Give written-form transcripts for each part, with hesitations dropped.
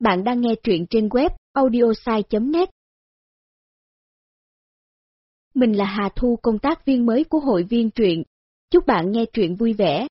Bạn đang nghe truyện trên web audiosai.net. Mình là Hà Thu, công tác viên mới của hội viên truyện. Chúc bạn nghe truyện vui vẻ.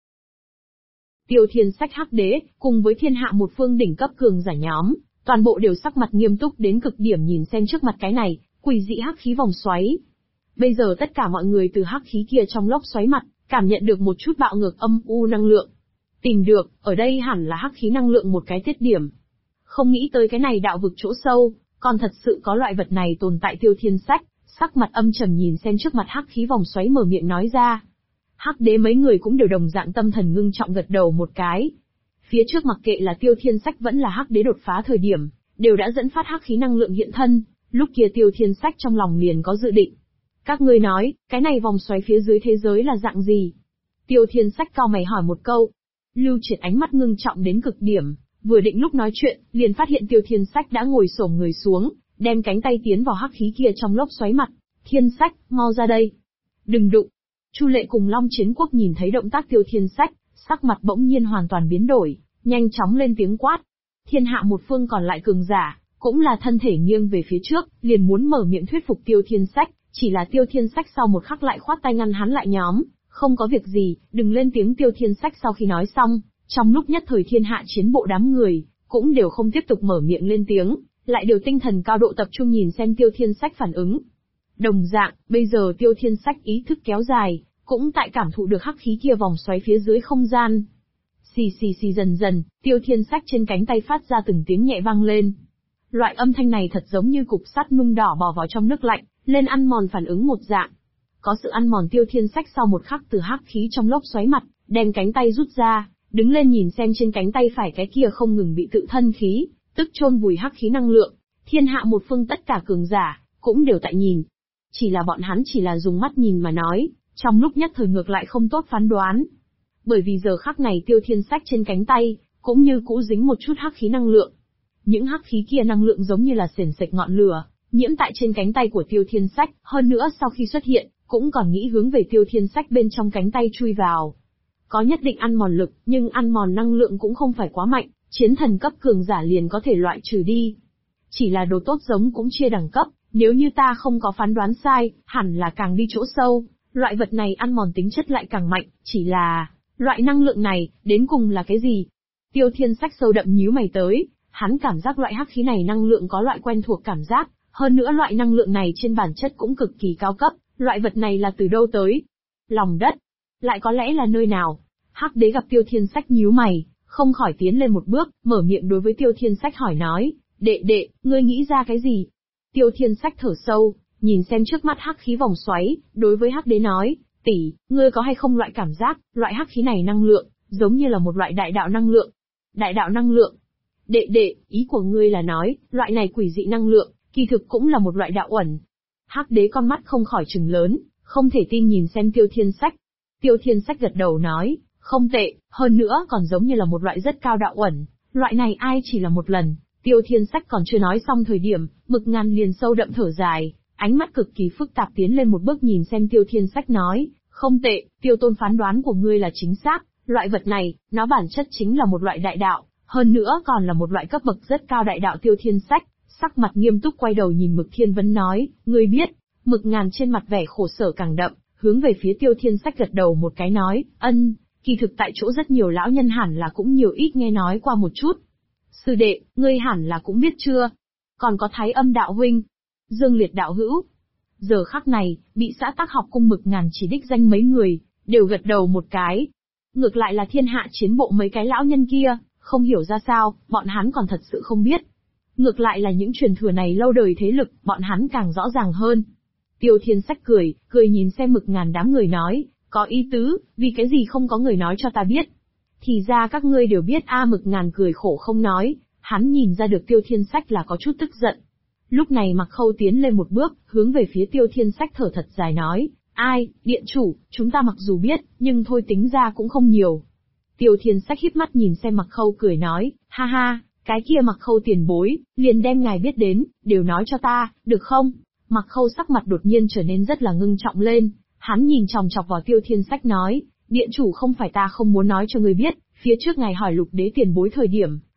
Tiêu Thiên Sách Hắc Đế, cùng với thiên hạ một phương đỉnh cấp cường giả nhóm, toàn bộ đều sắc mặt nghiêm túc đến cực điểm nhìn xem trước mặt cái này, quỷ dị hắc khí vòng xoáy. Bây giờ tất cả mọi người từ hắc khí kia trong lốc xoáy mặt, cảm nhận được một chút bạo ngược âm u năng lượng. Tìm được, ở đây hẳn là hắc khí năng lượng một cái tiết điểm. Không nghĩ tới cái này đạo vực chỗ sâu, còn thật sự có loại vật này tồn tại. Tiêu Thiên Sách, sắc mặt âm trầm nhìn xem trước mặt hắc khí vòng xoáy, mở miệng nói ra. Hắc Đế mấy người cũng đều đồng dạng tâm thần ngưng trọng gật đầu một cái. Phía trước mặc kệ là Tiêu Thiên Sách vẫn là Hắc Đế đột phá thời điểm, đều đã dẫn phát hắc khí năng lượng hiện thân, lúc kia Tiêu Thiên Sách trong lòng liền có dự định. Các ngươi nói, cái này vòng xoáy phía dưới thế giới là dạng gì? Tiêu Thiên Sách cau mày hỏi một câu. Lưu Triệt ánh mắt ngưng trọng đến cực điểm, vừa định lúc nói chuyện, liền phát hiện Tiêu Thiên Sách đã ngồi xổm người xuống, đem cánh tay tiến vào hắc khí kia trong lốc xoáy mặt. Thiên Sách, mau ra đây. Đừng đụng. Chu Lệ cùng Long Chiến Quốc nhìn thấy động tác Tiêu Thiên Sách, sắc mặt bỗng nhiên hoàn toàn biến đổi, nhanh chóng lên tiếng quát. Thiên hạ một phương còn lại cường giả, cũng là thân thể nghiêng về phía trước, liền muốn mở miệng thuyết phục Tiêu Thiên Sách, chỉ là Tiêu Thiên Sách sau một khắc lại khoát tay ngăn hắn lại. Nhóm, không có việc gì, đừng lên tiếng. Tiêu Thiên Sách sau khi nói xong, trong lúc nhất thời thiên hạ chiến bộ đám người, cũng đều không tiếp tục mở miệng lên tiếng, lại đều tinh thần cao độ tập trung nhìn xem Tiêu Thiên Sách phản ứng. Đồng dạng, bây giờ Tiêu Thiên Sách ý thức kéo dài, cũng tại cảm thụ được hắc khí kia vòng xoáy phía dưới không gian. Xì xì xì, dần dần, Tiêu Thiên Sách trên cánh tay phát ra từng tiếng nhẹ vang lên. Loại âm thanh này thật giống như cục sắt nung đỏ bỏ vào trong nước lạnh, lên ăn mòn phản ứng một dạng. Có sự ăn mòn. Tiêu Thiên Sách sau một khắc từ hắc khí trong lốc xoáy mặt, đem cánh tay rút ra, đứng lên nhìn xem trên cánh tay phải cái kia không ngừng bị tự thân khí, tức chôn vùi hắc khí năng lượng. Thiên hạ một phương tất cả cường giả, cũng đều tại nhìn. Chỉ là bọn hắn chỉ là dùng mắt nhìn mà nói, trong lúc nhất thời ngược lại không tốt phán đoán. Bởi vì giờ khắc này Tiêu Thiên Sách trên cánh tay, cũng như cũ dính một chút hắc khí năng lượng. Những hắc khí kia năng lượng giống như là sền sệt ngọn lửa, nhiễm tại trên cánh tay của Tiêu Thiên Sách, hơn nữa sau khi xuất hiện, cũng còn nghĩ hướng về Tiêu Thiên Sách bên trong cánh tay chui vào. Có nhất định ăn mòn lực, nhưng ăn mòn năng lượng cũng không phải quá mạnh, chiến thần cấp cường giả liền có thể loại trừ đi. Chỉ là đồ tốt giống cũng chia đẳng cấp, nếu như ta không có phán đoán sai, hẳn là càng đi chỗ sâu, loại vật này ăn mòn tính chất lại càng mạnh, chỉ là, loại năng lượng này, đến cùng là cái gì? Tiêu Thiên Sách sâu đậm nhíu mày tới, hắn cảm giác loại hắc khí này năng lượng có loại quen thuộc cảm giác, hơn nữa loại năng lượng này trên bản chất cũng cực kỳ cao cấp, loại vật này là từ đâu tới? Lòng đất? Lại có lẽ là nơi nào? Hắc Đế gặp Tiêu Thiên Sách nhíu mày, không khỏi tiến lên một bước, mở miệng đối với Tiêu Thiên Sách hỏi nói, đệ, ngươi nghĩ ra cái gì? Tiêu Thiên Sách thở sâu, nhìn xem trước mắt hắc khí vòng xoáy, đối với Hắc Đế nói, tỷ, ngươi có hay không loại cảm giác, loại hắc khí này năng lượng, giống như là một loại đại đạo năng lượng. Đại đạo năng lượng? Đệ, ý của ngươi là nói, loại này quỷ dị năng lượng, kỳ thực cũng là một loại đạo uẩn. Hắc Đế con mắt không khỏi trừng lớn, không thể tin nhìn xem Tiêu Thiên Sách. Tiêu Thiên Sách gật đầu nói, không tệ, hơn nữa còn giống như là một loại rất cao đạo uẩn, loại này ai chỉ là một lần. Tiêu Thiên Sách còn chưa nói xong thời điểm, Mực Ngàn liền sâu đậm thở dài, ánh mắt cực kỳ phức tạp tiến lên một bước nhìn xem Tiêu Thiên Sách nói, không tệ, Tiêu Tôn phán đoán của ngươi là chính xác, loại vật này, nó bản chất chính là một loại đại đạo, hơn nữa còn là một loại cấp bậc rất cao đại đạo. Tiêu Thiên Sách, sắc mặt nghiêm túc quay đầu nhìn Mực Thiên Vấn nói, ngươi biết? Mực Ngàn trên mặt vẻ khổ sở càng đậm, hướng về phía Tiêu Thiên Sách gật đầu một cái nói, ân, kỳ thực tại chỗ rất nhiều lão nhân hẳn là cũng nhiều ít nghe nói qua một chút. Sư đệ, ngươi hẳn là cũng biết chưa? Còn có Thái Âm đạo huynh, Dương Liệt đạo hữu. Giờ khắc này, bị xã Tắc Học cung Mực Ngàn chỉ đích danh mấy người, đều gật đầu một cái. Ngược lại là thiên hạ chiến bộ mấy cái lão nhân kia, không hiểu ra sao, bọn hắn còn thật sự không biết. Ngược lại là những truyền thừa này lâu đời thế lực, bọn hắn càng rõ ràng hơn. Tiêu Thiên Sách cười nhìn xem Mực Ngàn đám người nói, có ý tứ, vì cái gì không có người nói cho ta biết. Thì ra các ngươi đều biết a. Mực Ngàn cười khổ không nói, hắn nhìn ra được Tiêu Thiên Sách là có chút tức giận. Lúc này Mặc Khâu tiến lên một bước, hướng về phía Tiêu Thiên Sách thở thật dài nói, ai, điện chủ, chúng ta mặc dù biết, nhưng thôi tính ra cũng không nhiều. Tiêu Thiên Sách híp mắt nhìn xem Mặc Khâu cười nói, ha ha, cái kia Mặc Khâu tiền bối, liền đem ngài biết đến, đều nói cho ta, được không? Mặc Khâu sắc mặt đột nhiên trở nên rất là ngưng trọng lên, hắn nhìn chòng chọc vào Tiêu Thiên Sách nói, điện chủ không phải ta không muốn nói cho ngươi biết, phía trước ngài hỏi Lục Đế tiền bối thời điểm,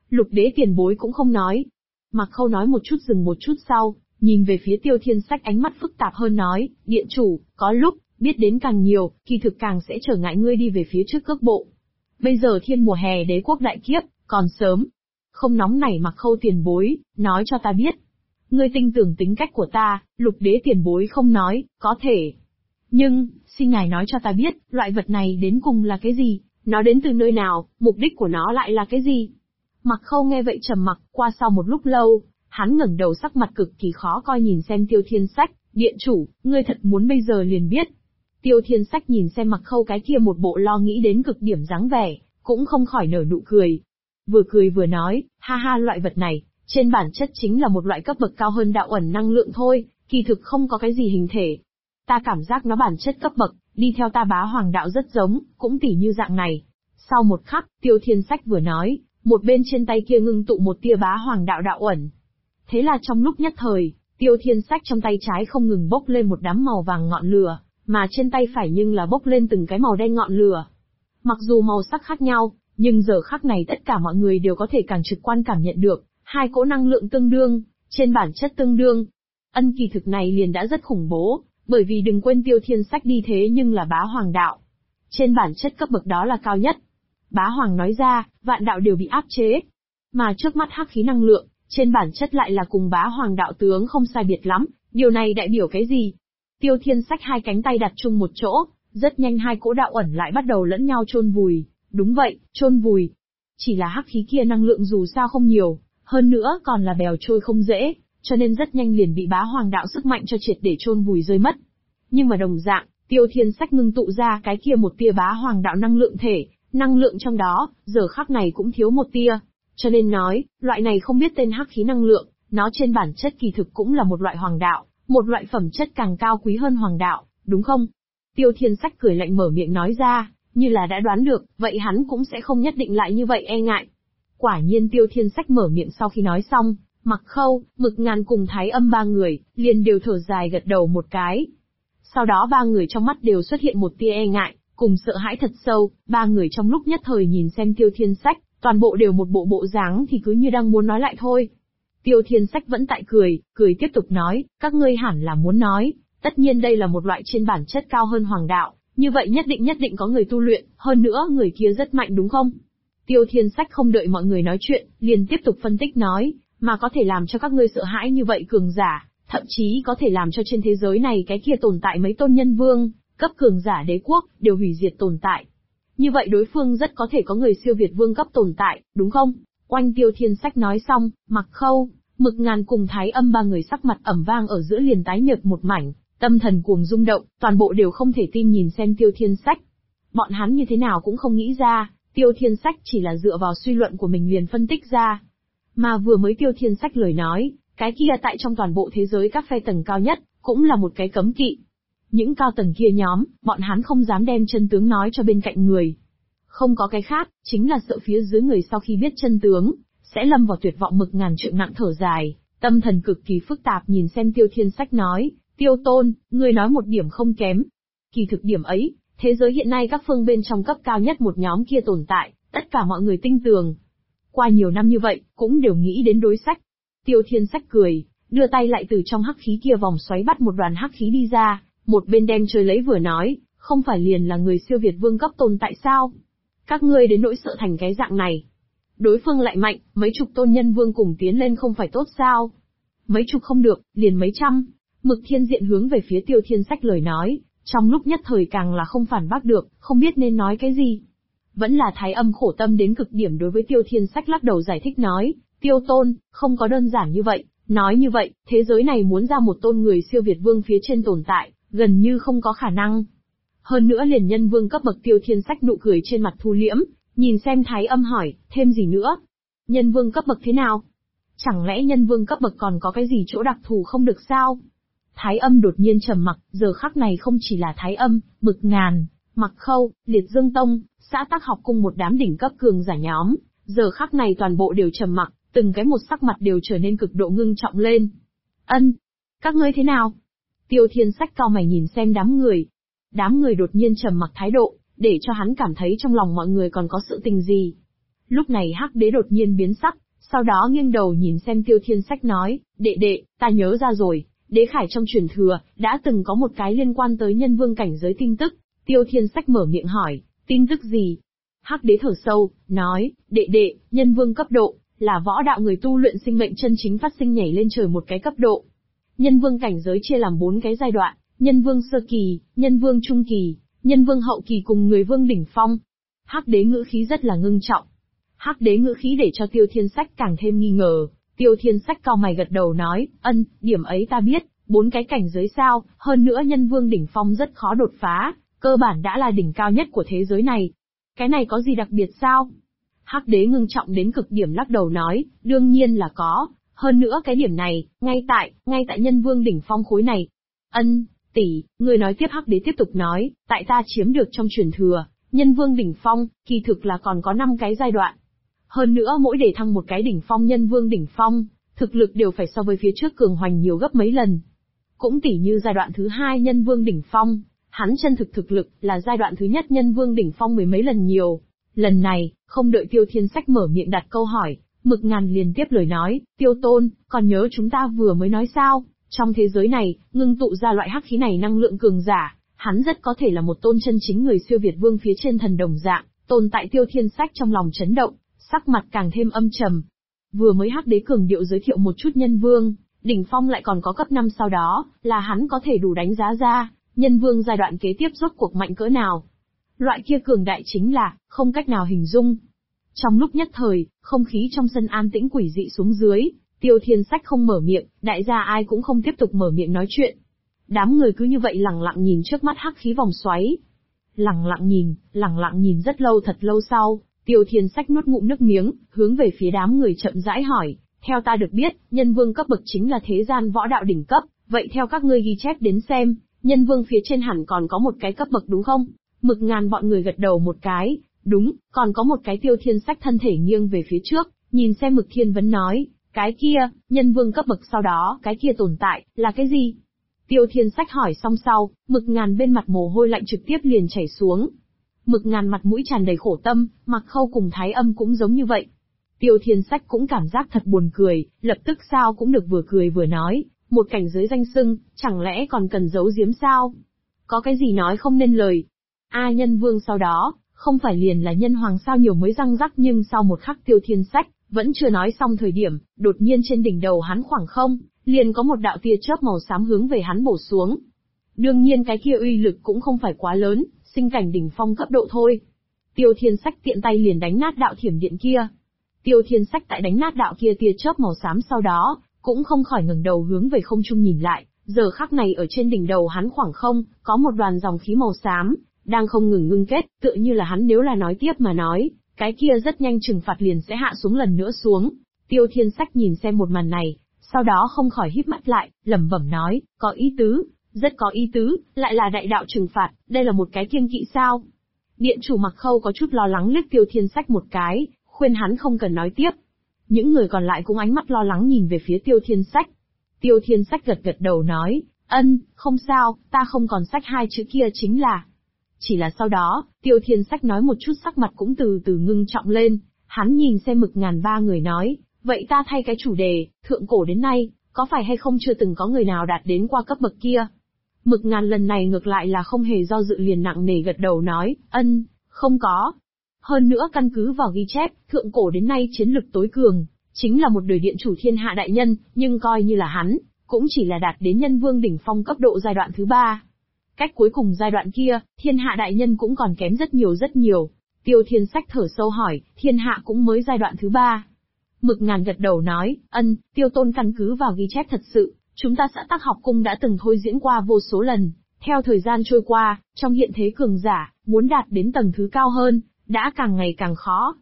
Lục đế tiền bối cũng không nói. Mặc Khâu nói một chút dừng một chút sau, nhìn về phía Tiêu Thiên Sách ánh mắt phức tạp hơn nói, điện chủ, có lúc, biết đến càng nhiều, kỳ thực càng sẽ trở ngại ngươi đi về phía trước cước bộ. Bây giờ thiên mùa hè đế quốc đại kiếp, còn sớm. Không nóng nảy Mặc Khâu tiền bối, nói cho ta biết. Ngươi tin tưởng tính cách của ta, lục đế tiền bối không nói, có thể. Nhưng, xin ngài nói cho ta biết, loại vật này đến cùng là cái gì, nó đến từ nơi nào, mục đích của nó lại là cái gì? Mặc Khâu nghe vậy trầm mặc, qua sau một lúc lâu, hắn ngẩng đầu sắc mặt cực kỳ khó coi nhìn xem Tiêu Thiên Sách, điện chủ, ngươi thật muốn bây giờ liền biết. Tiêu Thiên Sách nhìn xem Mặc Khâu cái kia một bộ lo nghĩ đến cực điểm dáng vẻ, cũng không khỏi nở nụ cười. Vừa cười vừa nói, ha ha loại vật này, trên bản chất chính là một loại cấp bậc cao hơn đạo ẩn năng lượng thôi, kỳ thực không có cái gì hình thể. Ta cảm giác nó bản chất cấp bậc, đi theo ta bá hoàng đạo rất giống, cũng tỉ như dạng này. Sau một khắc, Tiêu Thiên Sách vừa nói, một bên trên tay kia ngưng tụ một tia bá hoàng đạo đạo ẩn. Thế là trong lúc nhất thời, Tiêu Thiên Sách trong tay trái không ngừng bốc lên một đám màu vàng ngọn lửa, mà trên tay phải nhưng là bốc lên từng cái màu đen ngọn lửa. Mặc dù màu sắc khác nhau, nhưng giờ khắc này tất cả mọi người đều có thể càng trực quan cảm nhận được, hai cỗ năng lượng tương đương, trên bản chất tương đương. Kỳ thực này liền đã rất khủng bố, bởi vì đừng quên Tiêu Thiên Sách đi thế nhưng là bá hoàng đạo. Trên bản chất cấp bậc đó là cao nhất. Bá hoàng nói ra, vạn đạo đều bị áp chế. Mà trước mắt hắc khí năng lượng, trên bản chất lại là cùng bá hoàng đạo tướng không sai biệt lắm, điều này đại biểu cái gì? Tiêu Thiên Sách hai cánh tay đặt chung một chỗ, rất nhanh hai cỗ đạo ẩn lại bắt đầu lẫn nhau chôn vùi. Đúng vậy, chôn vùi. Chỉ là hắc khí kia năng lượng dù sao không nhiều, hơn nữa còn là bèo trôi không dễ, cho nên rất nhanh liền bị bá hoàng đạo sức mạnh cho triệt để chôn vùi rơi mất. Nhưng mà đồng dạng, Tiêu Thiên Sách ngưng tụ ra cái kia một tia bá hoàng đạo năng lượng thể, năng lượng trong đó, giờ khắc này cũng thiếu một tia. Cho nên nói, loại này không biết tên hắc khí năng lượng, nó trên bản chất kỳ thực cũng là một loại hoàng đạo, một loại phẩm chất càng cao quý hơn hoàng đạo, đúng không? Tiêu Thiên Sách cười lạnh mở miệng nói ra, như là đã đoán được, vậy hắn cũng sẽ không nhất định lại như vậy e ngại. Quả nhiên Tiêu Thiên Sách mở miệng sau khi nói xong, Mặc Khâu, Mực Ngàn cùng Thái Âm ba người, liền đều thở dài gật đầu một cái. Sau đó ba người trong mắt đều xuất hiện một tia e ngại, cùng sợ hãi thật sâu, ba người trong lúc nhất thời nhìn xem Tiêu Thiên Sách, toàn bộ đều một bộ dáng thì cứ như đang muốn nói lại thôi. Tiêu Thiên Sách vẫn tại cười tiếp tục nói, các ngươi hẳn là muốn nói, tất nhiên đây là một loại trên bản chất cao hơn hoàng đạo, như vậy nhất định có người tu luyện, hơn nữa người kia rất mạnh đúng không? Tiêu Thiên Sách không đợi mọi người nói chuyện, liền tiếp tục phân tích nói, mà có thể làm cho các ngươi sợ hãi như vậy cường giả, thậm chí có thể làm cho trên thế giới này cái kia tồn tại mấy tôn nhân vương, cấp cường giả đế quốc, đều hủy diệt tồn tại. Như vậy đối phương rất có thể có người siêu việt vương cấp tồn tại, đúng không? Oanh Tiêu Thiên Sách nói xong, Mặc Khâu, Mực Ngàn cùng Thái Âm ba người sắc mặt ẩm vang ở giữa liền tái nhợt một mảnh, tâm thần cuồng rung động, toàn bộ đều không thể tin nhìn xem Tiêu Thiên Sách. Bọn hắn như thế nào cũng không nghĩ ra, Tiêu Thiên Sách chỉ là dựa vào suy luận của mình liền phân tích ra. Mà vừa mới Tiêu Thiên Sách lời nói, cái kia tại trong toàn bộ thế giới các phe tầng cao nhất, cũng là một cái cấm kỵ. Những cao tầng kia nhóm, bọn hắn không dám đem chân tướng nói cho bên cạnh người. Không có cái khác, chính là sợ phía dưới người sau khi biết chân tướng, sẽ lâm vào tuyệt vọng. Mực Ngàn trượng nặng thở dài, tâm thần cực kỳ phức tạp nhìn xem Tiêu Thiên Sách nói, Tiêu Tôn, ngươi nói một điểm không kém. Kỳ thực điểm ấy, thế giới hiện nay các phương bên trong cấp cao nhất một nhóm kia tồn tại, tất cả mọi người tin tưởng. Qua nhiều năm như vậy, cũng đều nghĩ đến đối sách. Tiêu Thiên Sách cười, đưa tay lại từ trong hắc khí kia vòng xoáy bắt một đoàn hắc khí đi ra, một bên đem chơi lấy vừa nói, không phải liền là người siêu việt vương cấp tồn tại sao? Các ngươi đến nỗi sợ thành cái dạng này. Đối phương lại mạnh, mấy chục tôn nhân vương cùng tiến lên không phải tốt sao? Mấy chục không được, liền mấy trăm. Mực Thiên Diện hướng về phía Tiêu Thiên Sách lời nói, trong lúc nhất thời càng là không phản bác được, không biết nên nói cái gì. Vẫn là Thái Âm khổ tâm đến cực điểm đối với Tiêu Thiên Sách lắc đầu giải thích nói, Tiêu Tôn, không có đơn giản như vậy, nói như vậy, thế giới này muốn ra một tôn người siêu việt vương phía trên tồn tại, gần như không có khả năng. Hơn nữa liền nhân vương cấp bậc. Tiêu Thiên Sách nụ cười trên mặt thu liễm, nhìn xem Thái Âm hỏi, thêm gì nữa? Nhân vương cấp bậc thế nào? Chẳng lẽ nhân vương cấp bậc còn có cái gì chỗ đặc thù không được sao? Thái Âm đột nhiên trầm mặc, giờ khắc này không chỉ là Thái Âm, Mực Ngàn, Mặc Khâu, Liệt Dương Tông, xã Tác Học Cung một đám đỉnh cấp cường giả nhóm, giờ khắc này toàn bộ đều trầm mặc, từng cái một sắc mặt đều trở nên cực độ ngưng trọng lên. Các ngươi thế nào? Tiêu Thiên Sách cau mày nhìn xem đám người. Đám người đột nhiên trầm mặc thái độ, để cho hắn cảm thấy trong lòng mọi người còn có sự tình gì. Lúc này Hắc Đế đột nhiên biến sắc, Sau đó nghiêng đầu nhìn xem Tiêu Thiên Sách nói, đệ đệ, ta nhớ ra rồi, đế khải trong truyền thừa, đã từng có một cái liên quan tới nhân vương cảnh giới tin tức. Tiêu Thiên Sách mở miệng hỏi, tin tức gì? Hắc đế thở sâu, nói, đệ đệ, nhân vương cấp độ, là võ đạo người tu luyện sinh mệnh chân chính phát sinh nhảy lên trời một cái cấp độ. Nhân vương cảnh giới chia làm 4 cái giai đoạn, nhân vương sơ kỳ, nhân vương trung kỳ, nhân vương hậu kỳ cùng người vương đỉnh phong. Hắc đế ngữ khí rất là ngưng trọng. Hắc đế ngữ khí để cho Tiêu Thiên Sách càng thêm nghi ngờ. Tiêu Thiên Sách cau mày gật đầu nói, điểm ấy ta biết, 4 cái cảnh giới sao, hơn nữa nhân vương đỉnh phong rất khó đột phá, cơ bản đã là đỉnh cao nhất của thế giới này. Cái này có gì đặc biệt sao? Hắc đế ngưng trọng đến cực điểm lắc đầu nói, đương nhiên là có, hơn nữa cái điểm này, ngay tại nhân vương đỉnh phong khối này. Tỷ, người nói tiếp. Hắc đế tiếp tục nói, tại ta chiếm được trong truyền thừa, nhân vương đỉnh phong, kỳ thực là còn có 5 cái giai đoạn. Hơn nữa mỗi đề thăng một cái đỉnh phong nhân vương đỉnh phong, thực lực đều phải so với phía trước cường hoành nhiều gấp mấy lần. Cũng tỉ như giai đoạn thứ 2 nhân vương đỉnh phong, hắn chân thực lực là giai đoạn thứ nhất nhân vương đỉnh phong mười mấy lần nhiều. Lần này, không đợi Tiêu Thiên Sách mở miệng đặt câu hỏi, Mực Ngàn liền tiếp lời nói, Tiêu Tôn, còn nhớ chúng ta vừa mới nói sao, trong thế giới này, ngưng tụ ra loại hắc khí này năng lượng cường giả, hắn rất có thể là một tôn chân chính người siêu việt vương phía trên thần đồng dạng, tồn tại. Tiêu Thiên Sách trong lòng chấn động, sắc mặt càng thêm âm trầm. Vừa mới Hắc đế cường điệu giới thiệu một chút nhân vương, đỉnh phong lại còn có cấp 5 sau đó, là hắn có thể đủ đánh giá ra, nhân vương giai đoạn kế tiếp rốt cuộc mạnh cỡ nào. Loại kia cường đại chính là, không cách nào hình dung. Trong lúc nhất thời, không khí trong sân an tĩnh quỷ dị xuống dưới, Tiêu Thiên Sách không mở miệng, đại gia ai cũng không tiếp tục mở miệng nói chuyện. Đám người cứ như vậy lặng lặng nhìn trước mắt hắc khí vòng xoáy. Lặng lặng nhìn rất lâu, thật lâu sau, Tiêu Thiên Sách nuốt ngụm nước miếng, hướng về phía đám người chậm rãi hỏi, theo ta được biết, nhân vương cấp bậc chính là thế gian võ đạo đỉnh cấp, vậy theo các ngươi ghi chép đến xem, nhân vương phía trên hẳn còn có một cái cấp bậc đúng không? Mực Ngàn bọn người gật đầu một cái, đúng, còn có một cái. Tiêu Thiên Sách thân thể nghiêng về phía trước, nhìn xem Mực Thiên Vấn nói, cái kia, nhân vương cấp bậc sau đó, cái kia tồn tại, là cái gì? Tiêu Thiên Sách hỏi xong sau, Mực Ngàn bên mặt mồ hôi lạnh trực tiếp liền chảy xuống. Mực Ngàn mặt mũi tràn đầy khổ tâm, Mặc Khâu cùng Thái Âm cũng giống như vậy. Tiêu Thiên Sách cũng cảm giác thật buồn cười, lập tức sao cũng được vừa cười vừa nói, một cảnh giới danh xưng, chẳng lẽ còn cần giấu giếm sao? Có cái gì nói không nên lời? Nhân vương sau đó, không phải liền là nhân hoàng sao? Nhiều mới răng rắc. Nhưng sau một khắc Tiêu Thiên Sách vẫn chưa nói xong thời điểm, đột nhiên trên đỉnh đầu hắn khoảng không, liền có một đạo tia chớp màu xám hướng về hắn bổ xuống. Đương nhiên cái kia uy lực cũng không phải quá lớn, sinh cảnh đỉnh phong cấp độ thôi. Tiêu Thiên Sách tiện tay liền đánh nát đạo thiểm điện kia. Tiêu Thiên Sách tại đánh nát đạo kia tia chớp màu xám sau đó, cũng không khỏi ngẩng đầu hướng về không trung nhìn lại. Giờ khắc này ở trên đỉnh đầu hắn khoảng không, có một đoàn dòng khí màu xám, đang không ngừng ngưng kết, tựa như là hắn nếu là nói tiếp mà nói, cái kia rất nhanh trừng phạt liền sẽ hạ xuống lần nữa xuống. Tiêu Thiên Sách nhìn xem một màn này, sau đó không khỏi híp mắt lại, lẩm bẩm nói, có ý tứ, rất có ý tứ, lại là đại đạo trừng phạt, đây là một cái kiêng kỵ sao? Điện chủ Mặc Khâu có chút lo lắng liếc Tiêu Thiên Sách một cái, khuyên hắn không cần nói tiếp. Những người còn lại cũng ánh mắt lo lắng nhìn về phía Tiêu Thiên Sách. Tiêu Thiên Sách gật gật đầu nói, không sao, ta không còn sách 2 chữ kia chính là. Chỉ là sau đó, Tiêu Thiên Sách nói một chút sắc mặt cũng từ từ ngưng trọng lên, hắn nhìn xem Mực Ngàn ba người nói, vậy ta thay cái chủ đề, thượng cổ đến nay, có phải hay không chưa từng có người nào đạt đến qua cấp bậc kia? Mực Ngàn lần này ngược lại là không hề do dự liền nặng nề gật đầu nói, không có. Hơn nữa căn cứ vào ghi chép, thượng cổ đến nay chiến lực tối cường, chính là một đời điện chủ thiên hạ đại nhân, nhưng coi như là hắn, cũng chỉ là đạt đến nhân vương đỉnh phong cấp độ giai đoạn thứ 3. Cách cuối cùng giai đoạn kia, thiên hạ đại nhân cũng còn kém rất nhiều rất nhiều. Tiêu Thiên Sách thở sâu hỏi, thiên hạ cũng mới giai đoạn thứ 3. Mực Ngàn gật đầu nói, Tiêu Tôn căn cứ vào ghi chép thật sự, chúng ta xã Tắc Học Cung đã từng thôi diễn qua vô số lần. Theo thời gian trôi qua, trong hiện thế cường giả, muốn đạt đến tầng thứ cao hơn, đã càng ngày càng khó.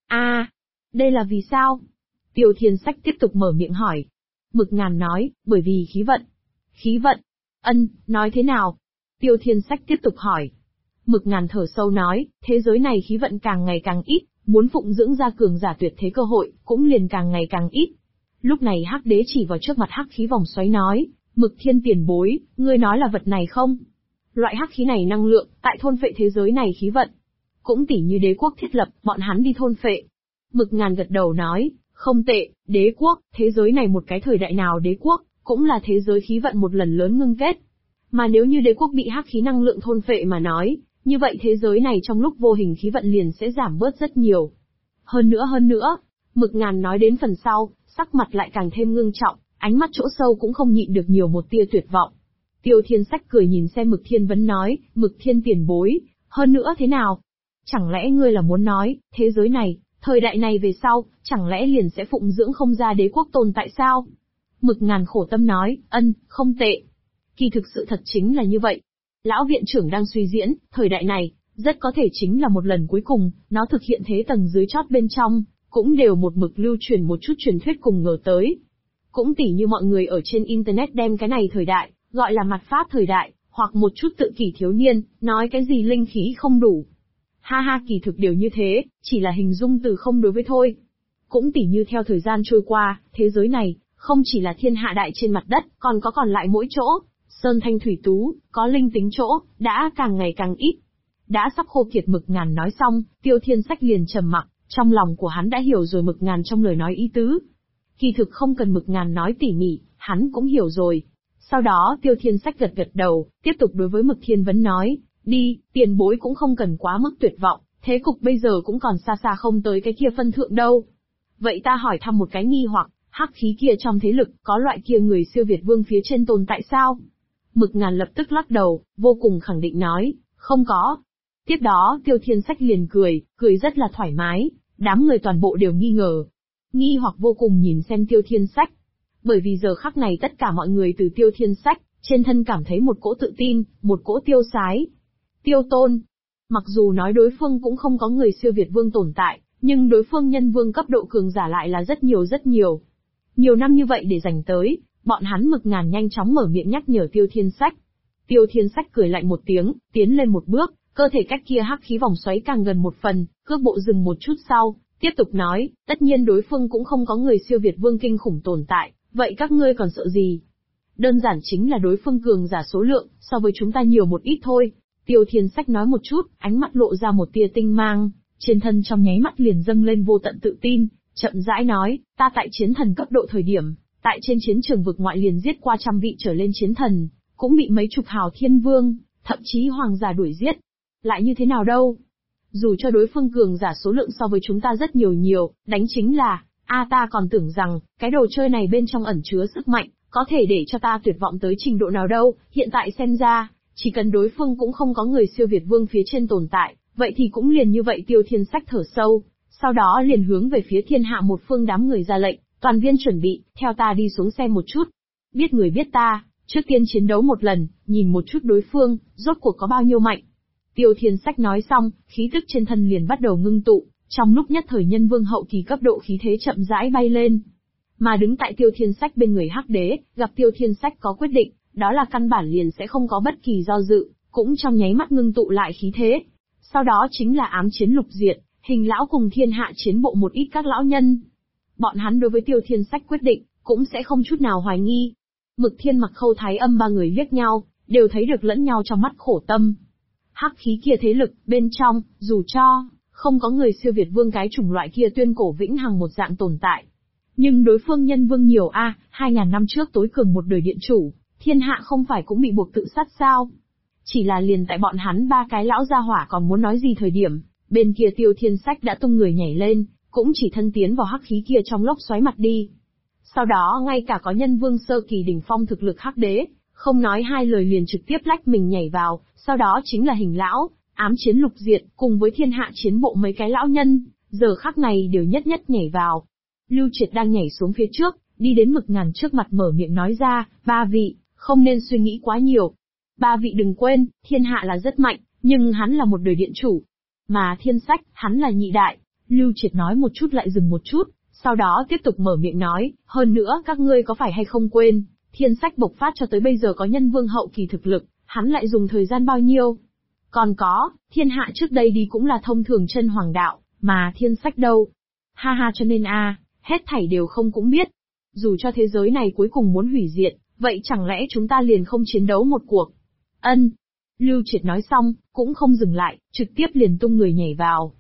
Đây là vì sao? Tiêu Thiên Sách tiếp tục mở miệng hỏi. Mực Ngàn nói, bởi vì khí vận. Khí vận? Nói thế nào? Tiêu Thiên Sách tiếp tục hỏi. Mực Ngàn thở sâu nói, thế giới này khí vận càng ngày càng ít, muốn phụng dưỡng ra cường giả tuyệt thế cơ hội, cũng liền càng ngày càng ít. Lúc này Hắc đế chỉ vào trước mặt hắc khí vòng xoáy nói, Mực Thiên tiền bối, ngươi nói là vật này không? Loại hắc khí này năng lượng, tại thôn phệ thế giới này khí vận. Cũng tỉ như đế quốc thiết lập, bọn hắn đi thôn phệ. Mực Ngàn gật đầu nói, Không tệ, đế quốc, thế giới này một cái thời đại nào đế quốc, cũng là thế giới khí vận một lần lớn ngưng kết. Mà nếu như đế quốc bị hắc khí năng lượng thôn phệ mà nói, như vậy thế giới này trong lúc vô hình khí vận liền sẽ giảm bớt rất nhiều. Hơn nữa, Mực Ngàn nói đến phần sau, sắc mặt lại càng thêm ngưng trọng, ánh mắt chỗ sâu cũng không nhịn được nhiều một tia tuyệt vọng. Tiêu Thiên Sách cười nhìn xem Mực Thiên Vấn nói, Mực Thiên tiền bối, hơn nữa thế nào? Chẳng lẽ ngươi là muốn nói, thế giới này, thời đại này về sau, chẳng lẽ liền sẽ phụng dưỡng không ra đế quốc tồn tại sao? Mực Ngàn khổ tâm nói, không tệ. Kỳ thực sự thật chính là như vậy. Lão viện trưởng đang suy diễn, thời đại này, rất có thể chính là một lần cuối cùng, nó thực hiện thế tầng dưới chót bên trong, cũng đều một mực lưu truyền một chút truyền thuyết cùng ngờ tới. Cũng tỉ như mọi người ở trên Internet đem cái này thời đại, gọi là mặt pháp thời đại, hoặc một chút tự kỷ thiếu niên, nói cái gì linh khí không đủ. Ha, kỳ thực đều như thế, chỉ là hình dung từ không đối với thôi. Cũng tỉ như theo thời gian trôi qua, thế giới này, không chỉ là thiên hạ đại trên mặt đất, còn có còn lại mỗi chỗ, sơn thanh thủy tú, có linh tính chỗ, đã càng ngày càng ít. Đã sắp khô kiệt Mực Ngàn nói xong, Tiêu Thiên Sách liền trầm mặc, trong lòng của hắn đã hiểu rồi Mực Ngàn trong lời nói ý tứ. Kỳ thực không cần Mực Ngàn nói tỉ mỉ, hắn cũng hiểu rồi. Sau đó Tiêu Thiên Sách gật gật đầu, tiếp tục đối với Mực Thiên Vấn nói, đi, tiền bối cũng không cần quá mức tuyệt vọng, thế cục bây giờ cũng còn xa xa không tới cái kia phân thượng đâu. Vậy ta hỏi thăm một cái nghi hoặc, hắc khí kia trong thế lực, có loại kia người siêu Việt vương phía trên tồn tại sao? Mực Ngàn lập tức lắc đầu, vô cùng khẳng định nói, không có. Tiếp đó Tiêu Thiên Sách liền cười rất là thoải mái, đám người toàn bộ đều nghi ngờ. Nghi hoặc vô cùng nhìn xem Tiêu Thiên Sách. Bởi vì giờ khắc này tất cả mọi người từ Tiêu Thiên Sách, trên thân cảm thấy một cỗ tự tin, một cỗ tiêu sái. Tiêu Tôn. Mặc dù nói đối phương cũng không có người siêu Việt vương tồn tại, nhưng đối phương nhân vương cấp độ cường giả lại là rất nhiều rất nhiều. Nhiều năm như vậy để dành tới, bọn hắn Mực Ngàn nhanh chóng mở miệng nhắc nhở Tiêu Thiên Sách. Tiêu Thiên Sách cười lạnh một tiếng, tiến lên một bước, cơ thể cách kia hắc khí vòng xoáy càng gần một phần, cước bộ dừng một chút sau, tiếp tục nói, tất nhiên đối phương cũng không có người siêu Việt vương kinh khủng tồn tại, vậy các ngươi còn sợ gì? Đơn giản chính là đối phương cường giả số lượng, so với chúng ta nhiều một ít thôi. Tiêu Thiên Sách nói một chút, ánh mắt lộ ra một tia tinh mang, trên thân trong nháy mắt liền dâng lên vô tận tự tin, chậm rãi nói, ta tại chiến thần cấp độ thời điểm, tại trên chiến trường vực ngoại liền giết qua 100 vị trở lên chiến thần, cũng bị mấy chục hào thiên vương, thậm chí hoàng giả đuổi giết. Lại như thế nào đâu? Dù cho đối phương cường giả số lượng so với chúng ta rất nhiều, đánh chính là, ta còn tưởng rằng, cái đồ chơi này bên trong ẩn chứa sức mạnh, có thể để cho ta tuyệt vọng tới trình độ nào đâu, hiện tại xem ra, chỉ cần đối phương cũng không có người siêu Việt vương phía trên tồn tại, vậy thì cũng liền như vậy. Tiêu Thiên Sách thở sâu, sau đó liền hướng về phía thiên hạ một phương đám người ra lệnh, toàn viên chuẩn bị, theo ta đi xuống xem một chút. Biết người biết ta, trước tiên chiến đấu một lần, nhìn một chút đối phương, rốt cuộc có bao nhiêu mạnh. Tiêu Thiên Sách nói xong, khí tức trên thân liền bắt đầu ngưng tụ, trong lúc nhất thời nhân vương hậu kỳ cấp độ khí thế chậm rãi bay lên. Mà đứng tại Tiêu Thiên Sách bên người Hắc Đế, gặp Tiêu Thiên Sách có quyết định, đó là căn bản liền sẽ không có bất kỳ do dự, cũng trong nháy mắt ngưng tụ lại khí thế. Sau đó chính là ám chiến lục diệt, Hình lão cùng thiên hạ chiến bộ một ít các lão nhân. Bọn hắn đối với Tiêu Thiên Sách quyết định, cũng sẽ không chút nào hoài nghi. Mực Thiên Mặc Khâu Thái Âm ba người liếc nhau, đều thấy được lẫn nhau trong mắt khổ tâm. Hắc khí kia thế lực, bên trong, dù cho không có người siêu Việt vương cái chủng loại kia tuyên cổ vĩnh hằng một dạng tồn tại. Nhưng đối phương nhân vương nhiều 2000 năm trước tối cường một đời điện chủ, thiên hạ không phải cũng bị buộc tự sát sao? Chỉ là liền tại bọn hắn ba cái lão gia hỏa còn muốn nói gì thời điểm, bên kia Tiêu Thiên Sách đã tung người nhảy lên, cũng chỉ thân tiến vào hắc khí kia trong lốc xoáy mặt đi. Sau đó ngay cả có nhân vương sơ kỳ đỉnh phong thực lực Hắc Đế, không nói hai lời liền trực tiếp lách mình nhảy vào, sau đó chính là Hình lão, ám chiến lục diệt, cùng với thiên hạ chiến bộ mấy cái lão nhân, giờ khắc này đều nhất nhất nhảy vào. Lưu Triệt đang nhảy xuống phía trước, đi đến Mực Ngàn trước mặt mở miệng nói ra, ba vị, không nên suy nghĩ quá nhiều. Ba vị đừng quên, thiên hạ là rất mạnh, nhưng hắn là một đời điện chủ. Mà Thiên Sách, hắn là nhị đại. Lưu Triệt nói một chút lại dừng một chút, sau đó tiếp tục mở miệng nói, hơn nữa các ngươi có phải hay không quên, Thiên Sách bộc phát cho tới bây giờ có nhân vương hậu kỳ thực lực, hắn lại dùng thời gian bao nhiêu? Còn có, thiên hạ trước đây đi cũng là thông thường chân hoàng đạo, mà Thiên Sách đâu? Ha cho nên hết thảy đều không cũng biết. Dù cho thế giới này cuối cùng muốn hủy diệt, vậy chẳng lẽ chúng ta liền không chiến đấu một cuộc? Lưu Triệt nói xong, cũng không dừng lại, trực tiếp liền tung người nhảy vào.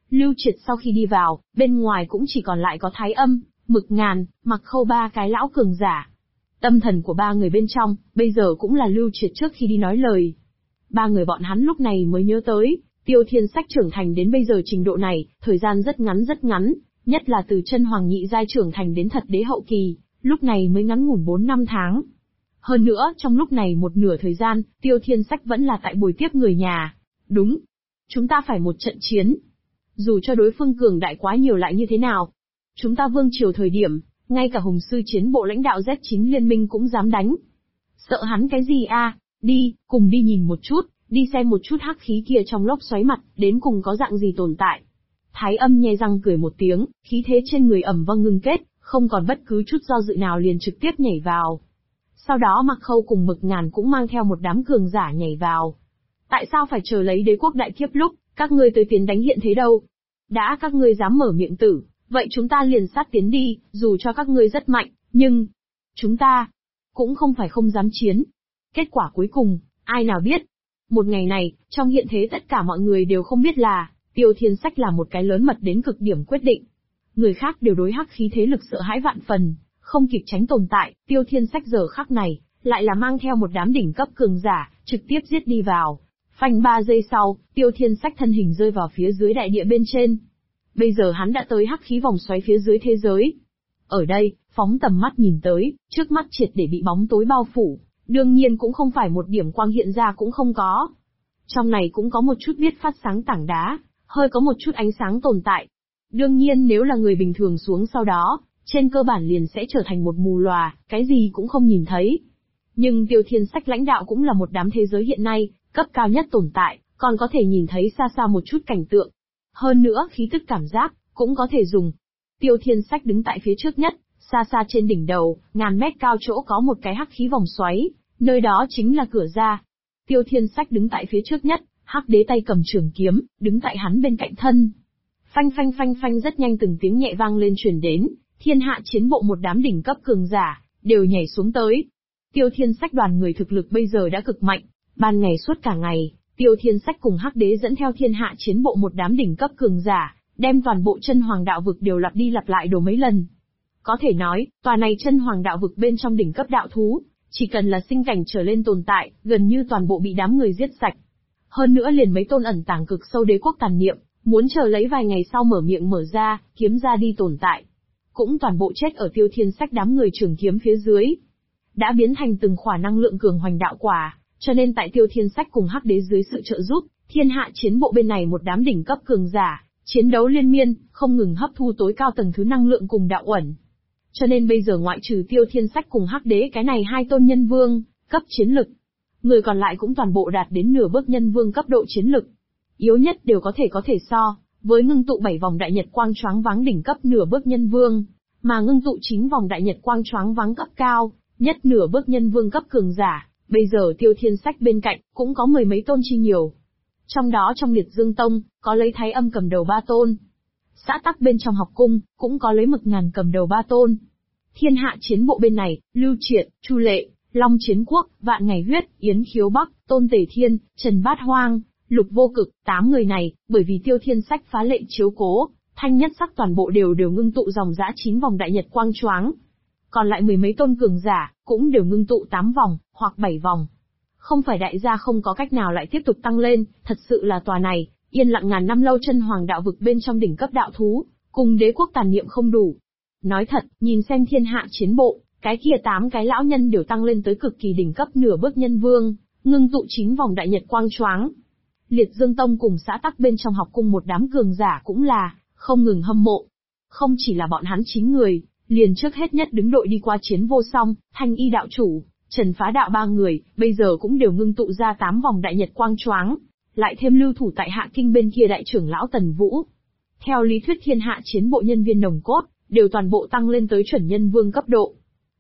Lưu Triệt sau khi đi vào, bên ngoài cũng chỉ còn lại có Thái Âm, Mực Ngàn, Mặc Khâu ba cái lão cường giả. Tâm thần của ba người bên trong, bây giờ cũng là Lưu Triệt trước khi đi nói lời. Ba người bọn hắn lúc này mới nhớ tới, Tiêu Thiên Sách trưởng thành đến bây giờ trình độ này, thời gian rất ngắn, nhất là từ chân hoàng nhị giai trưởng thành đến thật đế hậu kỳ, lúc này mới ngắn ngủn 4 năm tháng. Hơn nữa, trong lúc này một nửa thời gian, Tiêu Thiên Sách vẫn là tại buổi tiếp người nhà. Đúng. Chúng ta phải một trận chiến. Dù cho đối phương cường đại quá nhiều lại như thế nào. Chúng ta vương triều thời điểm, ngay cả hùng sư chiến bộ lãnh đạo Z9 liên minh cũng dám đánh. Sợ hắn cái gì a? Đi, cùng đi nhìn một chút, đi xem một chút hắc khí kia trong lốc xoáy mặt, đến cùng có dạng gì tồn tại. Thái Âm nhe răng cười một tiếng, khí thế trên người ầm vang ngưng kết, không còn bất cứ chút do dự nào liền trực tiếp nhảy vào. Sau đó Mặc Khâu cùng Mực Ngàn cũng mang theo một đám cường giả nhảy vào. Tại sao phải chờ lấy đế quốc đại kiếp lúc, các ngươi tới tiến đánh hiện thế đâu? Đã các ngươi dám mở miệng tử, vậy chúng ta liền sát tiến đi, dù cho các ngươi rất mạnh, nhưng chúng ta cũng không phải không dám chiến. Kết quả cuối cùng, ai nào biết? Một ngày này, trong hiện thế tất cả mọi người đều không biết là, Tiêu Thiên Sách là một cái lớn mật đến cực điểm quyết định. Người khác đều đối hắc khí thế lực sợ hãi vạn phần, không kịp tránh tồn tại, Tiêu Thiên Sách giờ khắc này, lại là mang theo một đám đỉnh cấp cường giả, trực tiếp giết đi vào. Phanh 3 giây sau, Tiêu Thiên Sách thân hình rơi vào phía dưới đại địa bên trên. Bây giờ hắn đã tới hắc khí vòng xoáy phía dưới thế giới. Ở đây, phóng tầm mắt nhìn tới, trước mắt triệt để bị bóng tối bao phủ, đương nhiên cũng không phải một điểm quang hiện ra cũng không có. Trong này cũng có một chút biết phát sáng tảng đá, hơi có một chút ánh sáng tồn tại. Đương nhiên nếu là người bình thường xuống sau đó, trên cơ bản liền sẽ trở thành một mù lòa, cái gì cũng không nhìn thấy. Nhưng Tiêu Thiên Sách lãnh đạo cũng là một đám thế giới hiện nay, cấp cao nhất tồn tại, còn có thể nhìn thấy xa xa một chút cảnh tượng. Hơn nữa khí tức cảm giác, cũng có thể dùng. Tiêu Thiên Sách đứng tại phía trước nhất, xa xa trên đỉnh đầu, ngàn mét cao chỗ có một cái hắc khí vòng xoáy, nơi đó chính là cửa ra. Tiêu Thiên Sách đứng tại phía trước nhất, hắc đế tay cầm trường kiếm, đứng tại hắn bên cạnh thân. Phanh phanh phanh phanh rất nhanh từng tiếng nhẹ vang lên truyền đến, thiên hạ chiến bộ một đám đỉnh cấp cường giả, đều nhảy xuống tới. Tiêu Thiên Sách đoàn người thực lực bây giờ đã cực mạnh, ban ngày suốt cả ngày, Tiêu Thiên Sách cùng hắc đế dẫn theo thiên hạ chiến bộ một đám đỉnh cấp cường giả, đem toàn bộ chân hoàng đạo vực đều lặp đi lặp lại đồ mấy lần. Có thể nói, tòa này chân hoàng đạo vực bên trong đỉnh cấp đạo thú, chỉ cần là sinh cảnh trở lên tồn tại, gần như toàn bộ bị đám người giết sạch. Hơn nữa liền mấy tôn ẩn tàng cực sâu đế quốc tàn niệm, muốn chờ lấy vài ngày sau mở miệng mở ra, kiếm ra đi tồn tại. Cũng toàn bộ chết ở Tiêu Thiên Sách đám người trường kiếm phía dưới. Đã biến thành từng khỏa năng lượng cường hoành đạo quả, cho nên tại Tiêu Thiên Sách cùng hắc đế dưới sự trợ giúp, thiên hạ chiến bộ bên này một đám đỉnh cấp cường giả, chiến đấu liên miên, không ngừng hấp thu tối cao tầng thứ năng lượng cùng đạo uẩn. Cho nên bây giờ ngoại trừ Tiêu Thiên Sách cùng hắc đế cái này hai tôn nhân vương, cấp chiến lực, người còn lại cũng toàn bộ đạt đến nửa bước nhân vương cấp độ chiến lực. Yếu nhất đều có thể so, với ngưng tụ 7 vòng đại nhật quang choáng váng đỉnh cấp nửa bước nhân vương, mà ngưng tụ 9 vòng đại nhật quang choáng váng cấp cao, nhất nửa bước nhân vương cấp cường giả, bây giờ Tiêu Thiên Sách bên cạnh, cũng có mười mấy tôn chi nhiều. Trong đó trong Liệt Dương Tông, có lấy Thái Âm cầm đầu 3 tôn. Xã Tắc bên trong học cung, cũng có lấy Mực Ngàn cầm đầu 3 tôn. Thiên hạ chiến bộ bên này, Lưu Triệt, Chu Lệ, Long Chiến Quốc, Vạn Ngày Huyết, Yến Khiếu Bắc, Tôn Tể Thiên, Trần Bát Hoang, Lục Vô Cực, 8 người này, bởi vì Tiêu Thiên Sách phá lệ chiếu cố, thanh nhất sắc toàn bộ đều ngưng tụ dòng dã 9 vòng đại nhật quang choáng. Còn lại mười mấy tôn cường giả, cũng đều ngưng tụ 8 vòng, hoặc 7 vòng. Không phải đại gia không có cách nào lại tiếp tục tăng lên, thật sự là tòa này, yên lặng ngàn năm lâu chân hoàng đạo vực bên trong đỉnh cấp đạo thú, cùng đế quốc tàn niệm không đủ. Nói thật, nhìn xem thiên hạ chiến bộ, cái kia 8 cái lão nhân đều tăng lên tới cực kỳ đỉnh cấp nửa bước nhân vương, ngưng tụ 9 vòng đại nhật quang choáng. Liệt Dương Tông cùng xã Tắc bên trong học cung một đám cường giả cũng là, không ngừng hâm mộ. Không chỉ là bọn hắn 9 người, liền trước hết nhất đứng đội đi qua chiến vô song, Thanh Y đạo chủ, Trần Phá đạo 3 người, bây giờ cũng đều ngưng tụ ra 8 vòng đại nhật quang choáng, lại thêm lưu thủ tại Hạ Kinh bên kia đại trưởng lão Tần Vũ. Theo lý thuyết thiên hạ chiến bộ nhân viên nồng cốt, đều toàn bộ tăng lên tới chuẩn nhân vương cấp độ.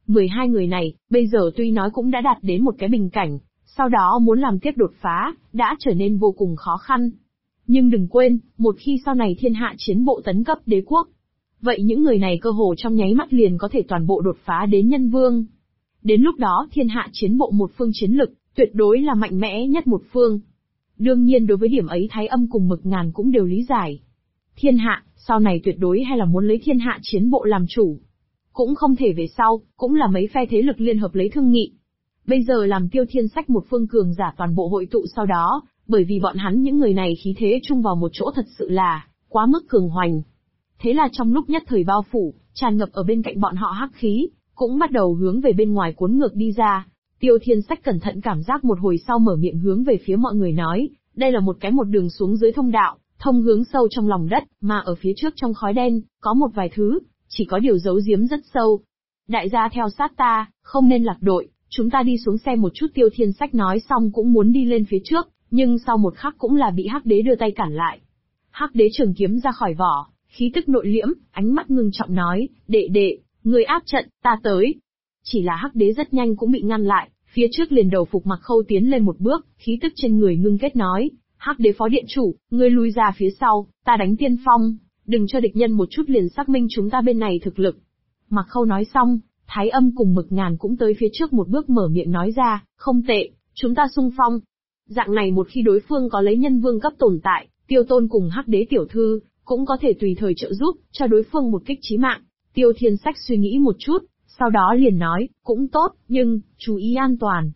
12 người này, bây giờ tuy nói cũng đã đạt đến một cái bình cảnh, sau đó muốn làm tiếp đột phá, đã trở nên vô cùng khó khăn. Nhưng đừng quên, một khi sau này thiên hạ chiến bộ tấn cấp đế quốc, vậy những người này cơ hồ trong nháy mắt liền có thể toàn bộ đột phá đến nhân vương. Đến lúc đó thiên hạ chiến bộ một phương chiến lực, tuyệt đối là mạnh mẽ nhất một phương. Đương nhiên đối với điểm ấy Thái Âm cùng Mực Ngàn cũng đều lý giải. Thiên hạ, sau này tuyệt đối hay là muốn lấy thiên hạ chiến bộ làm chủ. Cũng không thể về sau, cũng là mấy phe thế lực liên hợp lấy thương nghị. Bây giờ làm Tiêu Thiên Sách một phương cường giả toàn bộ hội tụ sau đó, bởi vì bọn hắn những người này khí thế chung vào một chỗ thật sự là quá mức cường hoành. Thế là trong lúc nhất thời bao phủ, tràn ngập ở bên cạnh bọn họ hắc khí, cũng bắt đầu hướng về bên ngoài cuốn ngược đi ra. Tiêu Thiên Sách cẩn thận cảm giác một hồi sau mở miệng hướng về phía mọi người nói, đây là một đường xuống dưới thông đạo, thông hướng sâu trong lòng đất, mà ở phía trước trong khói đen, có một vài thứ, chỉ có điều giấu giếm rất sâu. Đại gia theo sát ta, không nên lạc đội, chúng ta đi xuống xem một chút. Tiêu Thiên Sách nói xong cũng muốn đi lên phía trước, nhưng sau một khắc cũng là bị Hắc Đế đưa tay cản lại. Hắc Đế trường kiếm ra khỏi vỏ, khí tức nội liễm, ánh mắt ngưng trọng nói, đệ, người áp trận, ta tới. Chỉ là Hắc Đế rất nhanh cũng bị ngăn lại, phía trước liền đầu phục Mặc Khâu tiến lên một bước, khí tức trên người ngưng kết nói, Hắc Đế phó điện chủ, ngươi lui ra phía sau, ta đánh tiên phong, đừng cho địch nhân một chút liền xác minh chúng ta bên này thực lực. Mặc Khâu nói xong, Thái Âm cùng Mực Ngàn cũng tới phía trước một bước mở miệng nói ra, không tệ, chúng ta xung phong. Dạng này một khi đối phương có lấy nhân vương cấp tồn tại, Tiêu Tôn cùng Hắc Đế tiểu thư, cũng có thể tùy thời trợ giúp, cho đối phương một kích chí mạng. Tiêu Thiên Sách suy nghĩ một chút, sau đó liền nói, cũng tốt, nhưng, chú ý an toàn.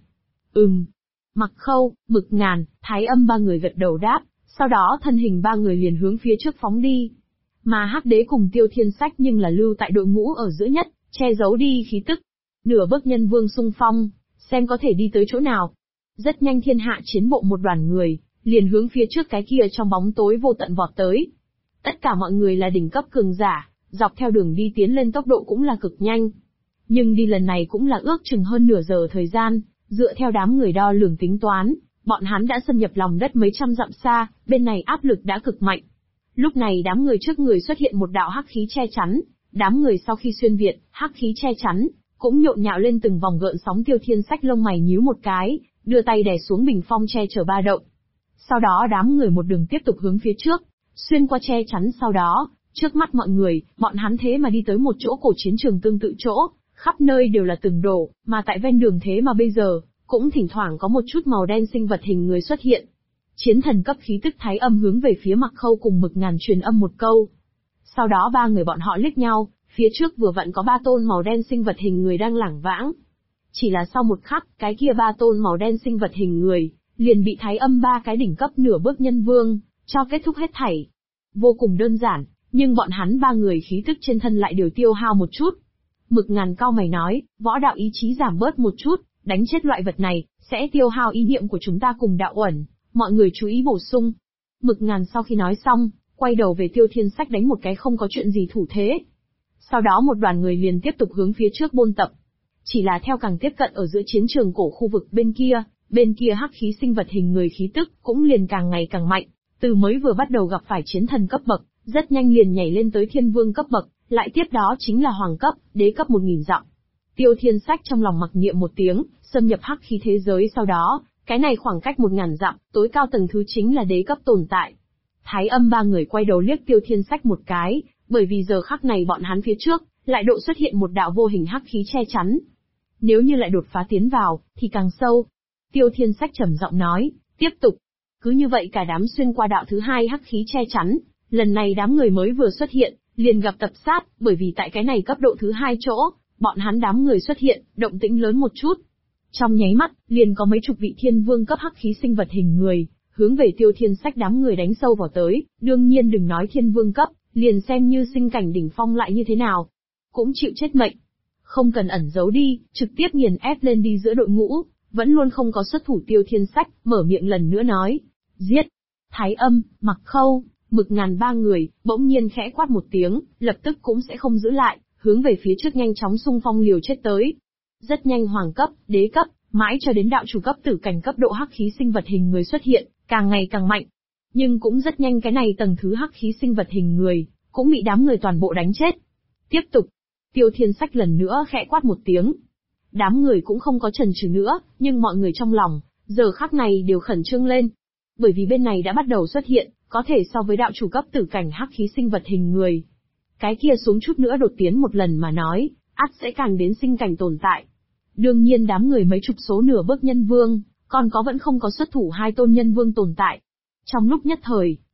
Mặc Khâu, Mực Ngàn, Thái Âm ba người gật đầu đáp, sau đó thân hình ba người liền hướng phía trước phóng đi. Mà Hắc Đế cùng Tiêu Thiên Sách nhưng là lưu tại đội ngũ ở giữa nhất, che giấu đi khí tức. Nửa bước nhân vương xung phong, xem có thể đi tới chỗ nào. Rất nhanh thiên hạ chiến bộ một đoàn người, liền hướng phía trước cái kia trong bóng tối vô tận vọt tới. Tất cả mọi người là đỉnh cấp cường giả, dọc theo đường đi tiến lên tốc độ cũng là cực nhanh. Nhưng đi lần này cũng là ước chừng hơn nửa giờ thời gian, dựa theo đám người đo lường tính toán, bọn hắn đã xâm nhập lòng đất mấy trăm dặm xa, bên này áp lực đã cực mạnh. Lúc này đám người trước người xuất hiện một đạo hắc khí che chắn, đám người sau khi xuyên việt, hắc khí che chắn, cũng nhộn nhạo lên từng vòng gợn sóng. Tiêu Thiên Sách lông mày nhíu một cái, đưa tay đè xuống bình phong che chở ba động. Sau đó đám người một đường tiếp tục hướng phía trước, xuyên qua che chắn sau đó, trước mắt mọi người, bọn hắn thế mà đi tới một chỗ cổ chiến trường tương tự chỗ, khắp nơi đều là từng đổ, mà tại ven đường thế mà bây giờ, cũng thỉnh thoảng có một chút màu đen sinh vật hình người xuất hiện. Chiến thần cấp khí tức Thái Âm hướng về phía Mặc Khâu cùng Mực Ngàn truyền âm một câu. Sau đó ba người bọn họ liếc nhau, phía trước vừa vặn có ba tôn màu đen sinh vật hình người đang lảng vãng. Chỉ là sau một khắc, cái kia ba tôn màu đen sinh vật hình người, liền bị Thái Âm ba cái đỉnh cấp nửa bước nhân vương, cho kết thúc hết thảy. Vô cùng đơn giản, nhưng bọn hắn ba người khí tức trên thân lại đều tiêu hao một chút. Mực Ngàn cau mày nói, võ đạo ý chí giảm bớt một chút, đánh chết loại vật này, sẽ tiêu hao ý niệm của chúng ta cùng đạo uẩn, mọi người chú ý bổ sung. Mực Ngàn sau khi nói xong, quay đầu về Tiêu Thiên Sách đánh một cái không có chuyện gì thủ thế. Sau đó một đoàn người liền tiếp tục hướng phía trước bôn tập. Chỉ là theo càng tiếp cận ở giữa chiến trường cổ khu vực bên kia hắc khí sinh vật hình người khí tức cũng liền càng ngày càng mạnh, từ mới vừa bắt đầu gặp phải chiến thần cấp bậc, rất nhanh liền nhảy lên tới thiên vương cấp bậc, lại tiếp đó chính là hoàng cấp, đế cấp 1000 dặm. Tiêu Thiên Sách trong lòng mặc niệm một tiếng, xâm nhập hắc khí thế giới sau đó, cái này khoảng cách 1000 dặm, tối cao tầng thứ chính là đế cấp tồn tại. Thái Âm ba người quay đầu liếc Tiêu Thiên Sách một cái, bởi vì giờ khắc này bọn hắn phía trước, lại độ xuất hiện một đạo vô hình hắc khí che chắn. Nếu như lại đột phá tiến vào, thì càng sâu. Tiêu Thiên Sách trầm giọng nói, tiếp tục. Cứ như vậy cả đám xuyên qua đạo thứ hai hắc khí che chắn, lần này đám người mới vừa xuất hiện, liền gặp tập sát, bởi vì tại cái này cấp độ thứ hai chỗ, bọn hắn đám người xuất hiện, động tĩnh lớn một chút. Trong nháy mắt, liền có mấy chục vị thiên vương cấp hắc khí sinh vật hình người, hướng về Tiêu Thiên Sách đám người đánh sâu vào tới, đương nhiên đừng nói thiên vương cấp, liền xem như sinh cảnh đỉnh phong lại như thế nào, cũng chịu chết mệnh. Không cần ẩn giấu đi, trực tiếp nghiền ép lên đi giữa đội ngũ, vẫn luôn không có xuất thủ. Tiêu Thiên Sách, mở miệng lần nữa nói, giết. Thái Âm, Mặc Khâu, Mực Ngàn ba người, bỗng nhiên khẽ quát một tiếng, lập tức cũng sẽ không giữ lại, hướng về phía trước nhanh chóng xung phong liều chết tới. Rất nhanh hoàng cấp, đế cấp, mãi cho đến đạo chủ cấp tử cảnh cấp độ hắc khí sinh vật hình người xuất hiện, càng ngày càng mạnh. Nhưng cũng rất nhanh cái này tầng thứ hắc khí sinh vật hình người, cũng bị đám người toàn bộ đánh chết. Tiếp tục. Tiêu Thiên Sách lần nữa khẽ quát một tiếng. Đám người cũng không có chần chừ nữa, nhưng mọi người trong lòng, giờ khắc này đều khẩn trương lên. Bởi vì bên này đã bắt đầu xuất hiện, có thể so với đạo chủ cấp tử cảnh hắc khí sinh vật hình người. Cái kia xuống chút nữa đột tiến một lần mà nói, ắt sẽ càng đến sinh cảnh tồn tại. Đương nhiên đám người mấy chục số nửa bước nhân vương, còn có vẫn không có xuất thủ hai tôn nhân vương tồn tại. Trong lúc nhất thời,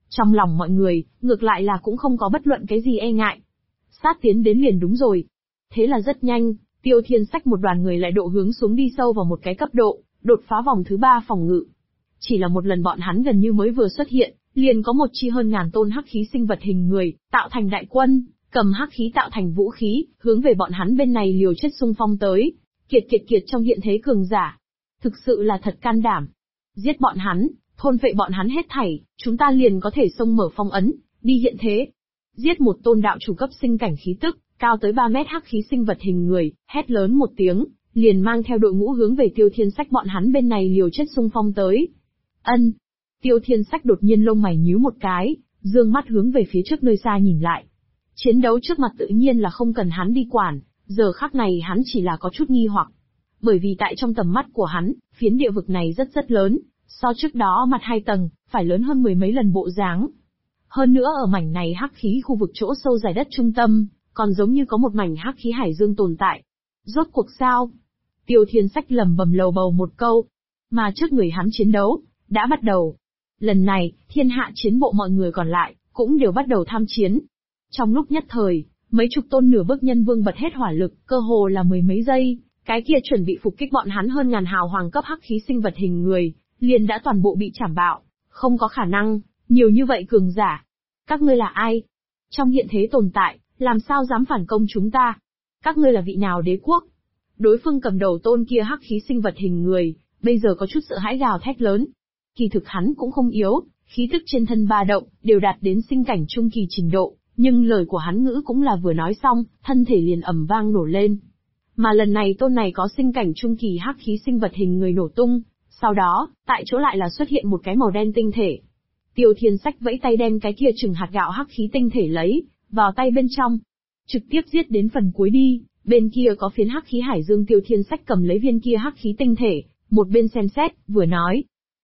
Trong lòng mọi người, ngược lại là cũng không có bất luận cái gì e ngại. Sát tiến đến liền đúng rồi. Thế là rất nhanh, Tiêu Thiên Sách một đoàn người lại độ hướng xuống đi sâu vào một cái cấp độ, đột phá vòng thứ 3 phòng ngự. Chỉ là một lần bọn hắn gần như mới vừa xuất hiện, liền có một chi hơn ngàn tôn hắc khí sinh vật hình người, tạo thành đại quân, cầm hắc khí tạo thành vũ khí, hướng về bọn hắn bên này liều chết xung phong tới. Kiệt trong hiện thế cường giả. Thực sự là thật can đảm. Giết bọn hắn, thôn phệ bọn hắn hết thảy, chúng ta liền có thể xông mở phong ấn, đi hiện thế. Giết một tôn đạo chủ cấp sinh cảnh khí tức, cao tới 3 mét hắc khí sinh vật hình người, hét lớn một tiếng, liền mang theo đội ngũ hướng về Tiêu Thiên Sách bọn hắn bên này liều chết xung phong tới. Ân. Tiêu Thiên Sách đột nhiên lông mày nhíu một cái, dương mắt hướng về phía trước nơi xa nhìn lại. Chiến đấu trước mặt tự nhiên là không cần hắn đi quản, giờ khắc này hắn chỉ là có chút nghi hoặc. Bởi vì tại trong tầm mắt của hắn, phiến địa vực này rất lớn, so trước đó mặt 2 tầng, phải lớn hơn 10 mấy lần bộ dáng. Hơn nữa ở mảnh này hắc khí khu vực chỗ sâu dài đất trung tâm, còn giống như có một mảnh hắc khí hải dương tồn tại. Rốt cuộc sao? Tiêu Thiên Sách lẩm bẩm lầu bầu một câu. Mà trước người hắn chiến đấu, đã bắt đầu. Lần này, thiên hạ chiến bộ mọi người còn lại, cũng đều bắt đầu tham chiến. Trong lúc nhất thời, mấy chục tôn nửa bước nhân vương bật hết hỏa lực, cơ hồ là 10 mấy giây, cái kia chuẩn bị phục kích bọn hắn hơn ngàn hào hoàng cấp hắc khí sinh vật hình người, liền đã toàn bộ bị chảm bạo. Không có khả năng, nhiều như vậy cường giả. Các ngươi là ai? Trong hiện thế tồn tại, làm sao dám phản công chúng ta? Các ngươi là vị nào đế quốc? Đối phương cầm đầu tôn kia hắc khí sinh vật hình người, bây giờ có chút sợ hãi gào thét lớn. Kỳ thực hắn cũng không yếu, khí tức trên thân ba động, đều đạt đến sinh cảnh trung kỳ trình độ, nhưng lời của hắn ngữ cũng là vừa nói xong, thân thể liền ầm vang nổ lên. Mà lần này tôn này có sinh cảnh trung kỳ hắc khí sinh vật hình người nổ tung, sau đó, tại chỗ lại là xuất hiện một cái màu đen tinh thể. Tiêu Thiên Sách vẫy tay đem cái kia chừng hạt gạo hắc khí tinh thể lấy vào tay bên trong. Trực tiếp giết đến phần cuối đi, bên kia có phiến hắc khí hải dương. Tiêu Thiên Sách cầm lấy viên kia hắc khí tinh thể, một bên xem xét, vừa nói.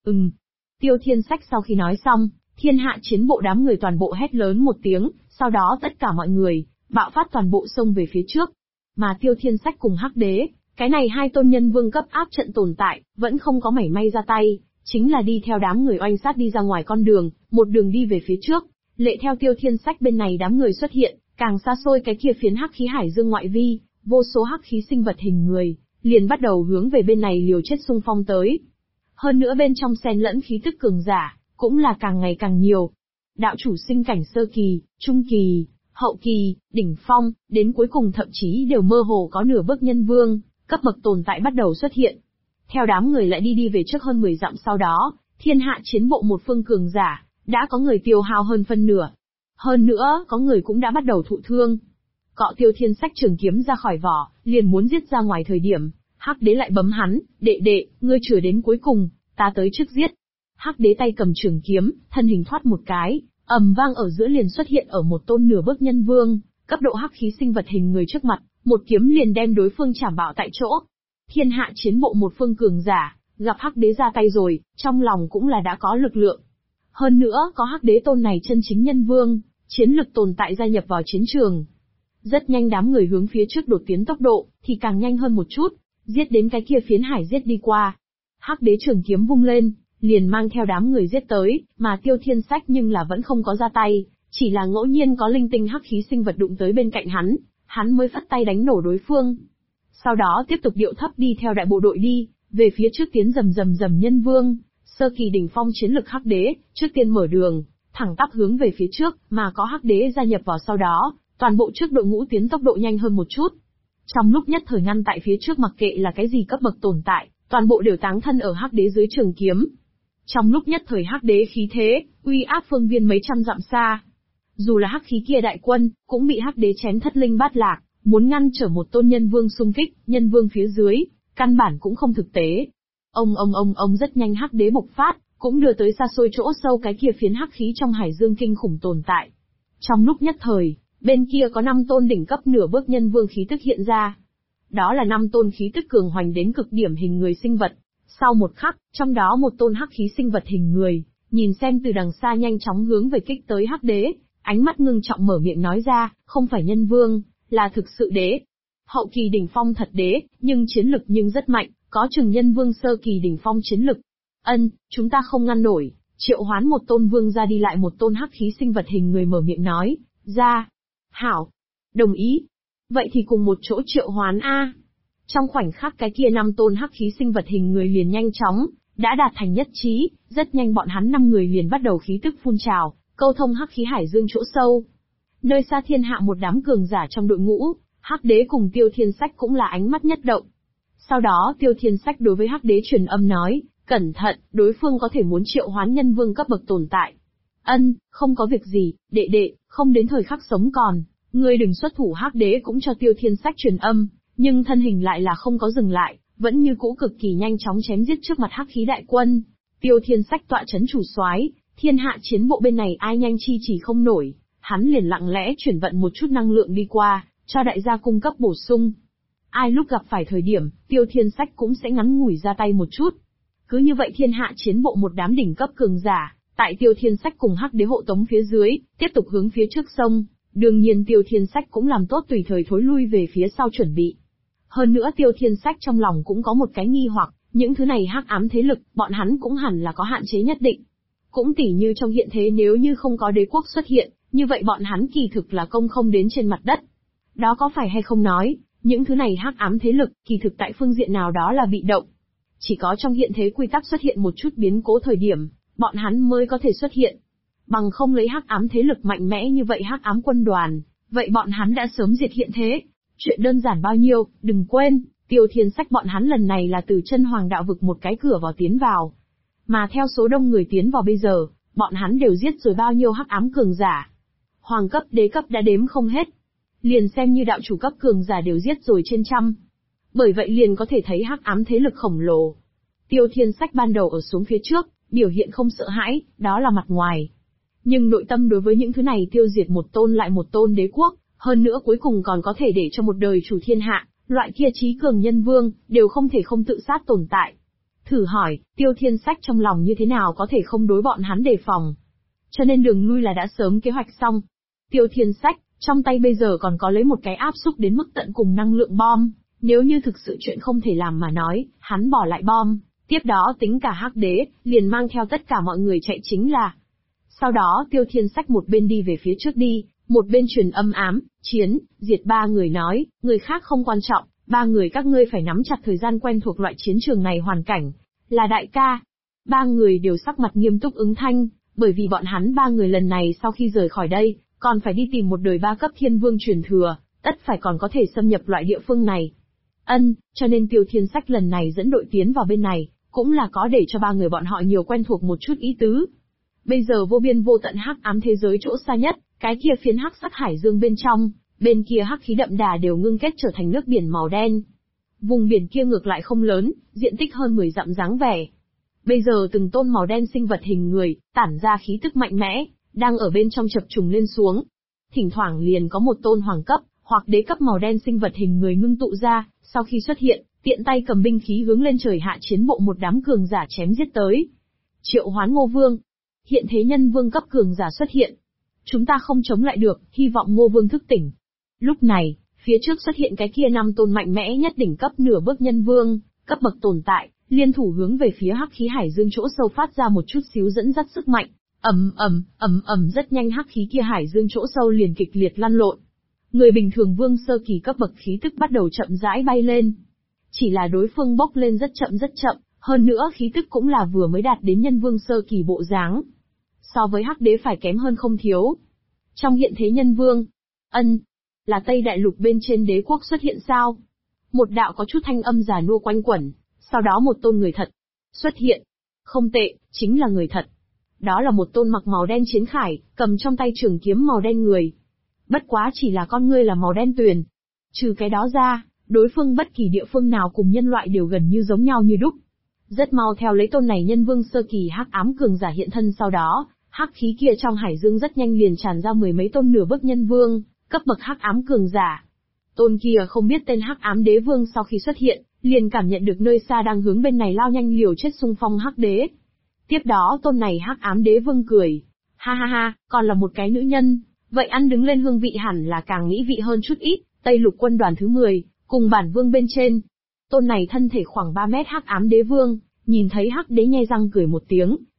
Tiêu Thiên Sách sau khi nói xong, thiên hạ chiến bộ đám người toàn bộ hét lớn một tiếng, sau đó tất cả mọi người, bạo phát toàn bộ xông về phía trước. Mà Tiêu Thiên Sách cùng Hắc Đế, cái này 2 tôn nhân vương cấp áp trận tồn tại, vẫn không có mảy may ra tay, chính là đi theo đám người oanh sát đi ra ngoài con đường, một đường đi về phía trước. Lệ theo Tiêu Thiên Sách bên này đám người xuất hiện, càng xa xôi cái kia phiến hắc khí hải dương ngoại vi, vô số hắc khí sinh vật hình người, liền bắt đầu hướng về bên này liều chết xung phong tới. Hơn nữa bên trong xen lẫn khí tức cường giả, cũng là càng ngày càng nhiều. Đạo chủ sinh cảnh sơ kỳ, trung kỳ, hậu kỳ, đỉnh phong, đến cuối cùng thậm chí đều mơ hồ có nửa bước nhân vương, cấp bậc tồn tại bắt đầu xuất hiện. Theo đám người lại đi về trước hơn 10 dặm sau đó, thiên hạ chiến bộ một phương cường giả, đã có người tiêu hao hơn phân nửa. Hơn nữa, có người cũng đã bắt đầu thụ thương. Cọ Tiêu Thiên Sách trường kiếm ra khỏi vỏ, liền muốn giết ra ngoài thời điểm, Hắc Đế lại bấm hắn, đệ, ngươi chừa đến cuối cùng, ta tới trước giết. Hắc Đế tay cầm trường kiếm, thân hình thoát một cái, ầm vang ở giữa liền xuất hiện ở một tôn nửa bước nhân vương, cấp độ hắc khí sinh vật hình người trước mặt, một kiếm liền đem đối phương chảm bạo tại chỗ. Thiên hạ chiến bộ một phương cường giả, gặp Hắc Đế ra tay rồi, trong lòng cũng là đã có lực lượng. Hơn nữa, có Hắc Đế tôn này chân chính nhân vương, chiến lực tồn tại gia nhập vào chiến trường. Rất nhanh đám người hướng phía trước đột tiến tốc độ, thì càng nhanh hơn một chút, giết đến cái kia phiến hải giết đi qua. Hắc Đế trường kiếm vung lên, liền mang theo đám người giết tới, mà Tiêu Thiên Sách nhưng là vẫn không có ra tay, chỉ là ngẫu nhiên có linh tinh hắc khí sinh vật đụng tới bên cạnh hắn mới phất tay đánh nổ đối phương. Sau đó tiếp tục điệu thấp đi theo đại bộ đội đi, về phía trước tiến rầm nhân vương, sơ kỳ đỉnh phong chiến lực Hắc Đế, trước tiên mở đường, thẳng tắp hướng về phía trước, mà có Hắc Đế gia nhập vào sau đó, toàn bộ trước đội ngũ tiến tốc độ nhanh hơn một chút. Trong lúc nhất thời ngăn tại phía trước mặc kệ là cái gì cấp bậc tồn tại, toàn bộ đều táng thân ở Hắc Đế dưới trường kiếm. Trong lúc nhất thời Hắc Đế khí thế, uy áp phương viên mấy trăm dặm xa. Dù là hắc khí kia đại quân, cũng bị Hắc Đế chém thất linh bát lạc, muốn ngăn trở một tôn nhân vương xung kích, nhân vương phía dưới, căn bản cũng không thực tế. Ông rất nhanh Hắc Đế bộc phát, cũng đưa tới xa xôi chỗ sâu cái kia phiến hắc khí trong hải dương kinh khủng tồn tại. Trong lúc nhất thời, bên kia có 5 tôn đỉnh cấp nửa bước nhân vương khí tức hiện ra. Đó là 5 tôn khí tức cường hoành đến cực điểm hình người sinh vật. Sau một khắc, trong đó một tôn hắc khí sinh vật hình người, nhìn xem từ đằng xa nhanh chóng hướng về kích tới Hắc Đế, ánh mắt ngưng trọng mở miệng nói ra, không phải nhân vương, là thực sự đế. Hậu kỳ đỉnh phong thật đế, nhưng chiến lực nhưng rất mạnh, có chừng nhân vương sơ kỳ đỉnh phong chiến lực. Chúng ta không ngăn nổi, Triệu hoán một tôn vương ra đi lại một tôn hắc khí sinh vật hình người mở miệng nói, ra. Hảo. Đồng ý. Vậy thì cùng một chỗ triệu hoán a. Trong khoảnh khắc cái kia 5 tôn hắc khí sinh vật hình người liền nhanh chóng, đã đạt thành nhất trí, rất nhanh bọn hắn 5 người liền bắt đầu khí tức phun trào, câu thông hắc khí hải dương chỗ sâu. Nơi xa thiên hạ một đám cường giả trong đội ngũ, Hắc Đế cùng Tiêu Thiên Sách cũng là ánh mắt nhất động. Sau đó Tiêu Thiên Sách đối với Hắc Đế truyền âm nói, cẩn thận, đối phương có thể muốn triệu hoán nhân vương cấp bậc tồn tại. Ân, không có việc gì, đệ đệ, không đến thời khắc sống còn, ngươi đừng xuất thủ. Hắc Đế cũng cho Tiêu Thiên Sách truyền âm, nhưng thân hình lại là không có dừng lại, vẫn như cũ cực kỳ nhanh chóng chém giết trước mặt hắc khí đại quân. Tiêu Thiên Sách tọa chấn chủ soái, thiên hạ chiến bộ bên này ai nhanh chi chỉ không nổi, hắn liền lặng lẽ chuyển vận một chút năng lượng đi qua, cho đại gia cung cấp bổ sung. Ai lúc gặp phải thời điểm, Tiêu Thiên Sách cũng sẽ ngắn ngủi ra tay một chút. Cứ như vậy thiên hạ chiến bộ một đám đỉnh cấp cường giả, tại Tiêu Thiên Sách cùng Hắc Đế hộ tống phía dưới, tiếp tục hướng phía trước sông. Đương nhiên Tiêu Thiên Sách cũng làm tốt tùy thời thối lui về phía sau chuẩn bị. Hơn nữa Tiêu Thiên Sách trong lòng cũng có một cái nghi hoặc, những thứ này hắc ám thế lực, bọn hắn cũng hẳn là có hạn chế nhất định. Cũng tỉ như trong hiện thế nếu như không có đế quốc xuất hiện, như vậy bọn hắn kỳ thực là công không đến trên mặt đất. Đó có phải hay không nói, những thứ này hắc ám thế lực, kỳ thực tại phương diện nào đó là bị động. Chỉ có trong hiện thế quy tắc xuất hiện một chút biến cố thời điểm, bọn hắn mới có thể xuất hiện. Bằng không lấy hắc ám thế lực mạnh mẽ như vậy hắc ám quân đoàn, vậy bọn hắn đã sớm diệt hiện thế. Chuyện đơn giản bao nhiêu, đừng quên, Tiêu Thiên Sách bọn hắn lần này là từ chân hoàng đạo vực một cái cửa vào tiến vào. Mà theo số đông người tiến vào bây giờ, bọn hắn đều giết rồi bao nhiêu hắc ám cường giả. Hoàng cấp, đế cấp đã đếm không hết. Liền xem như đạo chủ cấp cường giả đều giết rồi trên trăm. Bởi vậy liền có thể thấy hắc ám thế lực khổng lồ. Tiêu Thiên Sách ban đầu ở xuống phía trước, biểu hiện không sợ hãi, đó là mặt ngoài. Nhưng nội tâm đối với những thứ này tiêu diệt một tôn lại một tôn đế quốc, hơn nữa cuối cùng còn có thể để cho một đời chủ thiên hạ, loại kia trí cường nhân vương, đều không thể không tự sát tồn tại. Thử hỏi, Tiêu Thiên Sách trong lòng như thế nào có thể không đối bọn hắn đề phòng. Cho nên đường lui là đã sớm kế hoạch xong. Tiêu Thiên Sách, trong tay bây giờ còn có lấy một cái áp xúc đến mức tận cùng năng lượng bom, nếu như thực sự chuyện không thể làm mà nói, hắn bỏ lại bom, tiếp đó tính cả Hắc Đế, liền mang theo tất cả mọi người chạy chính là. Sau đó Tiêu Thiên Sách một bên đi về phía trước đi, một bên truyền âm ám, chiến, diệt 3 người nói, người khác không quan trọng, 3 người các ngươi phải nắm chặt thời gian quen thuộc loại chiến trường này hoàn cảnh, là đại ca. 3 người đều sắc mặt nghiêm túc ứng thanh, bởi vì bọn hắn 3 người lần này sau khi rời khỏi đây, còn phải đi tìm một đời 3 cấp thiên vương truyền thừa, tất phải còn có thể xâm nhập loại địa phương này. Cho nên Tiêu Thiên Sách lần này dẫn đội tiến vào bên này, cũng là có để cho 3 người bọn họ nhiều quen thuộc một chút ý tứ. Bây giờ vô biên vô tận hắc ám thế giới chỗ xa nhất, cái kia phiến hắc sắc hải dương bên trong, bên kia hắc khí đậm đà đều ngưng kết trở thành nước biển màu đen. Vùng biển kia ngược lại không lớn, diện tích hơn 10 dặm dáng vẻ. Bây giờ từng tôn màu đen sinh vật hình người, tản ra khí tức mạnh mẽ, đang ở bên trong chập trùng lên xuống. Thỉnh thoảng liền có một tôn hoàng cấp, hoặc đế cấp màu đen sinh vật hình người ngưng tụ ra, sau khi xuất hiện, tiện tay cầm binh khí hướng lên trời hạ chiến bộ một đám cường giả chém giết tới. Triệu hoán Ngô Vương. Hiện thế nhân vương cấp cường giả xuất hiện. Chúng ta không chống lại được, hy vọng Ngô Vương thức tỉnh. Lúc này, phía trước xuất hiện cái kia 5 tôn mạnh mẽ nhất đỉnh cấp nửa bước nhân vương, cấp bậc tồn tại, liên thủ hướng về phía hắc khí hải dương chỗ sâu phát ra một chút xíu dẫn dắt sức mạnh. Rất nhanh hắc khí kia hải dương chỗ sâu liền kịch liệt lăn lộn. Người bình thường vương sơ kỳ cấp bậc khí tức bắt đầu chậm rãi bay lên. Chỉ là đối phương bốc lên rất chậm, hơn nữa khí tức cũng là vừa mới đạt đến nhân vương sơ kỳ bộ dáng. So với Hắc Đế phải kém hơn không thiếu. Trong hiện thế nhân vương, là Tây Đại Lục bên trên đế quốc xuất hiện sao? Một đạo có chút thanh âm già nua quanh quẩn, sau đó một tôn người thật xuất hiện. Không tệ, chính là người thật. Đó là một tôn mặc màu đen chiến khải, cầm trong tay trường kiếm màu đen người. Bất quá chỉ là con ngươi là màu đen tuyền. Trừ cái đó ra, đối phương bất kỳ địa phương nào cùng nhân loại đều gần như giống nhau như đúc. Rất mau theo lấy tôn này nhân vương sơ kỳ hắc ám cường giả hiện thân, sau đó, hắc khí kia trong hải dương rất nhanh liền tràn ra 10 mấy tôn nửa bước nhân vương, cấp bậc hắc ám cường giả. Tôn kia không biết tên hắc ám đế vương sau khi xuất hiện, liền cảm nhận được nơi xa đang hướng bên này lao nhanh liều chết xung phong hắc đế. Tiếp đó tôn này hắc ám đế vương cười, ha, còn là một cái nữ nhân, vậy ăn đứng lên hương vị hẳn là càng mỹ vị hơn chút ít. Tây Lục quân đoàn thứ 10, cùng bản vương bên trên. Tôn này thân thể khoảng 3 mét hắc ám đế vương, nhìn thấy hắc đế nhe răng cười một tiếng,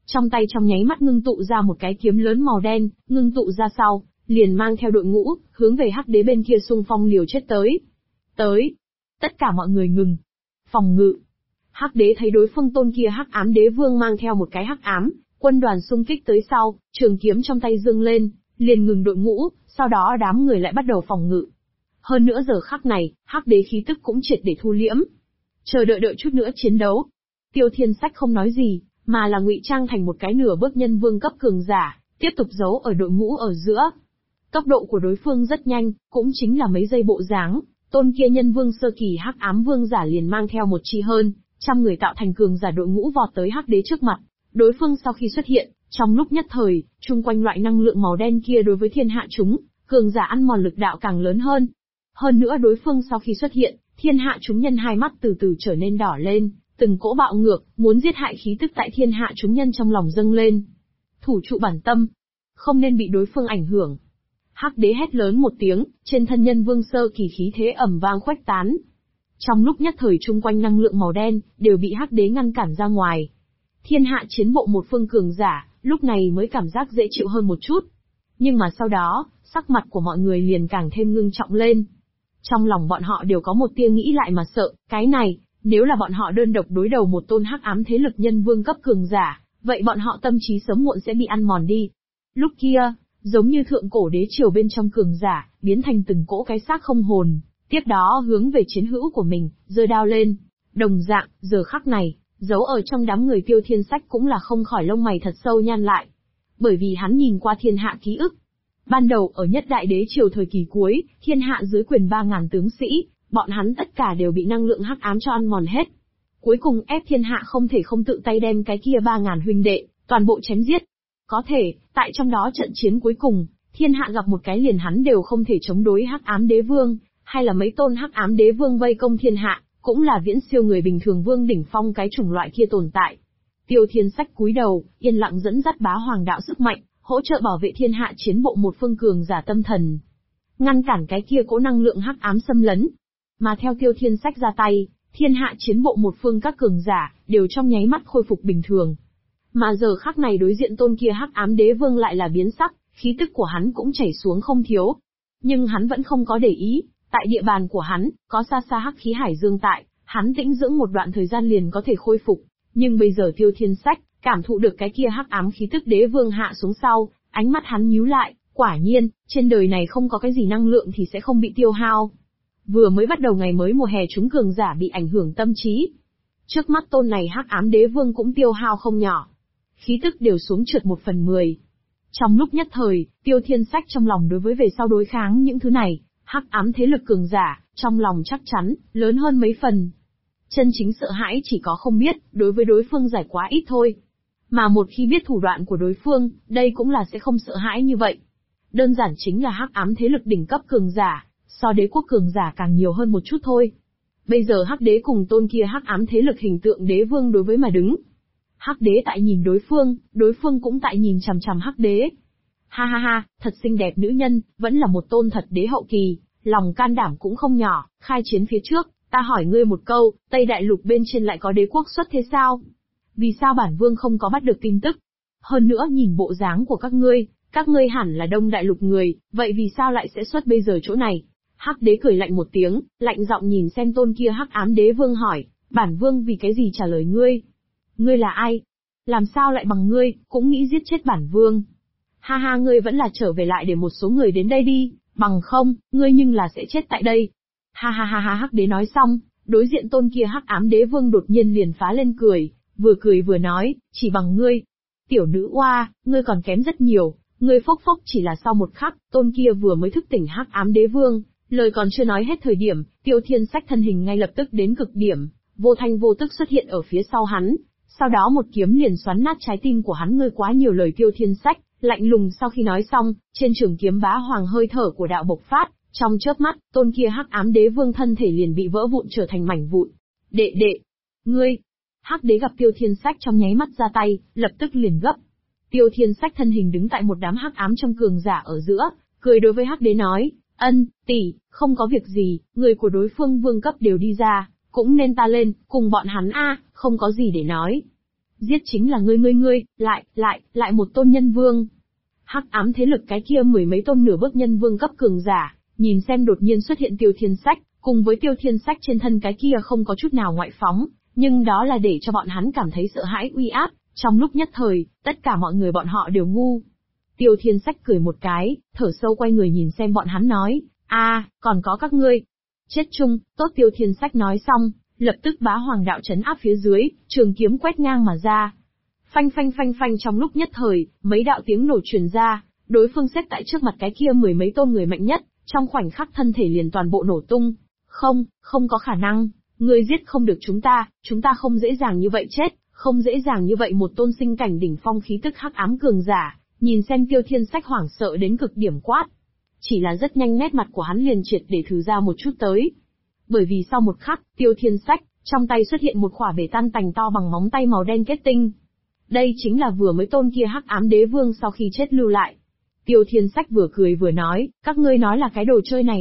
Trong tay trong nháy mắt ngưng tụ ra một cái kiếm lớn màu đen, ngưng tụ ra sau, liền mang theo đội ngũ, hướng về hắc đế bên kia xung phong liều chết tới. Tới! Tất cả mọi người ngừng. Phòng ngự. Hắc đế thấy đối phương tôn kia hắc ám đế vương mang theo một cái hắc ám, quân đoàn xung kích tới sau, trường kiếm trong tay dương lên, liền ngừng đội ngũ, sau đó đám người lại bắt đầu phòng ngự. Hơn nữa giờ khắc này, hắc đế khí tức cũng triệt để thu liễm. Chờ đợi chút nữa chiến đấu. Tiêu Thiên Sách không nói gì, mà là ngụy trang thành một cái nửa bước nhân vương cấp cường giả, tiếp tục giấu ở đội ngũ ở giữa. Tốc độ của đối phương rất nhanh, cũng chính là mấy giây bộ dáng, tôn kia nhân vương sơ kỳ hắc ám vương giả liền mang theo một chi hơn, trăm người tạo thành cường giả đội ngũ vọt tới hắc đế trước mặt. Đối phương sau khi xuất hiện, trong lúc nhất thời, chung quanh loại năng lượng màu đen kia đối với thiên hạ chúng, cường giả ăn mòn lực đạo càng lớn hơn. Hơn nữa đối phương sau khi xuất hiện, thiên hạ chúng nhân hai mắt từ từ trở nên đỏ lên, từng cỗ bạo ngược, muốn giết hại khí tức tại thiên hạ chúng nhân trong lòng dâng lên. Thủ trụ bản tâm, không nên bị đối phương ảnh hưởng. Hắc đế hét lớn một tiếng, trên thân nhân vương sơ kỳ khí thế ầm vang khuếch tán. Trong lúc nhất thời chung quanh năng lượng màu đen, đều bị hắc đế ngăn cản ra ngoài. Thiên hạ chiến bộ một phương cường giả, lúc này mới cảm giác dễ chịu hơn một chút. Nhưng mà sau đó, sắc mặt của mọi người liền càng thêm ngưng trọng lên. Trong lòng bọn họ đều có một tia nghĩ lại mà sợ, cái này, nếu là bọn họ đơn độc đối đầu một tôn hắc ám thế lực nhân vương cấp cường giả, vậy bọn họ tâm trí sớm muộn sẽ bị ăn mòn đi. Lúc kia, giống như thượng cổ đế triều bên trong cường giả, biến thành từng cỗ cái xác không hồn, tiếp đó hướng về chiến hữu của mình, giơ đao lên. Đồng dạng, giờ khắc này, giấu ở trong đám người Tiêu Thiên Sách cũng là không khỏi lông mày thật sâu nhăn lại. Bởi vì hắn nhìn qua thiên hạ ký ức. Ban đầu ở nhất đại đế triều thời kỳ cuối, thiên hạ dưới quyền 3.000 tướng sĩ, bọn hắn tất cả đều bị năng lượng hắc ám cho ăn mòn hết. Cuối cùng ép thiên hạ không thể không tự tay đem cái kia 3.000 huynh đệ, toàn bộ chém giết. Có thể, tại trong đó trận chiến cuối cùng, thiên hạ gặp một cái liền hắn đều không thể chống đối hắc ám đế vương, hay là mấy tôn hắc ám đế vương vây công thiên hạ, cũng là viễn siêu người bình thường vương đỉnh phong cái chủng loại kia tồn tại. Tiêu Thiên Sách cúi đầu, yên lặng dẫn dắt bá hoàng đạo sức mạnh, hỗ trợ bảo vệ thiên hạ chiến bộ một phương cường giả tâm thần, ngăn cản cái kia cỗ năng lượng hắc ám xâm lấn. Mà theo Tiêu Thiên Sách ra tay, thiên hạ chiến bộ một phương các cường giả đều trong nháy mắt khôi phục bình thường. Mà giờ khắc này đối diện tôn kia hắc ám đế vương lại là biến sắc, khí tức của hắn cũng chảy xuống không thiếu. Nhưng hắn vẫn không có để ý, tại địa bàn của hắn, có xa xa hắc khí hải dương tại, hắn tĩnh dưỡng một đoạn thời gian liền có thể khôi phục. Nhưng bây giờ Tiêu Thiên Sách, cảm thụ được cái kia hắc ám khí tức đế vương hạ xuống sau, ánh mắt hắn nhíu lại, quả nhiên, trên đời này không có cái gì năng lượng thì sẽ không bị tiêu hao. Vừa mới bắt đầu ngày mới mùa hè chúng cường giả bị ảnh hưởng tâm trí. Trước mắt tôn này hắc ám đế vương cũng tiêu hao không nhỏ. Khí tức đều xuống trượt 1/10. Trong lúc nhất thời, Tiêu Thiên Sách trong lòng đối với về sau đối kháng những thứ này, hắc ám thế lực cường giả, trong lòng chắc chắn, lớn hơn mấy phần. Chân chính sợ hãi chỉ có không biết, đối với đối phương giải quá ít thôi. Mà một khi biết thủ đoạn của đối phương, đây cũng là sẽ không sợ hãi như vậy. Đơn giản chính là hắc ám thế lực đỉnh cấp cường giả, so đế quốc cường giả càng nhiều hơn một chút thôi. Bây giờ hắc đế cùng tôn kia hắc ám thế lực hình tượng đế vương đối với mà đứng. Hắc đế tại nhìn đối phương cũng tại nhìn chằm chằm hắc đế. Ha ha ha, thật xinh đẹp nữ nhân, vẫn là một tôn thật đế hậu kỳ, lòng can đảm cũng không nhỏ, khai chiến phía trước, ta hỏi ngươi một câu, Tây Đại Lục bên trên lại có đế quốc xuất thế sao? Vì sao bản vương không có bắt được tin tức? Hơn nữa nhìn bộ dáng của các ngươi hẳn là Đông Đại Lục người, vậy vì sao lại sẽ xuất bây giờ chỗ này? Hắc đế cười lạnh một tiếng, lạnh giọng nhìn xem tôn kia hắc ám đế vương hỏi, bản vương vì cái gì trả lời ngươi? Ngươi là ai? Làm sao lại bằng ngươi, cũng nghĩ giết chết bản vương? Ha ha, ngươi vẫn là trở về lại để một số người đến đây đi, bằng không, ngươi nhưng là sẽ chết tại đây. Ha ha ha ha, hắc đế nói xong, đối diện tôn kia hắc ám đế vương đột nhiên liền phá lên cười vừa nói, chỉ bằng ngươi. Tiểu nữ oa, ngươi còn kém rất nhiều, ngươi phốc phốc chỉ là sau một khắc, tôn kia vừa mới thức tỉnh hắc ám đế vương, lời còn chưa nói hết thời điểm, Tiêu Thiên Sách thân hình ngay lập tức đến cực điểm, vô thanh vô tức xuất hiện ở phía sau hắn, sau đó một kiếm liền xoắn nát trái tim của hắn. Ngươi quá nhiều lời. Tiêu Thiên Sách lạnh lùng sau khi nói xong, trên trường kiếm bá hoàng hơi thở của đạo bộc phát, trong chớp mắt, tôn kia hắc ám đế vương thân thể liền bị vỡ vụn trở thành mảnh vụn. Đệ, ngươi! Hắc đế gặp Tiêu Thiên Sách trong nháy mắt ra tay, lập tức liền gấp. Tiêu Thiên Sách thân hình đứng tại một đám hắc ám trong cường giả ở giữa, cười đối với hắc đế nói, tỷ, không có việc gì, người của đối phương vương cấp đều đi ra, cũng nên ta lên, cùng bọn hắn không có gì để nói. Giết chính là ngươi, lại một tôn nhân vương. Hắc ám thế lực cái kia mười mấy tôn nửa bước nhân vương cấp cường giả, nhìn xem đột nhiên xuất hiện Tiêu Thiên Sách, cùng với Tiêu Thiên Sách trên thân cái kia không có chút nào ngoại phóng, nhưng đó là để cho bọn hắn cảm thấy sợ hãi uy áp, trong lúc nhất thời, tất cả mọi người bọn họ đều ngu. Tiêu Thiên Sách cười một cái, thở sâu quay người nhìn xem bọn hắn nói, còn có các ngươi. Chết chung, tốt. Tiêu Thiên Sách nói xong, lập tức bá hoàng đạo trấn áp phía dưới, trường kiếm quét ngang mà ra. Phanh phanh phanh phanh, trong lúc nhất thời, mấy đạo tiếng nổ truyền ra, đối phương xếp tại trước mặt cái kia mười mấy tôn người mạnh nhất, trong khoảnh khắc thân thể liền toàn bộ nổ tung. Không có khả năng, ngươi giết không được chúng ta không dễ dàng như vậy chết, không dễ dàng như vậy. Một tôn sinh cảnh đỉnh phong khí tức hắc ám cường giả, nhìn xem Tiêu Thiên Sách hoảng sợ đến cực điểm quát. Chỉ là rất nhanh nét mặt của hắn liền triệt để thử ra một chút tới. Bởi vì sau một khắc, Tiêu Thiên Sách, trong tay xuất hiện một khỏa bể tan tành to bằng móng tay màu đen kết tinh. Đây chính là vừa mới tôn kia hắc ám đế vương sau khi chết lưu lại. Tiêu Thiên Sách vừa cười vừa nói, các ngươi nói là cái đồ chơi này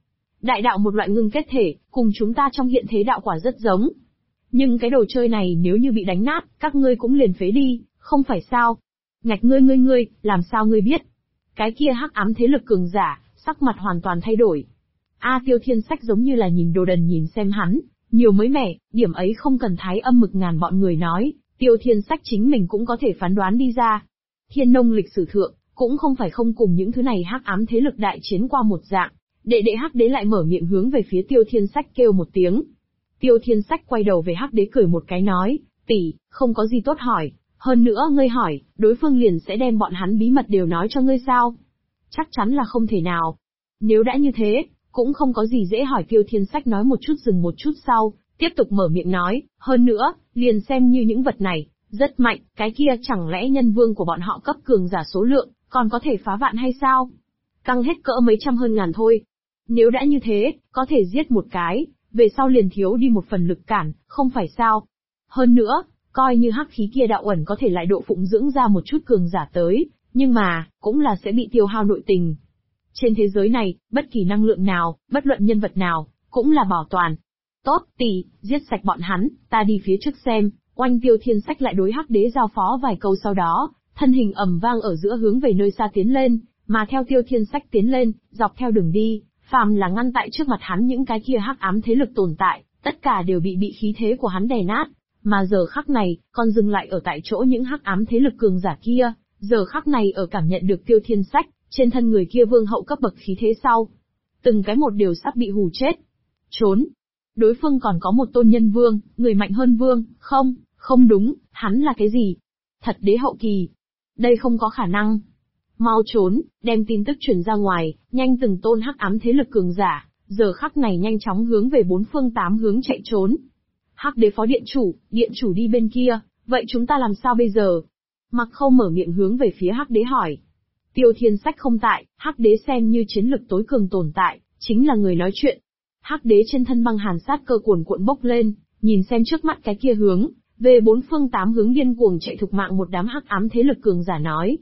đại đạo một loại ngưng kết thể, cùng chúng ta trong hiện thế đạo quả rất giống. Nhưng cái đồ chơi này nếu như bị đánh nát, các ngươi cũng liền phế đi, không phải sao? Ngạch ngươi, làm sao ngươi biết? Cái kia hắc ám thế lực cường giả, sắc mặt hoàn toàn thay đổi. Tiêu Thiên Sách giống như là nhìn đồ đần nhìn xem hắn, nhiều mới mẻ, điểm ấy không cần thái âm mực ngàn bọn người nói, Tiêu Thiên Sách chính mình cũng có thể phán đoán đi ra. Thiên Nông lịch sử thượng, cũng không phải không cùng những thứ này hắc ám thế lực đại chiến qua một dạng. Đệ Hắc Đế lại mở miệng hướng về phía Tiêu Thiên Sách kêu một tiếng. Tiêu Thiên Sách quay đầu về Hắc Đế cười một cái nói, tỷ, không có gì tốt hỏi, hơn nữa ngươi hỏi, đối phương liền sẽ đem bọn hắn bí mật đều nói cho ngươi sao? Chắc chắn là không thể nào. Nếu đã như thế, cũng không có gì dễ hỏi. Tiêu Thiên Sách nói một chút dừng một chút sau, tiếp tục mở miệng nói, hơn nữa, liền xem như những vật này, rất mạnh, cái kia chẳng lẽ nhân vương của bọn họ cấp cường giả số lượng, còn có thể phá vạn hay sao? Căng hết cỡ mấy trăm hơn ngàn thôi. Nếu đã như thế, có thể giết một cái, về sau liền thiếu đi một phần lực cản, không phải sao? Hơn nữa, coi như hắc khí kia đạo ẩn có thể lại độ phụng dưỡng ra một chút cường giả tới, nhưng mà, cũng là sẽ bị tiêu hao nội tình. Trên thế giới này, bất kỳ năng lượng nào, bất luận nhân vật nào, cũng là bảo toàn. Tốt, tỷ, giết sạch bọn hắn, ta đi phía trước xem. Oanh. Tiêu Thiên Sách lại đối Hắc Đế giao phó vài câu sau đó, thân hình ầm vang ở giữa hướng về nơi xa tiến lên, mà theo Tiêu Thiên Sách tiến lên, dọc theo đường đi, phàm là ngăn tại trước mặt hắn những cái kia hắc ám thế lực tồn tại, tất cả đều bị khí thế của hắn đè nát. Mà giờ khắc này, còn dừng lại ở tại chỗ những hắc ám thế lực cường giả kia, giờ khắc này ở cảm nhận được Tiêu Thiên Sách, trên thân người kia vương hậu cấp bậc khí thế sau. Từng cái một đều sắp bị hù chết. Trốn! Đối phương còn có một tôn nhân vương, người mạnh hơn vương, không đúng, hắn là cái gì? Thật đế hậu kỳ. Đây không có khả năng. Mau trốn, đem tin tức truyền ra ngoài, nhanh. Từng tôn hắc ám thế lực cường giả, giờ khắc này nhanh chóng hướng về bốn phương tám hướng chạy trốn. Hắc Đế phó điện chủ đi bên kia, vậy chúng ta làm sao bây giờ? Mặc Khâu mở miệng hướng về phía Hắc Đế hỏi. Tiêu Thiên Sách không tại, Hắc Đế xem như chiến lực tối cường tồn tại, chính là người nói chuyện. Hắc Đế trên thân băng hàn sát cơ cuồn cuộn bốc lên, nhìn xem trước mắt cái kia hướng, về bốn phương tám hướng điên cuồng chạy thục mạng một đám hắc ám thế lực cường giả nói,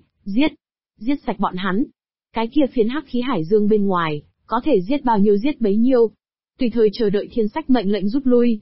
giết sạch bọn hắn. Cái kia phiến hắc khí hải dương bên ngoài, có thể giết bao nhiêu giết bấy nhiêu. Tùy thời chờ đợi Thiên Sách mệnh lệnh rút lui.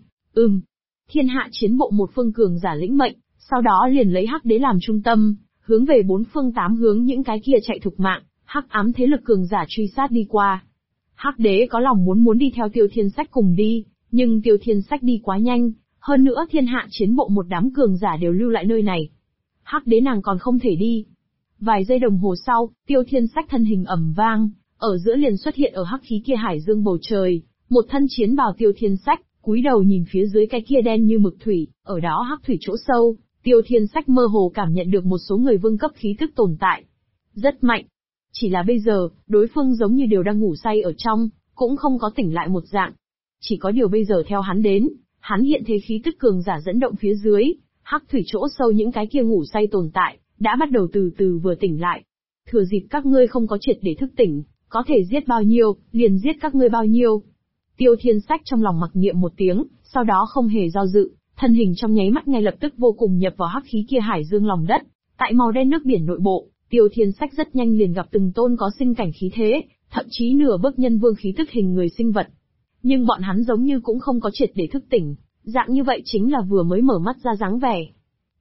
Thiên hạ chiến bộ một phương cường giả lĩnh mệnh, sau đó liền lấy Hắc Đế làm trung tâm, hướng về bốn phương tám hướng những cái kia chạy thục mạng, hắc ám thế lực cường giả truy sát đi qua. Hắc Đế có lòng muốn đi theo Tiêu Thiên Sách cùng đi, nhưng Tiêu Thiên Sách đi quá nhanh, hơn nữa thiên hạ chiến bộ một đám cường giả đều lưu lại nơi này. Hắc Đế nàng còn không thể đi. Vài giây đồng hồ sau, Tiêu Thiên Sách thân hình ầm vang, ở giữa liền xuất hiện ở hắc khí kia hải dương bầu trời, một thân chiến bào Tiêu Thiên Sách, cúi đầu nhìn phía dưới cái kia đen như mực thủy, ở đó hắc thủy chỗ sâu, Tiêu Thiên Sách mơ hồ cảm nhận được một số người vương cấp khí tức tồn tại. Rất mạnh. Chỉ là bây giờ, đối phương giống như đều đang ngủ say ở trong, cũng không có tỉnh lại một dạng. Chỉ có điều bây giờ theo hắn đến, hắn hiện thế khí tức cường giả dẫn động phía dưới, hắc thủy chỗ sâu những cái kia ngủ say tồn tại, đã bắt đầu từ từ vừa tỉnh lại. Thừa dịp các ngươi không có triệt để thức tỉnh, có thể giết bao nhiêu, liền giết các ngươi bao nhiêu. Tiêu Thiên Sách trong lòng mặc niệm một tiếng, sau đó không hề do dự, thân hình trong nháy mắt ngay lập tức vô cùng nhập vào hắc khí kia hải dương lòng đất. Tại màu đen nước biển nội bộ, Tiêu Thiên Sách rất nhanh liền gặp từng tôn có sinh cảnh khí thế, thậm chí nửa bước nhân vương khí tức hình người sinh vật. Nhưng bọn hắn giống như cũng không có triệt để thức tỉnh, dạng như vậy chính là vừa mới mở mắt ra dáng vẻ.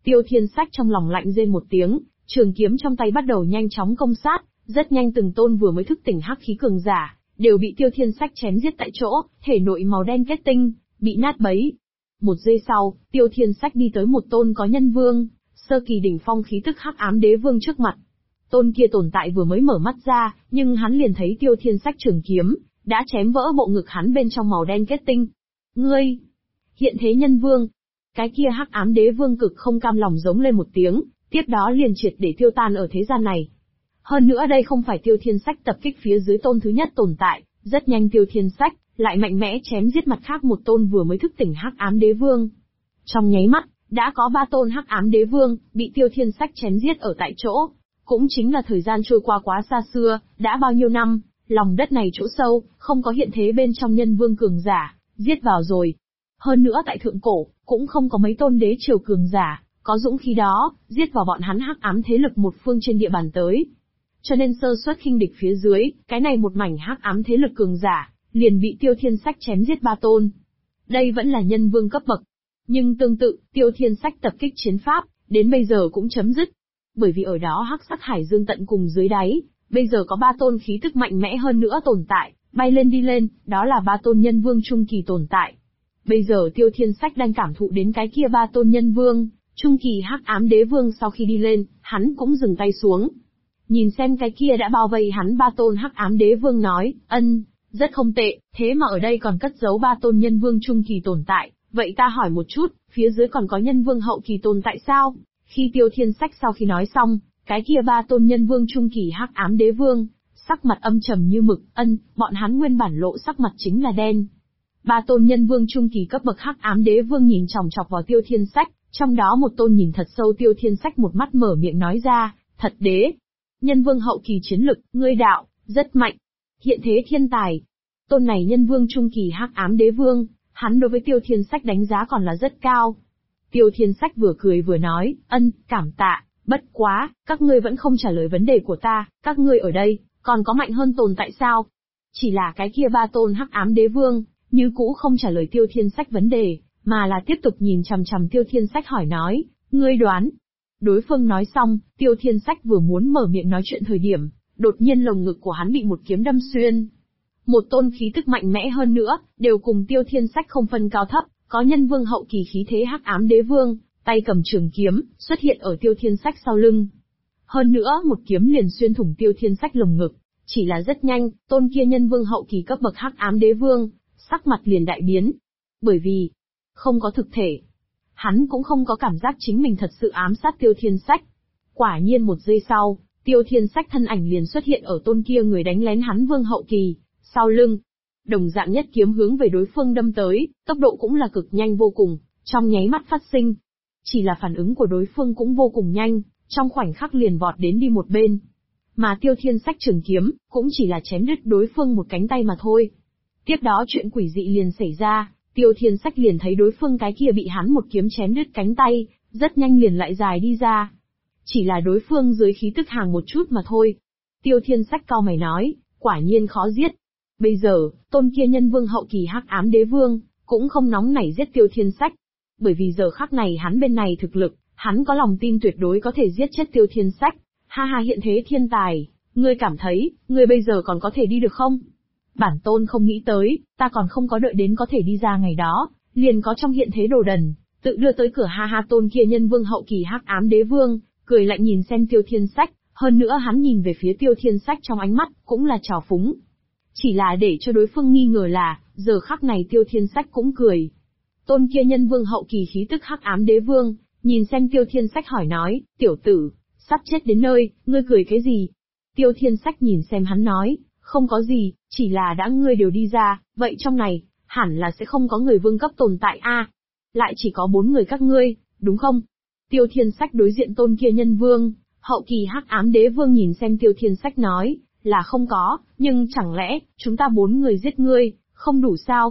Tiêu Thiên Sách trong lòng lạnh rên một tiếng, trường kiếm trong tay bắt đầu nhanh chóng công sát, rất nhanh từng tôn vừa mới thức tỉnh hắc khí cường giả, đều bị Tiêu Thiên Sách chém giết tại chỗ, thể nội màu đen kết tinh, bị nát bấy. Một giây sau, Tiêu Thiên Sách đi tới một tôn có nhân vương, sơ kỳ đỉnh phong khí tức hắc ám đế vương trước mặt. Tôn kia tồn tại vừa mới mở mắt ra, nhưng hắn liền thấy Tiêu Thiên Sách trường kiếm, đã chém vỡ bộ ngực hắn bên trong màu đen kết tinh. Ngươi! Hiện thế nhân vương! Cái kia hắc ám đế vương cực không cam lòng giống lên một tiếng, tiếp đó liền triệt để tiêu tan ở thế gian này. Hơn nữa đây không phải Tiêu Thiên Sách tập kích phía dưới tôn thứ nhất tồn tại, rất nhanh Tiêu Thiên Sách lại mạnh mẽ chém giết mặt khác một tôn vừa mới thức tỉnh hắc ám đế vương. Trong nháy mắt, đã có 3 tôn hắc ám đế vương bị Tiêu Thiên Sách chém giết ở tại chỗ. Cũng chính là thời gian trôi qua quá xa xưa, đã bao nhiêu năm, lòng đất này chỗ sâu, không có hiện thế bên trong nhân vương cường giả, giết vào rồi. Hơn nữa tại thượng cổ, cũng không có mấy tôn đế triều cường giả, có dũng khí đó, giết vào bọn hắn hắc ám thế lực một phương trên địa bàn tới. Cho nên sơ suất khinh địch phía dưới, cái này một mảnh hắc ám thế lực cường giả, liền bị Tiêu Thiên Sách chém giết 3 tôn. Đây vẫn là nhân vương cấp bậc. Nhưng tương tự, Tiêu Thiên Sách tập kích chiến pháp, đến bây giờ cũng chấm dứt. Bởi vì ở đó hắc sắc hải dương tận cùng dưới đáy, bây giờ có 3 tôn khí tức mạnh mẽ hơn nữa tồn tại, bay lên đi lên, đó là 3 tôn nhân vương trung kỳ tồn tại. Bây giờ Tiêu Thiên Sách đang cảm thụ đến cái kia 3 tôn nhân vương, trung kỳ hắc ám đế vương sau khi đi lên, hắn cũng dừng tay xuống. Nhìn xem cái kia đã bao vây hắn 3 tôn hắc ám đế vương nói, rất không tệ, thế mà ở đây còn cất giấu 3 tôn nhân vương trung kỳ tồn tại, vậy ta hỏi một chút, phía dưới còn có nhân vương hậu kỳ tồn tại sao? Khi Tiêu Thiên Sách sau khi nói xong, cái kia 3 tôn nhân vương trung kỳ hắc ám đế vương, sắc mặt âm trầm như mực, bọn hắn nguyên bản lộ sắc mặt chính là đen. 3 tôn nhân vương trung kỳ cấp bậc hắc ám đế vương nhìn chòng chọc vào Tiêu Thiên Sách, trong đó một tôn nhìn thật sâu Tiêu Thiên Sách một mắt mở miệng nói ra, thật đế. Nhân vương hậu kỳ chiến lực, ngươi đạo, rất mạnh. Hiện thế thiên tài. Tôn này nhân vương trung kỳ hắc ám đế vương, hắn đối với Tiêu Thiên Sách đánh giá còn là rất cao. Tiêu Thiên Sách vừa cười vừa nói, cảm tạ, bất quá, các ngươi vẫn không trả lời vấn đề của ta, các ngươi ở đây, còn có mạnh hơn tồn tại sao? Chỉ là cái kia 3 tôn hắc ám đế vương, như cũ không trả lời Tiêu Thiên Sách vấn đề, mà là tiếp tục nhìn chằm chằm Tiêu Thiên Sách hỏi nói, ngươi đoán. Đối phương nói xong, Tiêu Thiên Sách vừa muốn mở miệng nói chuyện thời điểm, đột nhiên lồng ngực của hắn bị một kiếm đâm xuyên. Một tôn khí tức mạnh mẽ hơn nữa, đều cùng Tiêu Thiên Sách không phân cao thấp, có nhân vương hậu kỳ khí thế hắc ám đế vương, tay cầm trường kiếm, xuất hiện ở Tiêu Thiên Sách sau lưng. Hơn nữa, một kiếm liền xuyên thủng Tiêu Thiên Sách lồng ngực, chỉ là rất nhanh, tôn kia nhân vương hậu kỳ cấp bậc hắc ám đế vương, sắc mặt liền đại biến. Bởi vì, không có thực thể. Hắn cũng không có cảm giác chính mình thật sự ám sát Tiêu Thiên Sách. Quả nhiên một giây sau, Tiêu Thiên Sách thân ảnh liền xuất hiện ở tôn kia người đánh lén hắn vương hậu kỳ, sau lưng. Đồng dạng nhất kiếm hướng về đối phương đâm tới, tốc độ cũng là cực nhanh vô cùng, trong nháy mắt phát sinh. Chỉ là phản ứng của đối phương cũng vô cùng nhanh, trong khoảnh khắc liền vọt đến đi một bên. Mà Tiêu Thiên Sách trường kiếm, cũng chỉ là chém đứt đối phương một cánh tay mà thôi. Tiếp đó chuyện quỷ dị liền xảy ra, Tiêu Thiên Sách liền thấy đối phương cái kia bị hắn một kiếm chém đứt cánh tay, rất nhanh liền lại dài đi ra. Chỉ là đối phương dưới khí tức hàng một chút mà thôi. Tiêu Thiên Sách cau mày nói, quả nhiên khó giết. Bây giờ, tôn kia nhân vương hậu kỳ hắc ám đế vương, cũng không nóng nảy giết Tiêu Thiên Sách. Bởi vì giờ khắc này hắn bên này thực lực, hắn có lòng tin tuyệt đối có thể giết chết Tiêu Thiên Sách. Ha ha, hiện thế thiên tài, ngươi cảm thấy, ngươi bây giờ còn có thể đi được không? Bản tôn không nghĩ tới, ta còn không có đợi đến có thể đi ra ngày đó, liền có trong hiện thế đồ đần, tự đưa tới cửa. Ha ha, tôn kia nhân vương hậu kỳ hắc ám đế vương, cười lạnh nhìn xem Tiêu Thiên Sách, hơn nữa hắn nhìn về phía Tiêu Thiên Sách trong ánh mắt, cũng là trào phúng. Chỉ là để cho đối phương nghi ngờ là, giờ khắc này Tiêu Thiên Sách cũng cười. Tôn kia nhân vương hậu kỳ khí tức hắc ám đế vương, nhìn xem Tiêu Thiên Sách hỏi nói, tiểu tử, sắp chết đến nơi, ngươi cười cái gì? Tiêu Thiên Sách nhìn xem hắn nói, không có gì, chỉ là đã ngươi đều đi ra, vậy trong này, hẳn là sẽ không có người vương cấp tồn tại a. Lại chỉ có 4 người các ngươi, đúng không? Tiêu Thiên Sách đối diện tôn kia nhân vương, hậu kỳ hắc ám đế vương nhìn xem Tiêu Thiên Sách nói, là không có, nhưng chẳng lẽ, chúng ta 4 người giết ngươi, không đủ sao?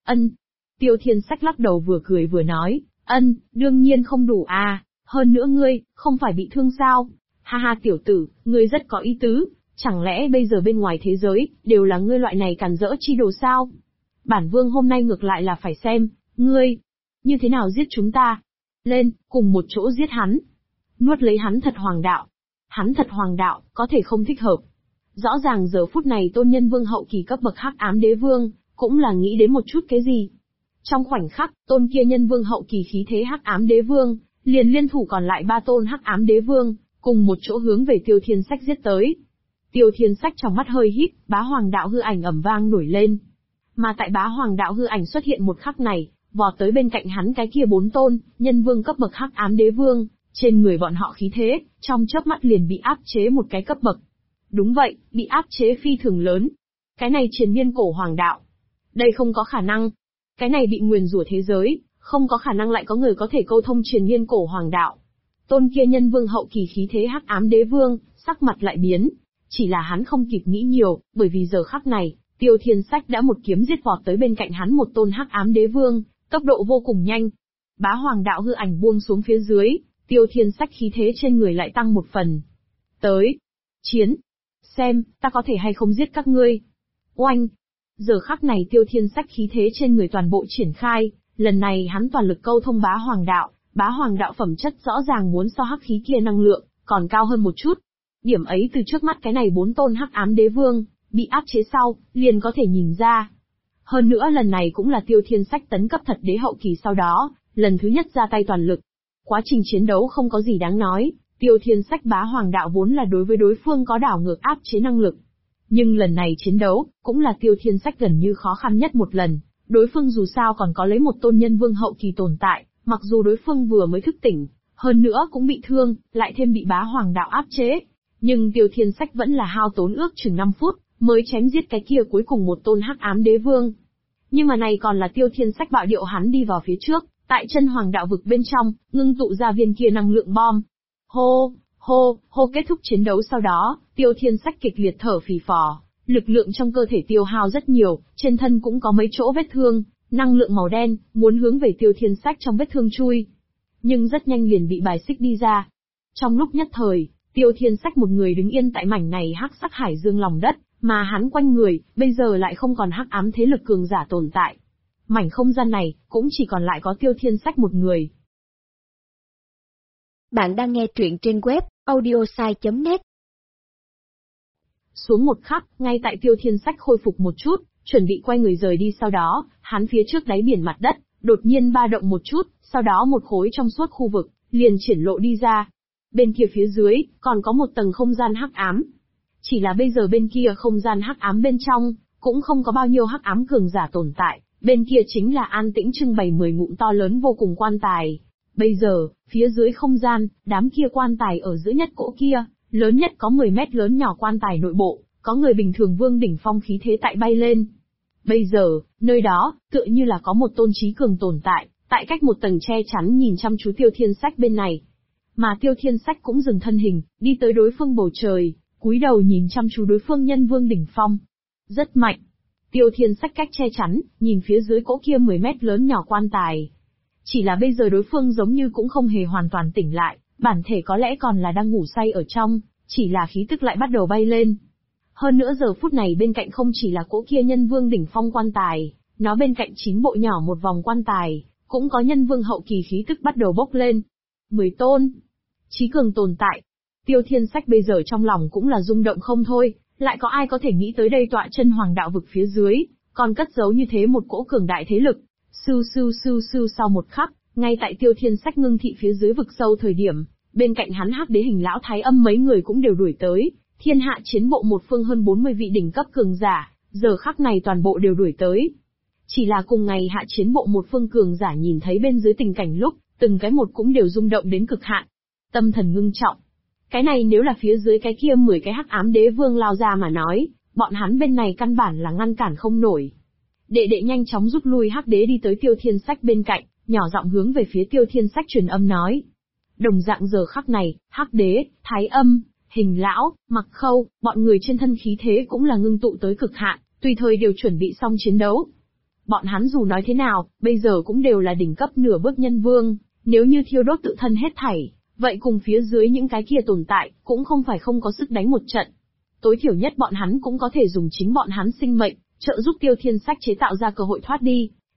Tiêu Thiên Sách lắc đầu vừa cười vừa nói, đương nhiên không đủ à, hơn nữa ngươi, không phải bị thương sao? Ha ha tiểu tử, ngươi rất có ý tứ, chẳng lẽ bây giờ bên ngoài thế giới, đều là ngươi loại này càn rỡ chi đồ sao? Bản vương hôm nay ngược lại là phải xem, ngươi, như thế nào giết chúng ta? lên, cùng một chỗ giết hắn. Nuốt lấy hắn thật hoàng đạo. Hắn thật hoàng đạo, có thể không thích hợp. Rõ ràng giờ phút này Tôn Nhân Vương hậu kỳ cấp bậc Hắc Ám Đế Vương, cũng là nghĩ đến một chút cái gì. Trong khoảnh khắc, tôn kia Nhân Vương hậu kỳ khí thế Hắc Ám Đế Vương, liền liên thủ còn lại 3 tôn Hắc Ám Đế Vương, cùng một chỗ hướng về Tiêu Thiên Sách giết tới. Tiêu Thiên Sách trong mắt hơi híp, bá hoàng đạo hư ảnh ầm vang nổi lên. Mà tại bá hoàng đạo hư ảnh xuất hiện một khắc này, vọt tới bên cạnh hắn cái kia 4 tôn, Nhân Vương cấp bậc Hắc Ám Đế Vương, trên người bọn họ khí thế, trong chớp mắt liền bị áp chế một cái cấp bậc. Đúng vậy, bị áp chế phi thường lớn. Cái này triền miên cổ hoàng đạo. Đây không có khả năng. Cái này bị nguyền rủa thế giới, không có khả năng lại có người có thể câu thông triền miên cổ hoàng đạo. Tôn kia Nhân Vương hậu kỳ khí thế Hắc Ám Đế Vương, sắc mặt lại biến. Chỉ là hắn không kịp nghĩ nhiều, bởi vì giờ khắc này, Tiêu Thiên Sách đã một kiếm giết vọt tới bên cạnh hắn một tôn Hắc Ám Đế Vương, tốc độ vô cùng nhanh. Bá hoàng đạo hư ảnh buông xuống phía dưới, Tiêu Thiên Sách khí thế trên người lại tăng một phần. Tới. Chiến. Xem, ta có thể hay không giết các ngươi. Oanh. Giờ khắc này Tiêu Thiên Sách khí thế trên người toàn bộ triển khai, lần này hắn toàn lực câu thông bá hoàng đạo phẩm chất rõ ràng muốn so hắc khí kia năng lượng, còn cao hơn một chút. Điểm ấy từ trước mắt cái này 4 tôn Hắc Ám Đế Vương, bị áp chế sau, liền có thể nhìn ra. Hơn nữa lần này cũng là Tiêu Thiên Sách tấn cấp thật đế hậu kỳ sau đó, lần thứ nhất ra tay toàn lực. Quá trình chiến đấu không có gì đáng nói, Tiêu Thiên Sách bá hoàng đạo vốn là đối với đối phương có đảo ngược áp chế năng lực. Nhưng lần này chiến đấu, cũng là Tiêu Thiên Sách gần như khó khăn nhất một lần, đối phương dù sao còn có lấy một tôn Nhân Vương hậu kỳ tồn tại, mặc dù đối phương vừa mới thức tỉnh, hơn nữa cũng bị thương, lại thêm bị bá hoàng đạo áp chế. Nhưng Tiêu Thiên Sách vẫn là hao tốn ước chừng 5 phút, mới chém giết cái kia cuối cùng một tôn Hắc Ám Đế Vương. Nhưng mà này còn là Tiêu Thiên Sách bạo điệu hắn đi vào phía trước, tại chân hoàng đạo vực bên trong, ngưng tụ ra viên kia năng lượng bom. Hô, hô, hô kết thúc chiến đấu sau đó, Tiêu Thiên Sách kịch liệt thở phì phò, lực lượng trong cơ thể tiêu hao rất nhiều, trên thân cũng có mấy chỗ vết thương, năng lượng màu đen, muốn hướng về Tiêu Thiên Sách trong vết thương chui. Nhưng rất nhanh liền bị bài xích đi ra. Trong lúc nhất thời, Tiêu Thiên Sách một người đứng yên tại mảnh này hắc sắc hải dương lòng đất, mà hắn quanh người, bây giờ lại không còn hắc ám thế lực cường giả tồn tại. Mảnh không gian này, cũng chỉ còn lại có Tiêu Thiên Sách một người. Bạn đang nghe truyện trên web, audiosai.net. Xuống một khắc, ngay tại Tiêu Thiên Sách khôi phục một chút, chuẩn bị quay người rời đi sau đó, hắn phía trước đáy biển mặt đất, đột nhiên ba động một chút, sau đó một khối trong suốt khu vực, liền triển lộ đi ra. Bên kia phía dưới, còn có một tầng không gian hắc ám. Chỉ là bây giờ bên kia không gian hắc ám bên trong, cũng không có bao nhiêu hắc ám cường giả tồn tại, bên kia chính là an tĩnh trưng bày 10 ngụm to lớn vô cùng quan tài. Bây giờ, phía dưới không gian, đám kia quan tài ở giữa nhất cỗ kia, lớn nhất có 10 mét lớn nhỏ quan tài nội bộ, có người bình thường vương đỉnh phong khí thế tại bay lên. Bây giờ, nơi đó, tựa như là có một tôn trí cường tồn tại, tại cách một tầng che chắn nhìn chăm chú Tiêu Thiên Sách bên này. Mà Tiêu Thiên Sách cũng dừng thân hình, đi tới đối phương bầu trời, cúi đầu nhìn chăm chú đối phương nhân vương đỉnh phong. Rất mạnh. Tiêu Thiên Sách cách che chắn, nhìn phía dưới cỗ kia 10 mét lớn nhỏ quan tài. Chỉ là bây giờ đối phương giống như cũng không hề hoàn toàn tỉnh lại, bản thể có lẽ còn là đang ngủ say ở trong, chỉ là khí tức lại bắt đầu bay lên. Hơn nữa giờ phút này bên cạnh không chỉ là cỗ kia nhân vương đỉnh phong quan tài, nó bên cạnh 9 bộ nhỏ một vòng quan tài, cũng có nhân vương hậu kỳ khí tức bắt đầu bốc lên. 10 tôn. Chí cường tồn tại. Tiêu Thiên Sách bây giờ trong lòng cũng là rung động không thôi, lại có ai có thể nghĩ tới đây tọa chân hoàng đạo vực phía dưới, còn cất giấu như thế một cỗ cường đại thế lực. Sưu sưu sưu sưu sau một khắc, ngay tại Tiêu Thiên Sách ngưng thị phía dưới vực sâu thời điểm, bên cạnh hắn Hắc Đế Hình Lão Thái Âm mấy người cũng đều đuổi tới, thiên hạ chiến bộ một phương hơn 40 vị đỉnh cấp cường giả, giờ khắc này toàn bộ đều đuổi tới. Chỉ là cùng ngày hạ chiến bộ một phương cường giả nhìn thấy bên dưới tình cảnh lúc, từng cái một cũng đều rung động đến cực hạn. Tâm thần ngưng trọng. Cái này nếu là phía dưới cái kia 10 cái Hắc Ám Đế Vương lao ra mà nói, bọn hắn bên này căn bản là ngăn cản không nổi. Đệ đệ nhanh chóng rút lui Hắc Đế đi tới Tiêu Thiên Sách bên cạnh, nhỏ giọng hướng về phía Tiêu Thiên Sách truyền âm nói. Đồng dạng giờ khắc này, Hắc Đế, Thái Âm, Hình Lão, Mặc Khâu, bọn người trên thân khí thế cũng là ngưng tụ tới cực hạn, tùy thời đều chuẩn bị xong chiến đấu. Bọn hắn dù nói thế nào, bây giờ cũng đều là đỉnh cấp nửa bước nhân vương, nếu như thiêu đốt tự thân hết thảy, vậy cùng phía dưới những cái kia tồn tại, cũng không phải không có sức đánh một trận. Tối thiểu nhất bọn hắn cũng có thể dùng chính bọn hắn sinh mệnh, trợ giúp Tiêu Thiên Sách chế tạo ra cơ hội thoát đi.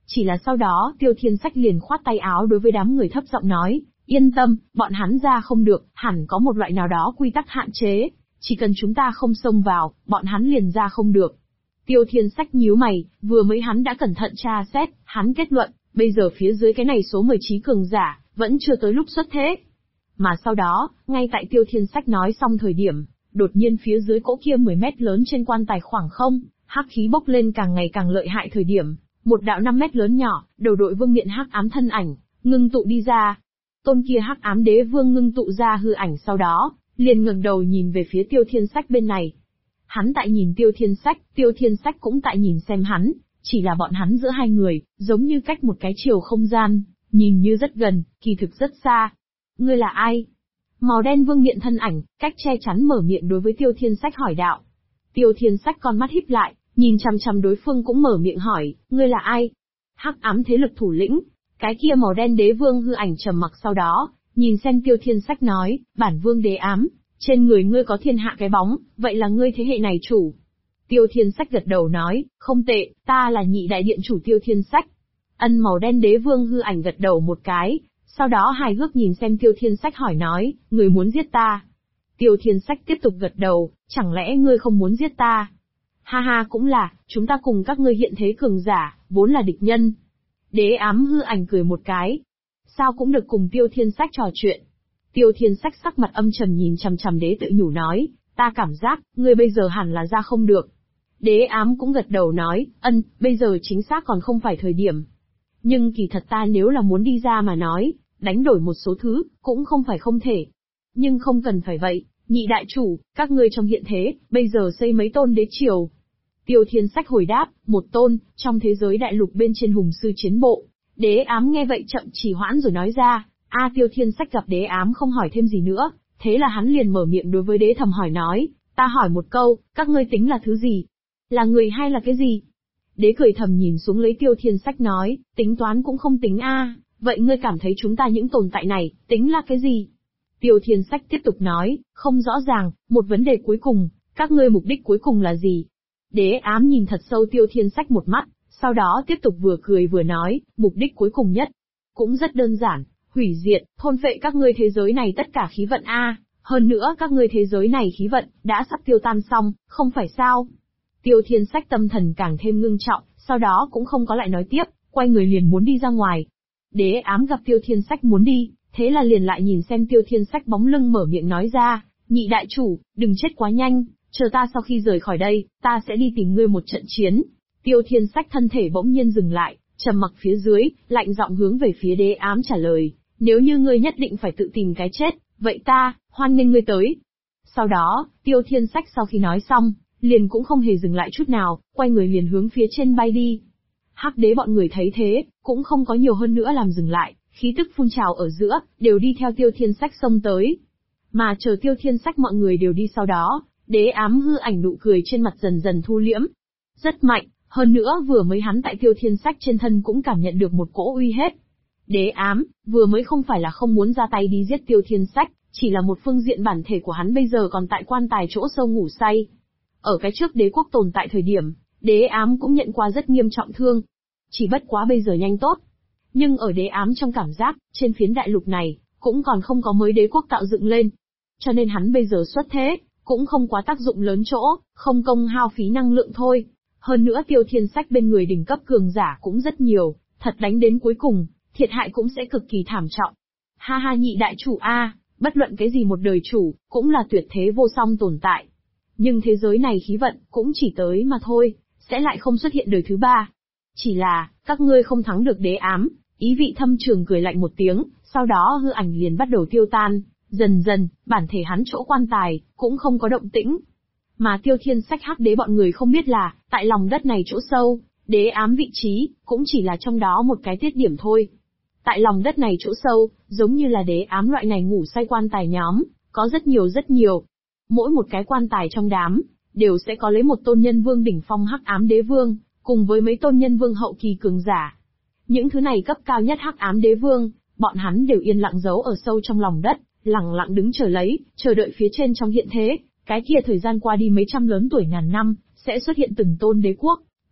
Chỉ là sau đó, Tiêu Thiên Sách liền khoát tay áo đối với đám người thấp giọng nói, yên tâm, bọn hắn ra không được, hẳn có một loại nào đó quy tắc hạn chế, chỉ cần chúng ta không xông vào, bọn hắn liền ra không được. Tiêu Thiên Sách nhíu mày, vừa mới hắn đã cẩn thận tra xét, hắn kết luận, bây giờ phía dưới cái này số 19 cường giả, vẫn chưa tới lúc xuất thế. Mà sau đó, ngay tại Tiêu Thiên Sách nói xong thời điểm, đột nhiên phía dưới cỗ kia 10 mét lớn trên quan tài khoảng không, hắc khí bốc lên càng ngày càng lợi hại thời điểm, một đạo 5 mét lớn nhỏ, đầu đội vương miện hắc ám thân ảnh, ngưng tụ đi ra. Tôn kia hắc ám đế vương ngưng tụ ra hư ảnh sau đó, liền ngẩng đầu nhìn về phía Tiêu Thiên Sách bên này. Hắn tại nhìn Tiêu Thiên Sách cũng tại nhìn xem hắn, chỉ là bọn hắn giữa hai người, giống như cách một cái chiều không gian, nhìn như rất gần, kỳ thực rất xa. Ngươi là ai? Màu đen vương miện thân ảnh, cách che chắn mở miệng đối với Tiêu Thiên Sách hỏi đạo. Tiêu Thiên Sách con mắt híp lại, nhìn chằm chằm đối phương cũng mở miệng hỏi, ngươi là ai? Hắc ám thế lực thủ lĩnh, cái kia màu đen đế vương hư ảnh trầm mặc sau đó, nhìn xem Tiêu Thiên Sách nói, bản vương đế ám, trên người ngươi có thiên hạ cái bóng, vậy là ngươi thế hệ này chủ. Tiêu Thiên Sách gật đầu nói, không tệ, ta là nhị đại điện chủ Tiêu Thiên Sách. Ân màu đen đế vương hư ảnh gật đầu một cái, sau đó hài hước nhìn xem Tiêu Thiên Sách hỏi nói, người muốn giết ta. Tiêu Thiên Sách tiếp tục gật đầu, chẳng lẽ ngươi không muốn giết ta? Ha ha cũng là, chúng ta cùng các ngươi hiện thế cường giả, vốn là địch nhân. Đế ám hư ảnh cười một cái. Sao cũng được cùng Tiêu Thiên Sách trò chuyện. Tiêu Thiên Sách sắc mặt âm trầm nhìn chằm chằm đế tự nhủ nói, ta cảm giác, ngươi bây giờ hẳn là ra không được. Đế ám cũng gật đầu nói, bây giờ chính xác còn không phải thời điểm. Nhưng kỳ thật ta nếu là muốn đi ra mà nói, đánh đổi một số thứ, cũng không phải không thể. Nhưng không cần phải vậy, nhị đại chủ, các ngươi trong hiện thế, bây giờ xây mấy tôn đế triều. Tiêu Thiên Sách hồi đáp, một tôn, trong thế giới đại lục bên trên hùng sư chiến bộ. Đế ám nghe vậy chậm chỉ hoãn rồi nói ra, Tiêu Thiên Sách gặp đế ám không hỏi thêm gì nữa, thế là hắn liền mở miệng đối với đế thầm hỏi nói, ta hỏi một câu, các ngươi tính là thứ gì? Là người hay là cái gì? Đế cười thầm nhìn xuống lấy Tiêu Thiên Sách nói, tính toán cũng không tính vậy ngươi cảm thấy chúng ta những tồn tại này, tính là cái gì? Tiêu Thiên Sách tiếp tục nói, không rõ ràng, một vấn đề cuối cùng, các ngươi mục đích cuối cùng là gì? Đế ám nhìn thật sâu Tiêu Thiên Sách một mắt, sau đó tiếp tục vừa cười vừa nói, mục đích cuối cùng nhất, cũng rất đơn giản, hủy diệt, thôn phệ các ngươi thế giới này tất cả khí vận hơn nữa các ngươi thế giới này khí vận, đã sắp tiêu tan xong, không phải sao? Tiêu Thiên Sách tâm thần càng thêm ngưng trọng, sau đó cũng không có lại nói tiếp, quay người liền muốn đi ra ngoài. Đế ám gặp Tiêu Thiên Sách muốn đi, thế là liền lại nhìn xem Tiêu Thiên Sách bóng lưng mở miệng nói ra, nhị đại chủ, đừng chết quá nhanh, chờ ta sau khi rời khỏi đây, ta sẽ đi tìm ngươi một trận chiến. Tiêu Thiên Sách thân thể bỗng nhiên dừng lại, trầm mặc phía dưới, lạnh giọng hướng về phía đế ám trả lời, nếu như ngươi nhất định phải tự tìm cái chết, vậy ta, hoan nghênh ngươi tới. Sau đó, Tiêu Thiên Sách sau khi nói xong, liền cũng không hề dừng lại chút nào, quay người liền hướng phía trên bay đi. Hắc đế bọn người thấy thế, cũng không có nhiều hơn nữa làm dừng lại, khí tức phun trào ở giữa, đều đi theo Tiêu Thiên Sách xông tới. Mà chờ Tiêu Thiên Sách mọi người đều đi sau đó, đế ám hư ảnh nụ cười trên mặt dần dần thu liễm. Rất mạnh, hơn nữa vừa mới hắn tại Tiêu Thiên Sách trên thân cũng cảm nhận được một cỗ uy hiếp. Đế ám, vừa mới không phải là không muốn ra tay đi giết Tiêu Thiên Sách, chỉ là một phương diện bản thể của hắn bây giờ còn tại quan tài chỗ sâu ngủ say. Ở cái trước đế quốc tồn tại thời điểm, đế ám cũng nhận qua rất nghiêm trọng thương. Chỉ bất quá bây giờ nhanh tốt. Nhưng ở đế ám trong cảm giác, trên phiến đại lục này, cũng còn không có mới đế quốc tạo dựng lên. Cho nên hắn bây giờ xuất thế, cũng không quá tác dụng lớn chỗ, không công hao phí năng lượng thôi. Hơn nữa Tiêu Thiên Sách bên người đỉnh cấp cường giả cũng rất nhiều, thật đánh đến cuối cùng, thiệt hại cũng sẽ cực kỳ thảm trọng. Ha ha nhị đại chủ bất luận cái gì một đời chủ, cũng là tuyệt thế vô song tồn tại. Nhưng thế giới này khí vận, cũng chỉ tới mà thôi, sẽ lại không xuất hiện đời thứ ba. Chỉ là, các ngươi không thắng được đế ám, ý vị thâm trường cười lạnh một tiếng, sau đó hư ảnh liền bắt đầu tiêu tan, dần dần, bản thể hắn chỗ quan tài, cũng không có động tĩnh. Mà Tiêu Thiên Sách hắc đế bọn người không biết là, tại lòng đất này chỗ sâu, đế ám vị trí, cũng chỉ là trong đó một cái tiết điểm thôi. Tại lòng đất này chỗ sâu, giống như là đế ám loại này ngủ say quan tài nhóm, có rất nhiều. Mỗi một cái quan tài trong đám, đều sẽ có lấy một tôn nhân vương đỉnh phong hắc ám đế vương, cùng với mấy tôn nhân vương hậu kỳ cường giả. Những thứ này cấp cao nhất hắc ám đế vương, bọn hắn đều yên lặng giấu ở sâu trong lòng đất, lặng lặng đứng chờ đợi phía trên trong hiện thế, cái kia thời gian qua đi mấy trăm lớn tuổi ngàn năm, sẽ xuất hiện từng tôn đế quốc,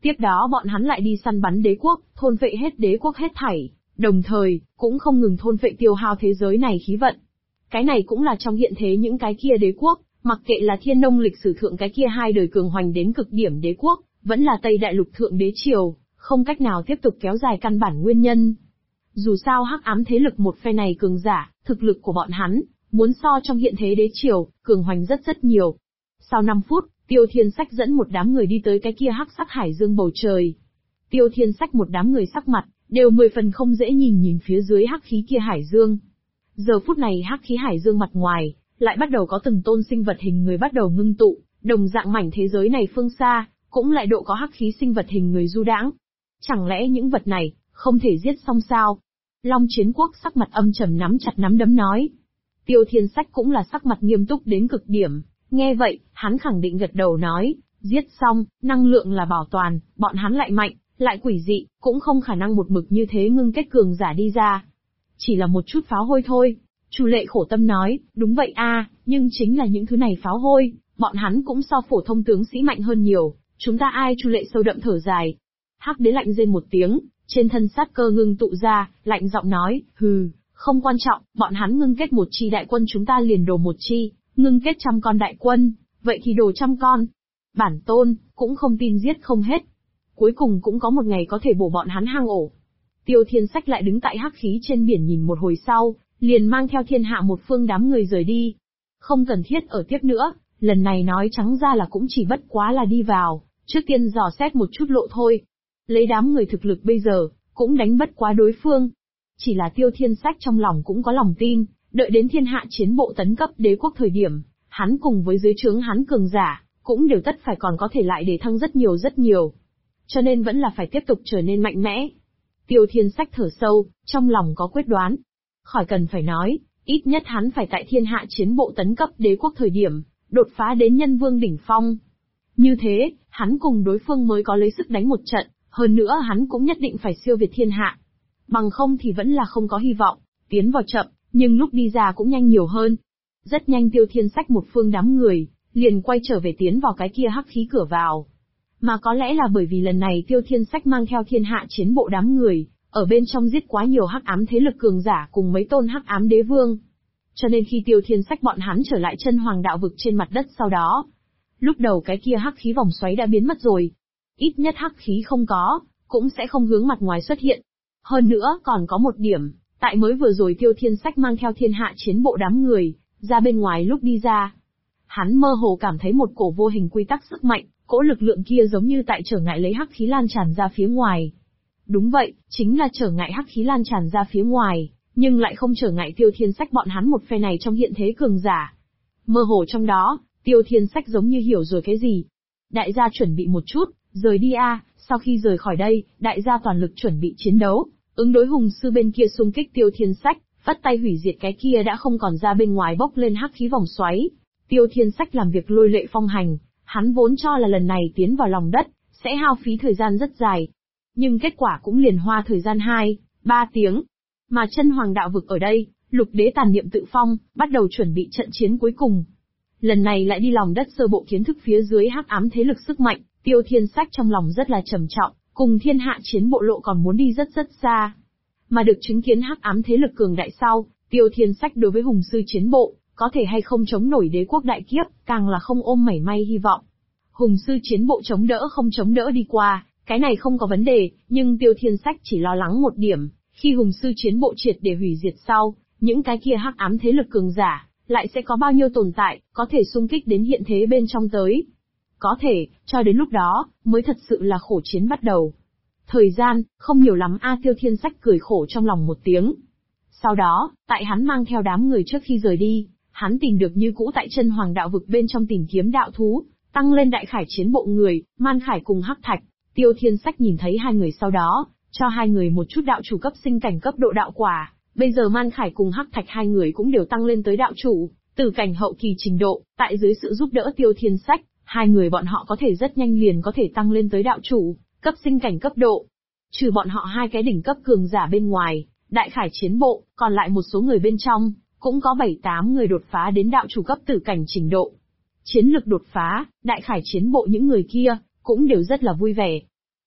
Tiếp đó bọn hắn lại đi săn bắn đế quốc, thôn phệ hết đế quốc hết thảy, đồng thời, cũng không ngừng thôn phệ tiêu hao thế giới này khí vận. Cái này cũng là trong hiện thế những cái kia đế quốc, mặc kệ là Thiên Nông lịch sử thượng cái kia hai đời cường hoành đến cực điểm đế quốc, vẫn là Tây Đại Lục thượng đế triều, không cách nào tiếp tục kéo dài căn bản nguyên nhân. Dù sao hắc ám thế lực một phe này cường giả, thực lực của bọn hắn, muốn so trong hiện thế đế triều, cường hoành rất rất nhiều. Sau 5 phút, Tiêu Thiên Sách dẫn một đám người đi tới cái kia hắc sắc hải dương bầu trời. Tiêu Thiên Sách một đám người sắc mặt, đều 10 phần không dễ nhìn phía dưới hắc khí kia hải dương. Giờ phút này hắc khí hải dương mặt ngoài, lại bắt đầu có từng tôn sinh vật hình người bắt đầu ngưng tụ, đồng dạng mảnh thế giới này phương xa, cũng lại độ có hắc khí sinh vật hình người du đãng. Chẳng lẽ những vật này, không thể giết xong sao? Long Chiến Quốc sắc mặt âm trầm nắm chặt nắm đấm nói. Tiêu Thiên Sách cũng là sắc mặt nghiêm túc đến cực điểm, nghe vậy, hắn khẳng định gật đầu nói, giết xong, năng lượng là bảo toàn, bọn hắn lại mạnh, lại quỷ dị, cũng không khả năng một mực như thế ngưng kết cường giả đi ra. Chỉ là một chút pháo hôi thôi. Chu Lệ khổ tâm nói, đúng vậy a, nhưng chính là những thứ này pháo hôi, bọn hắn cũng so phổ thông tướng sĩ mạnh hơn nhiều, chúng ta ai? Chu Lệ sâu đậm thở dài. Hắc Đế lạnh rên một tiếng, trên thân sát cơ ngưng tụ ra, lạnh giọng nói, hừ, không quan trọng, bọn hắn ngưng kết một chi đại quân chúng ta liền đồ một chi, ngưng kết 100 con đại quân, vậy thì đồ 100 con. Bản tôn, cũng không tin giết không hết. Cuối cùng cũng có một ngày có thể bổ bọn hắn hang ổ. Tiêu Thiên Sách lại đứng tại hắc khí trên biển nhìn một hồi sau, liền mang theo thiên hạ một phương đám người rời đi. Không cần thiết ở tiếp nữa, lần này nói trắng ra là cũng chỉ bất quá là đi vào, trước tiên dò xét một chút lộ thôi. Lấy đám người thực lực bây giờ, cũng đánh bất quá đối phương. Chỉ là Tiêu Thiên Sách trong lòng cũng có lòng tin, đợi đến thiên hạ chiến bộ tấn cấp đế quốc thời điểm, hắn cùng với dưới trướng hắn cường giả, cũng đều tất phải còn có thể lại để thăng rất nhiều. Cho nên vẫn là phải tiếp tục trở nên mạnh mẽ. Tiêu Thiên Sách thở sâu, trong lòng có quyết đoán. Khỏi cần phải nói, ít nhất hắn phải tại thiên hạ chiến bộ tấn cấp đế quốc thời điểm, đột phá đến nhân vương đỉnh phong. Như thế, hắn cùng đối phương mới có lấy sức đánh một trận, hơn nữa hắn cũng nhất định phải siêu việt thiên hạ. Bằng không thì vẫn là không có hy vọng, tiến vào chậm, nhưng lúc đi ra cũng nhanh nhiều hơn. Rất nhanh Tiêu Thiên Sách một phương đám người, liền quay trở về tiến vào cái kia hắc khí cửa vào. Mà có lẽ là bởi vì lần này Tiêu Thiên Sách mang theo thiên hạ chiến bộ đám người, ở bên trong giết quá nhiều hắc ám thế lực cường giả cùng mấy tôn hắc ám đế vương. Cho nên khi Tiêu Thiên Sách bọn hắn trở lại chân hoàng đạo vực trên mặt đất sau đó, lúc đầu cái kia hắc khí vòng xoáy đã biến mất rồi. Ít nhất hắc khí không có, cũng sẽ không hướng mặt ngoài xuất hiện. Hơn nữa còn có một điểm, tại mới vừa rồi Tiêu Thiên Sách mang theo thiên hạ chiến bộ đám người, ra bên ngoài lúc đi ra. Hắn mơ hồ cảm thấy một cổ vô hình quy tắc sức mạnh, cỗ lực lượng kia giống như tại trở ngại lấy hắc khí lan tràn ra phía ngoài. Đúng vậy, chính là trở ngại hắc khí lan tràn ra phía ngoài, nhưng lại không trở ngại Tiêu Thiên Sách bọn hắn một phe này trong hiện thế cường giả. Mơ hồ trong đó, Tiêu Thiên Sách giống như hiểu rồi cái gì. Đại gia chuẩn bị một chút, rời đi a. Sau khi rời khỏi đây, đại gia toàn lực chuẩn bị chiến đấu, ứng đối hùng sư bên kia xung kích Tiêu Thiên Sách, vắt tay hủy diệt cái kia đã không còn ra bên ngoài bốc lên hắc khí vòng xoáy. Tiêu Thiên Sách làm việc lôi lệ phong hành, hắn vốn cho là lần này tiến vào lòng đất, sẽ hao phí thời gian rất dài. Nhưng kết quả cũng liền hoa thời gian 2-3 tiếng. Mà chân hoàng đạo vực ở đây, Lục Đế tàn niệm tự phong, bắt đầu chuẩn bị trận chiến cuối cùng. Lần này lại đi lòng đất sơ bộ kiến thức phía dưới hắc ám thế lực sức mạnh, Tiêu Thiên Sách trong lòng rất là trầm trọng, cùng thiên hạ chiến bộ lộ còn muốn đi rất xa. Mà được chứng kiến hắc ám thế lực cường đại sau, Tiêu Thiên Sách đối với hùng sư chiến bộ, có thể hay không chống nổi đế quốc đại kiếp, càng là không ôm mảy may hy vọng. Hùng sư chiến bộ chống đỡ không chống đỡ đi qua, cái này không có vấn đề, nhưng Tiêu Thiên Sách chỉ lo lắng một điểm, khi hùng sư chiến bộ triệt để hủy diệt sau, những cái kia hắc ám thế lực cường giả, lại sẽ có bao nhiêu tồn tại, có thể xung kích đến hiện thế bên trong tới. Có thể, cho đến lúc đó, mới thật sự là khổ chiến bắt đầu. Thời gian, không nhiều lắm Tiêu Thiên Sách cười khổ trong lòng một tiếng. Sau đó, tại hắn mang theo đám người trước khi rời đi, hắn tìm được như cũ tại chân hoàng đạo vực bên trong tìm kiếm đạo thú, tăng lên đại khải chiến bộ người, Man Khải cùng Hắc Thạch. Tiêu Thiên Sách nhìn thấy hai người sau đó, cho hai người một chút đạo chủ cấp sinh cảnh cấp độ đạo quả. Bây giờ Man Khải cùng Hắc Thạch hai người cũng đều tăng lên tới đạo chủ, từ cảnh hậu kỳ trình độ, tại dưới sự giúp đỡ Tiêu Thiên Sách, hai người bọn họ có thể rất nhanh liền có thể tăng lên tới đạo chủ, cấp sinh cảnh cấp độ. Trừ bọn họ hai cái đỉnh cấp cường giả bên ngoài, đại khải chiến bộ, còn lại một số người bên trong, cũng có 7-8 người đột phá đến đạo chủ cấp tử cảnh trình độ. Chiến lực đột phá, đại khải chiến bộ những người kia, cũng đều rất là vui vẻ.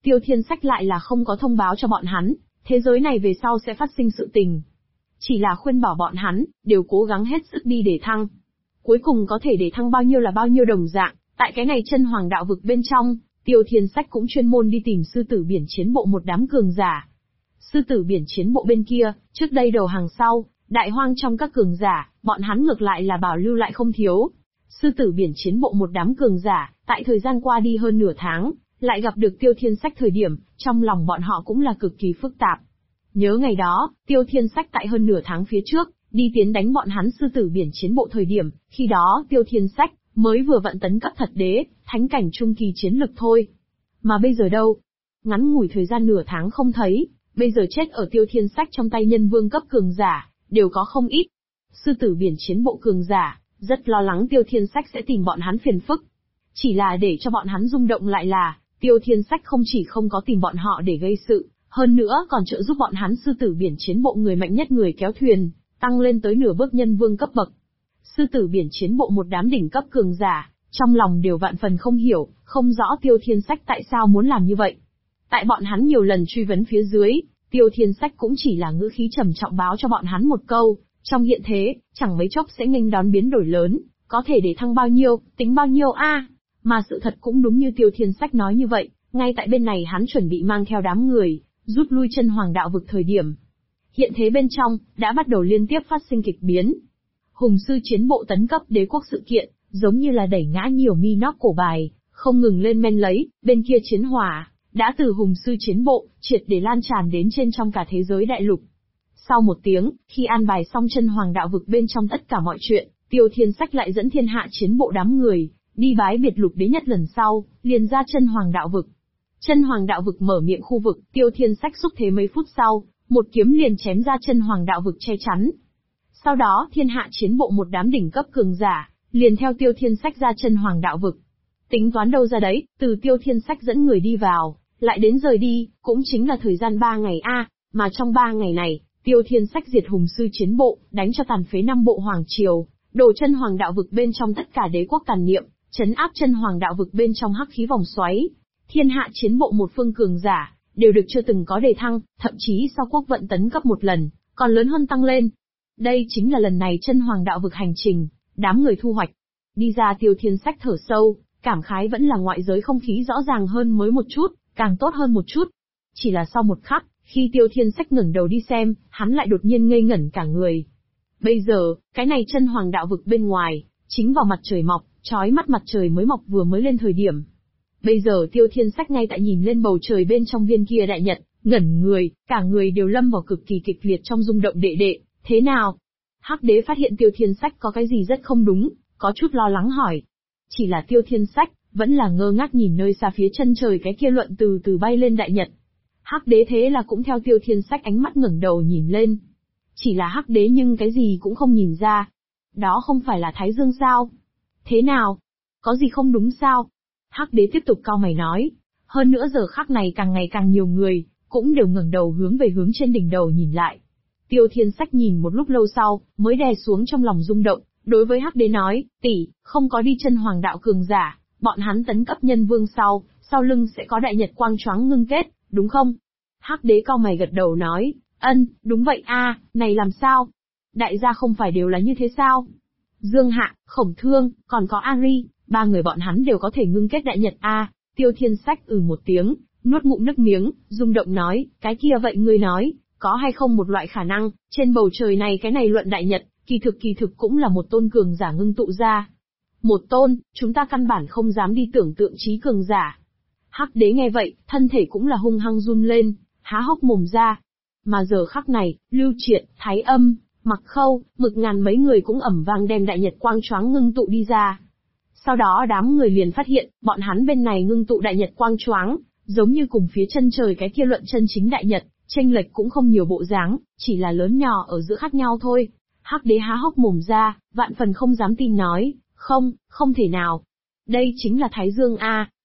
Tiêu Thiên Sách lại là không có thông báo cho bọn hắn, thế giới này về sau sẽ phát sinh sự tình. Chỉ là khuyên bảo bọn hắn, đều cố gắng hết sức đi để thăng. Cuối cùng có thể để thăng bao nhiêu là bao nhiêu đồng dạng, tại cái này chân hoàng đạo vực bên trong, Tiêu Thiên Sách cũng chuyên môn đi tìm sư tử biển chiến bộ một đám cường giả. Sư tử biển chiến bộ bên kia, trước đây đầu hàng sau, đại hoang trong các cường giả, bọn hắn ngược lại là bảo lưu lại không thiếu. Sư tử biển chiến bộ một đám cường giả, tại thời gian qua đi hơn nửa tháng, lại gặp được Tiêu Thiên Sách thời điểm, trong lòng bọn họ cũng là cực kỳ phức tạp. Nhớ ngày đó, Tiêu Thiên Sách tại hơn nửa tháng phía trước, đi tiến đánh bọn hắn sư tử biển chiến bộ thời điểm, khi đó Tiêu Thiên Sách mới vừa vận tấn cấp thật đế, thánh cảnh trung kỳ chiến lực thôi. Mà bây giờ đâu? Ngắn ngủi thời gian nửa tháng không thấy, bây giờ chết ở Tiêu Thiên Sách trong tay nhân vương cấp cường giả, đều có không ít. Sư tử biển chiến bộ cường giả, rất lo lắng Tiêu Thiên Sách sẽ tìm bọn hắn phiền phức. Chỉ là để cho bọn hắn rung động lại là, Tiêu Thiên Sách không chỉ không có tìm bọn họ để gây sự, hơn nữa còn trợ giúp bọn hắn sư tử biển chiến bộ người mạnh nhất người kéo thuyền, tăng lên tới nửa bước nhân vương cấp bậc. Sư tử biển chiến bộ một đám đỉnh cấp cường giả, trong lòng đều vạn phần không hiểu, không rõ Tiêu Thiên Sách tại sao muốn làm như vậy. Tại bọn hắn nhiều lần truy vấn phía dưới, Tiêu Thiên Sách cũng chỉ là ngữ khí trầm trọng báo cho bọn hắn một câu, trong hiện thế, chẳng mấy chốc sẽ nghênh đón biến đổi lớn, có thể để thăng bao nhiêu, tính bao nhiêu a. Mà sự thật cũng đúng như Tiêu Thiên Sách nói như vậy, ngay tại bên này hắn chuẩn bị mang theo đám người, rút lui chân hoàng đạo vực thời điểm. Hiện thế bên trong, đã bắt đầu liên tiếp phát sinh kịch biến. Hùng sư chiến bộ tấn cấp đế quốc sự kiện, giống như là đẩy ngã nhiều mi nóc cổ bài, không ngừng lên men lấy, bên kia chiến hỏa, đã từ hùng sư chiến bộ, triệt để lan tràn đến trên trong cả thế giới đại lục. Sau một tiếng, khi an bài xong chân hoàng đạo vực bên trong tất cả mọi chuyện, Tiêu Thiên Sách lại dẫn thiên hạ chiến bộ đám người, đi bái biệt lục đế nhất lần sau, liền ra chân hoàng đạo vực. Chân hoàng đạo vực mở miệng khu vực, Tiêu Thiên Sách xúc thế mấy phút sau, một kiếm liền chém ra chân hoàng đạo vực che chắn. Sau đó thiên hạ chiến bộ một đám đỉnh cấp cường giả, liền theo Tiêu Thiên Sách ra chân hoàng đạo vực. Tính toán đâu ra đấy, từ Tiêu Thiên Sách dẫn người đi vào, lại đến rời đi, cũng chính là thời gian 3 ngày mà trong 3 ngày này, Tiêu Thiên Sách diệt hùng sư chiến bộ, đánh cho tàn phế 5 bộ hoàng triều, đổ chân hoàng đạo vực bên trong tất cả đế quốc tàn niệm, trấn áp chân hoàng đạo vực bên trong hắc khí vòng xoáy. Thiên hạ chiến bộ một phương cường giả, đều được chưa từng có đề thăng, thậm chí sau quốc vận tấn cấp một lần, còn lớn hơn tăng lên. Đây chính là lần này chân hoàng đạo vực hành trình, đám người thu hoạch. Đi ra Tiêu Thiên Sách thở sâu, cảm khái vẫn là ngoại giới không khí rõ ràng hơn mới một chút, càng tốt hơn một chút. Chỉ là sau một khắc, khi Tiêu Thiên Sách ngẩng đầu đi xem, hắn lại đột nhiên ngây ngẩn cả người. Bây giờ, cái này chân hoàng đạo vực bên ngoài, chính vào mặt trời mọc, chói mắt mặt trời mới mọc vừa mới lên thời điểm. Bây giờ Tiêu Thiên Sách ngay tại nhìn lên bầu trời bên trong viên kia đại nhật, ngẩn người, cả người đều lâm vào cực kỳ kịch liệt trong rung động đệ đệ, thế nào? Hắc đế phát hiện Tiêu Thiên Sách có cái gì rất không đúng, có chút lo lắng hỏi. Chỉ là Tiêu Thiên Sách, vẫn là ngơ ngác nhìn nơi xa phía chân trời cái kia luận từ từ bay lên đại nhật. Hắc đế thế là cũng theo Tiêu Thiên Sách ánh mắt ngẩng đầu nhìn lên. Chỉ là Hắc đế nhưng cái gì cũng không nhìn ra. Đó không phải là Thái Dương sao? Thế nào? Có gì không đúng sao? Hắc đế tiếp tục cau mày nói. Hơn nữa giờ khắc này càng ngày càng nhiều người, cũng đều ngẩng đầu hướng về hướng trên đỉnh đầu nhìn lại. Tiêu Thiên Sách nhìn một lúc lâu sau, mới đè xuống trong lòng rung động, đối với Hắc đế nói, tỷ, không có đi chân hoàng đạo cường giả, bọn hắn tấn cấp nhân vương sau lưng sẽ có đại nhật quang choáng ngưng kết, đúng không? Hắc đế cau mày gật đầu nói, đúng vậy này làm sao? Đại gia không phải đều là như thế sao? Dương Hạ, Khổng Thương, còn có Ari, 3 người bọn hắn đều có thể ngưng kết đại nhật Tiêu Thiên Sách một tiếng, nuốt ngụm nước miếng, rung động nói, cái kia vậy ngươi nói, có hay không một loại khả năng, trên bầu trời này cái này luận đại nhật, kỳ thực cũng là một tôn cường giả ngưng tụ ra. Một tôn, chúng ta căn bản không dám đi tưởng tượng trí cường giả. Hắc đế nghe vậy, thân thể cũng là hung hăng run lên, há hốc mồm ra. Mà giờ khắc này, Lưu Triệt, Thái Âm, Mặc Khâu, Mực Ngàn mấy người cũng ầm vang đem đại nhật quang choáng ngưng tụ đi ra. Sau đó đám người liền phát hiện, bọn hắn bên này ngưng tụ đại nhật quang choáng, giống như cùng phía chân trời cái kia luận chân chính đại nhật, chênh lệch cũng không nhiều bộ dáng, chỉ là lớn nhỏ ở giữa khác nhau thôi. Hắc đế há hốc mồm ra, vạn phần không dám tin nói, không thể nào. Đây chính là Thái Dương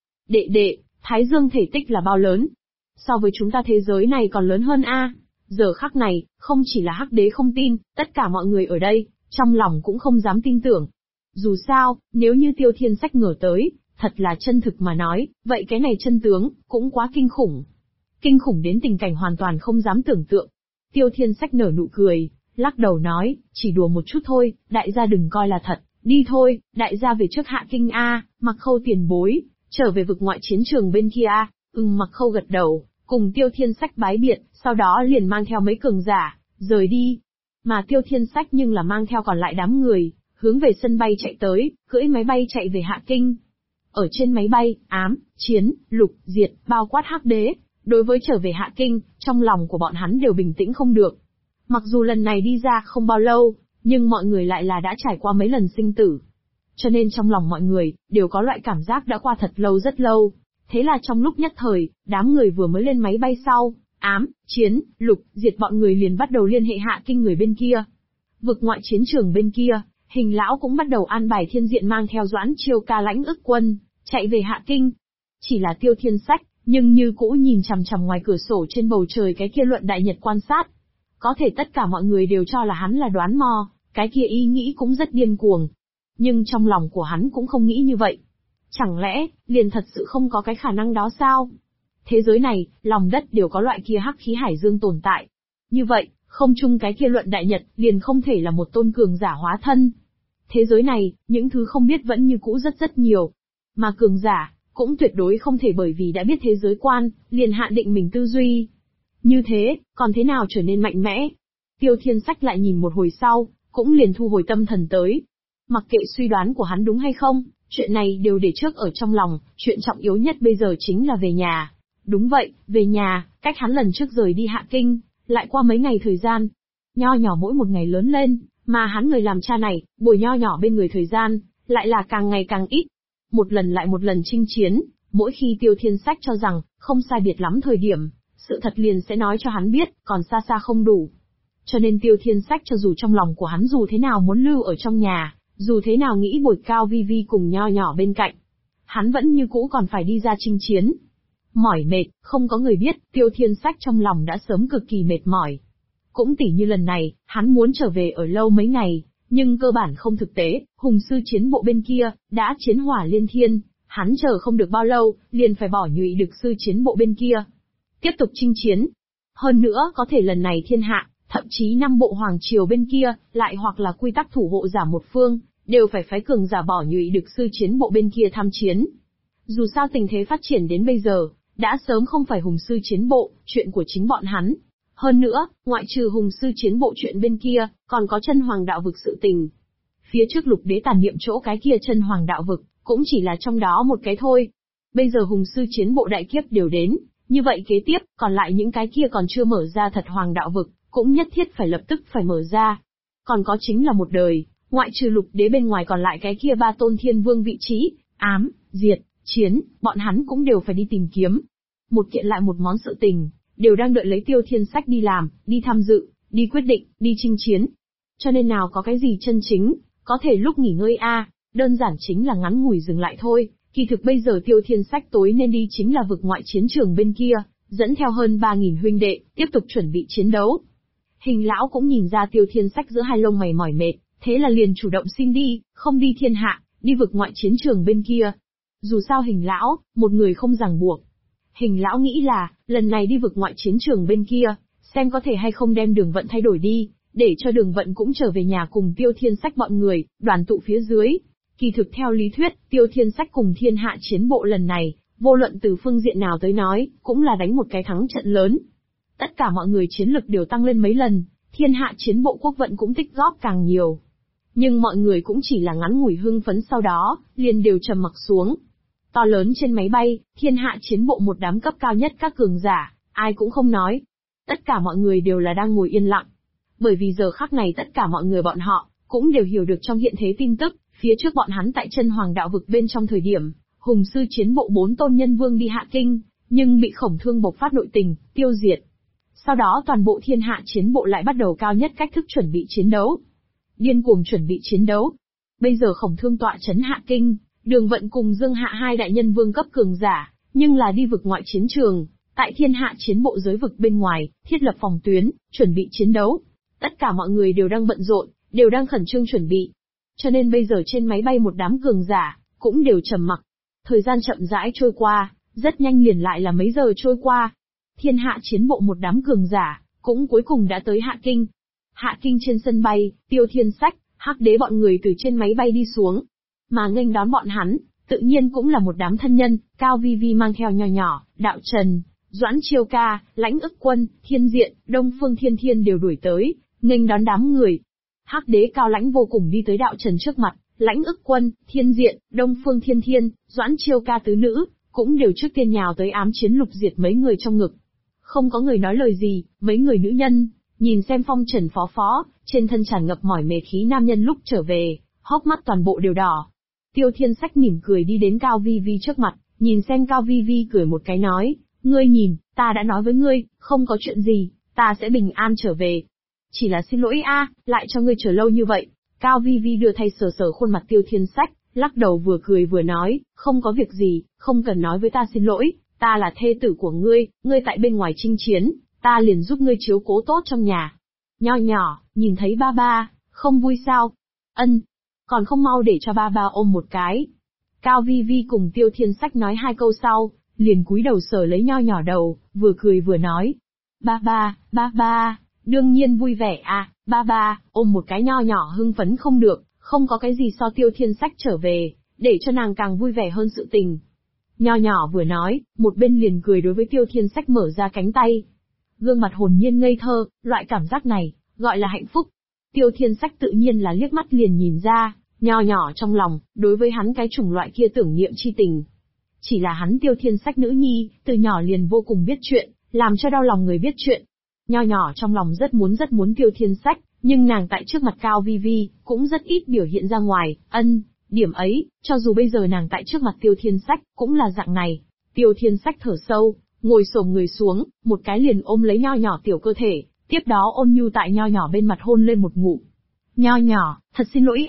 Đệ, Thái Dương thể tích là bao lớn? So với chúng ta thế giới này còn lớn hơn Giờ khắc này, không chỉ là Hắc đế không tin, tất cả mọi người ở đây, trong lòng cũng không dám tin tưởng. Dù sao, nếu như Tiêu Thiên Sách ngờ tới, Thật là chân thực mà nói, vậy cái này chân tướng, cũng quá kinh khủng. Kinh khủng đến tình cảnh hoàn toàn không dám tưởng tượng. Tiêu Thiên Sách nở nụ cười, lắc đầu nói, chỉ đùa một chút thôi, đại gia đừng coi là thật, đi thôi, đại gia về trước Hạ Kinh a, Mặc Khâu tiền bối, trở về vực ngoại chiến trường bên kia a. Mặc Khâu gật đầu, cùng Tiêu Thiên Sách bái biệt, sau đó liền mang theo mấy cường giả, rời đi. Mà Tiêu Thiên Sách nhưng là mang theo còn lại đám người, hướng về sân bay chạy tới, cưỡi máy bay chạy về Hạ Kinh. Ở trên máy bay, ám, chiến, lục, diệt, bao quát hắc đế, đối với trở về Hạ Kinh, trong lòng của bọn hắn đều bình tĩnh không được. Mặc dù lần này đi ra không bao lâu, nhưng mọi người lại là đã trải qua mấy lần sinh tử. Cho nên trong lòng mọi người, đều có loại cảm giác đã qua thật lâu rất lâu. Thế là trong lúc nhất thời, đám người vừa mới lên máy bay sau, ám, chiến, lục, diệt bọn người liền bắt đầu liên hệ Hạ Kinh người bên kia. Vực ngoại chiến trường bên kia, Hình lão cũng bắt đầu an bài thiên diện mang theo Doãn Chiêu ca lãnh ức quân, chạy về Hạ Kinh. Chỉ là Tiêu Thiên Sách, nhưng như cũ nhìn chằm chằm ngoài cửa sổ trên bầu trời cái kia luận đại nhật quan sát. Có thể tất cả mọi người đều cho là hắn là đoán mò, cái kia ý nghĩ cũng rất điên cuồng. Nhưng trong lòng của hắn cũng không nghĩ như vậy. Chẳng lẽ, liền thật sự không có cái khả năng đó sao? Thế giới này, lòng đất đều có loại kia hắc khí hải dương tồn tại. Như vậy, không chung cái kia luận đại nhật, liền không thể là một tôn cường giả hóa thân. Thế giới này, những thứ không biết vẫn như cũ rất nhiều. Mà cường giả, cũng tuyệt đối không thể bởi vì đã biết thế giới quan, liền hạn định mình tư duy. Như thế, còn thế nào trở nên mạnh mẽ? Tiêu Thiên Sách lại nhìn một hồi sau, cũng liền thu hồi tâm thần tới. Mặc kệ suy đoán của hắn đúng hay không, chuyện này đều để trước ở trong lòng, chuyện trọng yếu nhất bây giờ chính là về nhà. Đúng vậy, về nhà, cách hắn lần trước rời đi Hạ Kinh, lại qua mấy ngày thời gian. Nho nhỏ mỗi một ngày lớn lên, mà hắn người làm cha này, bồi nho nhỏ bên người thời gian, lại là càng ngày càng ít. Một lần lại một lần chinh chiến, mỗi khi Tiêu Thiên Sách cho rằng, không sai biệt lắm thời điểm, sự thật liền sẽ nói cho hắn biết, còn xa xa không đủ. Cho nên Tiêu Thiên Sách cho dù trong lòng của hắn dù thế nào muốn lưu ở trong nhà, dù thế nào nghĩ bồi cao vi vi cùng nho nhỏ bên cạnh, hắn vẫn như cũ còn phải đi ra chinh chiến. Mỏi mệt, không có người biết, Tiêu Thiên Sách trong lòng đã sớm cực kỳ mệt mỏi. Cũng tỉ như lần này, hắn muốn trở về ở lâu mấy ngày, nhưng cơ bản không thực tế, hùng sư chiến bộ bên kia, đã chiến hỏa liên thiên, hắn chờ không được bao lâu, liền phải bỏ nhụy được sư chiến bộ bên kia. Tiếp tục chinh chiến. Hơn nữa, có thể lần này thiên hạ, thậm chí 5 bộ hoàng triều bên kia, lại hoặc là quy tắc thủ hộ giả một phương, đều phải phái cường giả bỏ nhụy được sư chiến bộ bên kia tham chiến. Dù sao tình thế phát triển đến bây giờ, đã sớm không phải hùng sư chiến bộ, chuyện của chính bọn hắn. Hơn nữa, ngoại trừ hùng sư chiến bộ chuyện bên kia, còn có chân hoàng đạo vực sự tình. Phía trước lục đế tàn niệm chỗ cái kia chân hoàng đạo vực, cũng chỉ là trong đó một cái thôi. Bây giờ hùng sư chiến bộ đại kiếp đều đến, như vậy kế tiếp, còn lại những cái kia còn chưa mở ra thật hoàng đạo vực, cũng nhất thiết phải lập tức phải mở ra. Còn có chính là một đời, ngoại trừ lục đế bên ngoài còn lại cái kia 3 tôn thiên vương vị trí, ám, diệt, chiến, bọn hắn cũng đều phải đi tìm kiếm. Một kiện lại một món sự tình, đều đang đợi lấy Tiêu Thiên Sách đi làm, đi tham dự, đi quyết định, đi chinh chiến. Cho nên nào có cái gì chân chính, có thể lúc nghỉ ngơi đơn giản chính là ngắn ngủi dừng lại thôi. Kỳ thực bây giờ Tiêu Thiên Sách tối nên đi chính là vực ngoại chiến trường bên kia, dẫn theo hơn 3.000 huynh đệ, tiếp tục chuẩn bị chiến đấu. Hình lão cũng nhìn ra Tiêu Thiên Sách giữa hai lông mày mỏi mệt, thế là liền chủ động xin đi, không đi thiên hạ, đi vực ngoại chiến trường bên kia. Dù sao Hình lão, một người không ràng buộc. Hình lão nghĩ là, lần này đi vực ngoại chiến trường bên kia, xem có thể hay không đem Đường Vận thay đổi đi, để cho Đường Vận cũng trở về nhà cùng Tiêu Thiên Sách bọn người, đoàn tụ phía dưới. Kỳ thực theo lý thuyết, Tiêu Thiên Sách cùng thiên hạ chiến bộ lần này, vô luận từ phương diện nào tới nói, cũng là đánh một cái thắng trận lớn. Tất cả mọi người chiến lực đều tăng lên mấy lần, thiên hạ chiến bộ quốc vận cũng tích góp càng nhiều. Nhưng mọi người cũng chỉ là ngắn ngủi hưng phấn sau đó, liền đều trầm mặc xuống. To lớn trên máy bay, thiên hạ chiến bộ một đám cấp cao nhất các cường giả, ai cũng không nói. Tất cả mọi người đều là đang ngồi yên lặng. Bởi vì giờ khắc này tất cả mọi người bọn họ, cũng đều hiểu được trong hiện thế tin tức, phía trước bọn hắn tại chân hoàng đạo vực bên trong thời điểm, hùng sư chiến bộ 4 tôn nhân vương đi Hạ Kinh, nhưng bị Khổng Thương bộc phát nội tình, tiêu diệt. Sau đó toàn bộ thiên hạ chiến bộ lại bắt đầu cao nhất cách thức chuẩn bị chiến đấu. Điên cuồng chuẩn bị chiến đấu. Bây giờ Khổng Thương tọa trấn Hạ Kinh, Đường Vận cùng Dương Hạ hai đại nhân vương cấp cường giả, nhưng là đi vực ngoại chiến trường, tại thiên hạ chiến bộ giới vực bên ngoài, thiết lập phòng tuyến, chuẩn bị chiến đấu. Tất cả mọi người đều đang bận rộn, đều đang khẩn trương chuẩn bị. Cho nên bây giờ trên máy bay một đám cường giả, cũng đều trầm mặc. Thời gian chậm rãi trôi qua, rất nhanh liền lại là mấy giờ trôi qua. Thiên hạ chiến bộ một đám cường giả, cũng cuối cùng đã tới Hạ Kinh. Hạ Kinh trên sân bay, Tiêu Thiên Sách, Hắc Đế bọn người từ trên máy bay đi xuống. Mà nghênh đón bọn hắn, tự nhiên cũng là một đám thân nhân, Cao Vi Vi mang theo nhỏ nhỏ, Đạo Trần, Doãn Chiêu Ca, Lãnh Ức Quân, Thiên Diện, Đông Phương Thiên Thiên đều đuổi tới, nghênh đón đám người. Hắc Đế Cao Lãnh vô cùng đi tới Đạo Trần trước mặt, Lãnh Ức Quân, Thiên Diện, Đông Phương Thiên Thiên, Doãn Chiêu Ca tứ nữ, cũng đều trước tiên nhào tới ám chiến lục diệt mấy người trong ngực. Không có người nói lời gì, mấy người nữ nhân, nhìn xem phong trần phó phó, trên thân tràn ngập mỏi mệt khí nam nhân lúc trở về, hốc mắt toàn bộ đều đỏ. Tiêu Thiên Sách mỉm cười đi đến Cao Vi Vi trước mặt, nhìn xem Cao Vi Vi cười một cái nói, ngươi nhìn, ta đã nói với ngươi, không có chuyện gì, ta sẽ bình an trở về. Chỉ là xin lỗi lại cho ngươi chờ lâu như vậy. Cao Vi Vi đưa tay sờ sờ khuôn mặt Tiêu Thiên Sách, lắc đầu vừa cười vừa nói, không có việc gì, không cần nói với ta xin lỗi, ta là thê tử của ngươi tại bên ngoài chinh chiến, ta liền giúp ngươi chiếu cố tốt trong nhà. Nho nhỏ, nhìn thấy ba ba, không vui sao? Ân, còn không mau để cho ba ba ôm một cái. Cao Vi Vi cùng Tiêu Thiên Sách nói hai câu sau, liền cúi đầu sờ lấy nho nhỏ đầu, vừa cười vừa nói. Ba ba, đương nhiên vui vẻ ba ba, ôm một cái nho nhỏ hưng phấn không được, không có cái gì so Tiêu Thiên Sách trở về, để cho nàng càng vui vẻ hơn sự tình. Nho nhỏ vừa nói, một bên liền cười đối với Tiêu Thiên Sách mở ra cánh tay. Gương mặt hồn nhiên ngây thơ, loại cảm giác này, gọi là hạnh phúc. Tiêu Thiên Sách tự nhiên là liếc mắt liền nhìn ra, nho nhỏ trong lòng, đối với hắn cái chủng loại kia tưởng niệm chi tình. Chỉ là hắn Tiêu Thiên Sách nữ nhi, từ nhỏ liền vô cùng biết chuyện, làm cho đau lòng người biết chuyện. Nho nhỏ trong lòng rất muốn Tiêu Thiên Sách, nhưng nàng tại trước mặt Cao Vi Vi, cũng rất ít biểu hiện ra ngoài, điểm ấy, cho dù bây giờ nàng tại trước mặt Tiêu Thiên Sách, cũng là dạng này. Tiêu Thiên Sách thở sâu, ngồi xổm người xuống, một cái liền ôm lấy nho nhỏ tiểu cơ thể, tiếp đó ôn nhu tại nho nhỏ bên mặt hôn lên một ngụm. Nho nhỏ, thật xin lỗi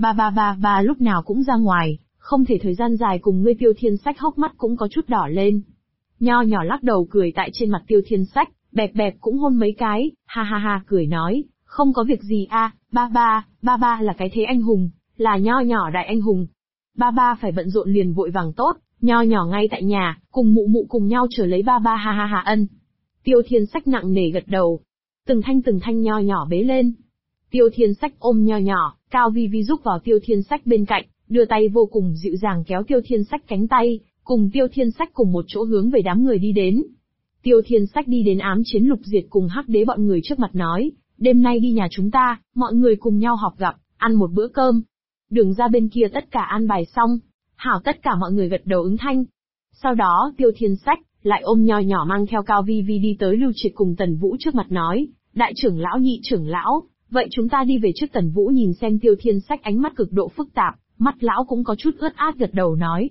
ba lúc nào cũng ra ngoài, không thể thời gian dài cùng ngươi. Tiêu Thiên Sách hốc mắt cũng có chút đỏ lên. Nho nhỏ lắc đầu cười tại trên mặt Tiêu Thiên Sách, bẹp cũng hôn mấy cái, ha cười nói, không có việc gì ba ba là cái thế anh hùng, là nho nhỏ đại anh hùng. Ba ba phải bận rộn liền vội vàng tốt, nho nhỏ ngay tại nhà, cùng mụ mụ cùng nhau chờ lấy ba ba ha Tiêu Thiên Sách nặng nề gật đầu. Từng thanh nho nhỏ bế lên. Tiêu Thiên Sách ôm nho nhỏ, Cao Vi Vi giúp vào Tiêu Thiên Sách bên cạnh, đưa tay vô cùng dịu dàng kéo Tiêu Thiên Sách cánh tay, cùng Tiêu Thiên Sách cùng một chỗ hướng về đám người đi đến. Tiêu Thiên Sách đi đến ám chiến lục diệt cùng Hắc Đế bọn người trước mặt nói, đêm nay đi nhà chúng ta, mọi người cùng nhau họp gặp, ăn một bữa cơm. Đường ra bên kia tất cả an bài xong, hảo tất cả mọi người gật đầu ứng thanh. Sau đó Tiêu Thiên Sách lại ôm nho nhỏ mang theo Cao Vi Vi đi tới Lưu Triệt cùng Tần Vũ trước mặt nói, đại trưởng lão nhị trưởng lão, vậy chúng ta đi về trước. Tần Vũ nhìn xem Tiêu Thiên Sách ánh mắt cực độ phức tạp, mắt lão cũng có chút ướt át gật đầu nói,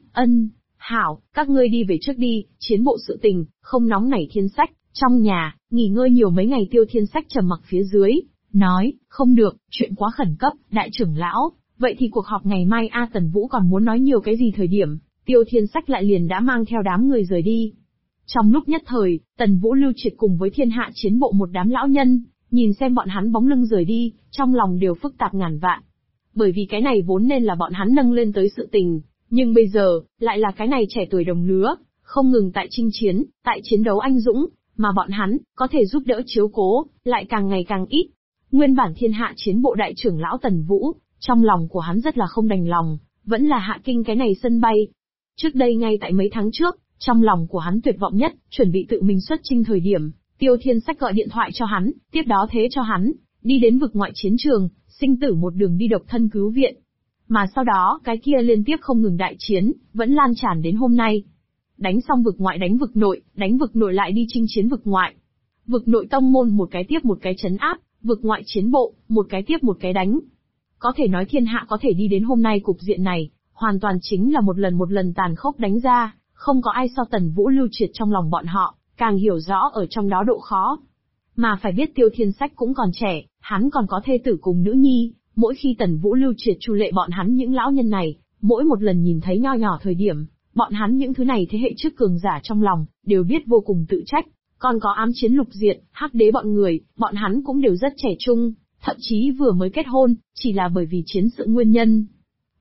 hảo, các ngươi đi về trước đi, chiến bộ sự tình, không nóng nảy. Thiên Sách, trong nhà, nghỉ ngơi nhiều mấy ngày. Tiêu Thiên Sách trầm mặc phía dưới, nói, không được, chuyện quá khẩn cấp, đại trưởng lão, vậy thì cuộc họp ngày mai Tần Vũ còn muốn nói nhiều cái gì thời điểm, Tiêu Thiên Sách lại liền đã mang theo đám người rời đi. Trong lúc nhất thời, Tần Vũ Lưu Triệt cùng với thiên hạ chiến bộ một đám lão nhân, nhìn xem bọn hắn bóng lưng rời đi, trong lòng đều phức tạp ngàn vạn. Bởi vì cái này vốn nên là bọn hắn nâng lên tới sự tình, nhưng bây giờ, lại là cái này trẻ tuổi đồng lứa, không ngừng tại chinh chiến, tại chiến đấu anh dũng, mà bọn hắn, có thể giúp đỡ chiếu cố, lại càng ngày càng ít. Nguyên bản thiên hạ chiến bộ đại trưởng lão Tần Vũ, trong lòng của hắn rất là không đành lòng, vẫn là Hạ Kinh cái này sân bay. Trước đây ngay tại mấy tháng trước, trong lòng của hắn tuyệt vọng nhất, chuẩn bị tự mình xuất chinh thời điểm, Tiêu Thiên Sách gọi điện thoại cho hắn, tiếp đó thế cho hắn, đi đến vực ngoại chiến trường, sinh tử một đường đi độc thân cứu viện. Mà sau đó, cái kia liên tiếp không ngừng đại chiến, vẫn lan tràn đến hôm nay. Đánh xong vực ngoại đánh vực nội lại đi chinh chiến vực ngoại. Vực nội tông môn một cái tiếp một cái trấn áp, vực ngoại chiến bộ, một cái tiếp một cái đánh. Có thể nói thiên hạ có thể đi đến hôm nay cục diện này, hoàn toàn chính là một lần tàn khốc đánh ra, không có ai so Tần Vũ Lưu Triệt trong lòng bọn họ, càng hiểu rõ ở trong đó độ khó. Mà phải biết Tiêu Thiên Sách cũng còn trẻ, hắn còn có thê tử cùng nữ nhi, mỗi khi Tần Vũ Lưu Triệt chu lệ bọn hắn những lão nhân này, mỗi một lần nhìn thấy nho nhỏ thời điểm, bọn hắn những thứ này thế hệ trước cường giả trong lòng, đều biết vô cùng tự trách, còn có ám chiến lục diệt, Hắc Đế bọn người, bọn hắn cũng đều rất trẻ trung, thậm chí vừa mới kết hôn, chỉ là bởi vì chiến sự nguyên nhân.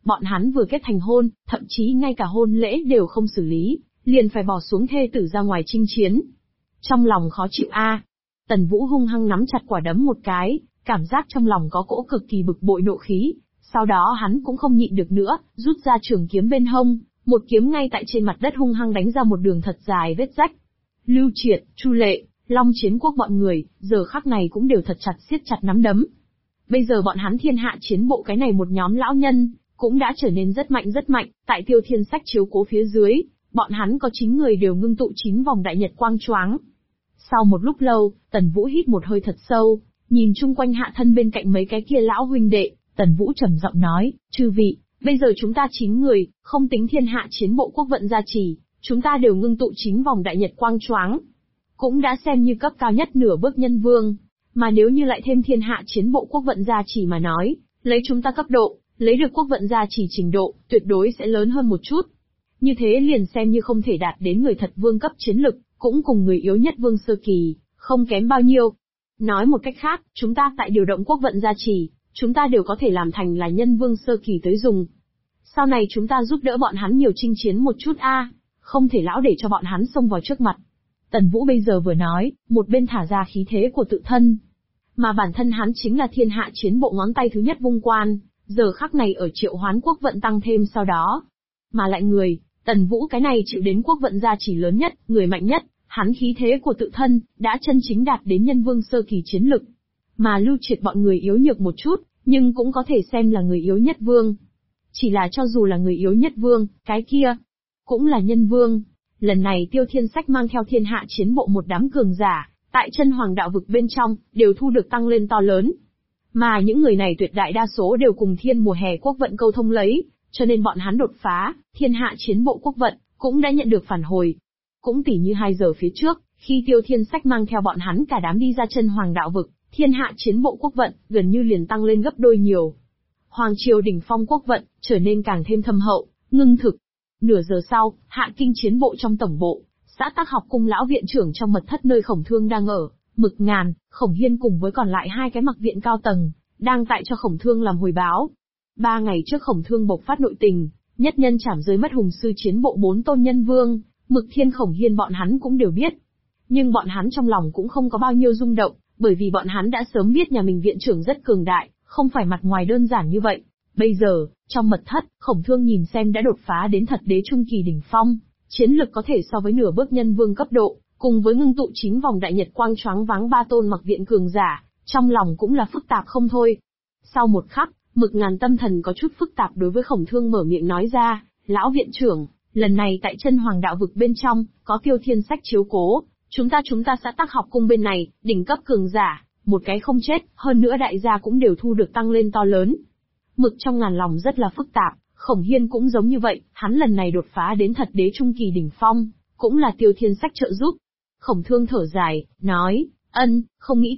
Bọn hắn vừa kết thành hôn, thậm chí ngay cả hôn lễ đều không xử lý, liền phải bỏ xuống thê tử ra ngoài chinh chiến. Trong lòng khó chịu a. Tần Vũ hung hăng nắm chặt quả đấm một cái, cảm giác trong lòng có cỗ cực kỳ bực bội nộ khí. Sau đó hắn cũng không nhịn được nữa, rút ra trường kiếm bên hông, một kiếm ngay tại trên mặt đất hung hăng đánh ra một đường thật dài vết rách. Lưu Triệt, Chu Lệ, Long Chiến Quốc bọn người, giờ khắc này cũng đều thật chặt siết chặt nắm đấm. Bây giờ bọn hắn thiên hạ chiến bộ cái này một nhóm lão nhân, cũng đã trở nên rất mạnh, tại Tiêu Thiên Sách chiếu cố phía dưới, bọn hắn có 9 người đều ngưng tụ 9 vòng đại nhật quang choáng. Sau một lúc lâu, Tần Vũ hít một hơi thật sâu, nhìn chung quanh hạ thân bên cạnh mấy cái kia lão huynh đệ, Tần Vũ trầm giọng nói, chư vị, bây giờ chúng ta 9 người, không tính thiên hạ chiến bộ quốc vận gia trì, chúng ta đều ngưng tụ 9 vòng đại nhật quang choáng. Cũng đã xem như cấp cao nhất nửa bước nhân vương, mà nếu như lại thêm thiên hạ chiến bộ quốc vận gia trì mà nói, lấy chúng ta cấp độ, lấy được quốc vận gia trì trình độ, tuyệt đối sẽ lớn hơn một chút. Như thế liền xem như không thể đạt đến người thật vương cấp chiến lực, cũng cùng người yếu nhất vương sơ kỳ, không kém bao nhiêu. Nói một cách khác, chúng ta tại điều động quốc vận gia trì, chúng ta đều có thể làm thành là nhân vương sơ kỳ tới dùng. Sau này chúng ta giúp đỡ bọn hắn nhiều chinh chiến một chút không thể lão để cho bọn hắn xông vào trước mặt. Tần Vũ bây giờ vừa nói, một bên thả ra khí thế của tự thân. Mà bản thân hắn chính là thiên hạ chiến bộ ngón tay thứ nhất vung quan, giờ khắc này ở Triệu Hoán quốc vận tăng thêm sau đó. Mà lại Tần Vũ cái này chịu đến quốc vận gia trì lớn nhất, người mạnh nhất, hắn khí thế của tự thân, đã chân chính đạt đến nhân vương sơ kỳ chiến lực. Mà Lưu Triệt bọn người yếu nhược một chút, nhưng cũng có thể xem là người yếu nhất vương. Chỉ là cho dù là người yếu nhất vương, cái kia, cũng là nhân vương. Lần này Tiêu Thiên Sách mang theo thiên hạ chiến bộ một đám cường giả, tại chân hoàng đạo vực bên trong, đều thu được tăng lên to lớn. Mà những người này tuyệt đại đa số đều cùng thiên mùa hè quốc vận câu thông lấy, cho nên bọn hắn đột phá, thiên hạ chiến bộ quốc vận, cũng đã nhận được phản hồi. Cũng tỉ như 2 giờ phía trước, khi Tiêu Thiên Sách mang theo bọn hắn cả đám đi ra chân hoàng đạo vực, thiên hạ chiến bộ quốc vận, gần như liền tăng lên gấp đôi nhiều. Hoàng triều đỉnh phong quốc vận, trở nên càng thêm thâm hậu, ngưng thực. Nửa giờ sau, hạ kinh chiến bộ trong tổng bộ, xã Tắc Học cung lão viện trưởng trong mật thất nơi Khổng Thương đang ở, Mực Ngàn, Khổng Hiên cùng với còn lại 2 cái mặc viện cao tầng, đang tại cho Khổng Thương làm hồi báo. 3 ngày trước Khổng Thương bộc phát nội tình, nhất nhân chảm giới mất hùng sư chiến bộ 4 tôn nhân vương, Mực Thiên Khổng Hiên bọn hắn cũng đều biết. Nhưng bọn hắn trong lòng cũng không có bao nhiêu rung động, bởi vì bọn hắn đã sớm biết nhà mình viện trưởng rất cường đại, không phải mặt ngoài đơn giản như vậy. Bây giờ, trong mật thất, Khổng Thương nhìn xem đã đột phá đến thật đế trung kỳ đỉnh phong, chiến lực có thể so với nửa bước nhân vương cấp độ, cùng với ngưng tụ 9 vòng đại nhật quang choáng váng 3 tôn mặc viện cường giả, trong lòng cũng là phức tạp không thôi. Sau một khắc, Mực Ngàn tâm thần có chút phức tạp đối với Khổng Thương mở miệng nói ra, lão viện trưởng, lần này tại chân hoàng đạo vực bên trong, có Tiêu Thiên Sách chiếu cố, chúng ta xã Tắc Học cung bên này, đỉnh cấp cường giả, một cái không chết, hơn nữa đại gia cũng đều thu được tăng lên to lớn. Mực trong ngàn lòng rất là phức tạp, Khổng Hiên cũng giống như vậy, hắn lần này đột phá đến thật đế trung kỳ đỉnh phong, cũng là Tiêu Thiên Sách trợ giúp. Khổng Thương thở dài, nói, không nghĩ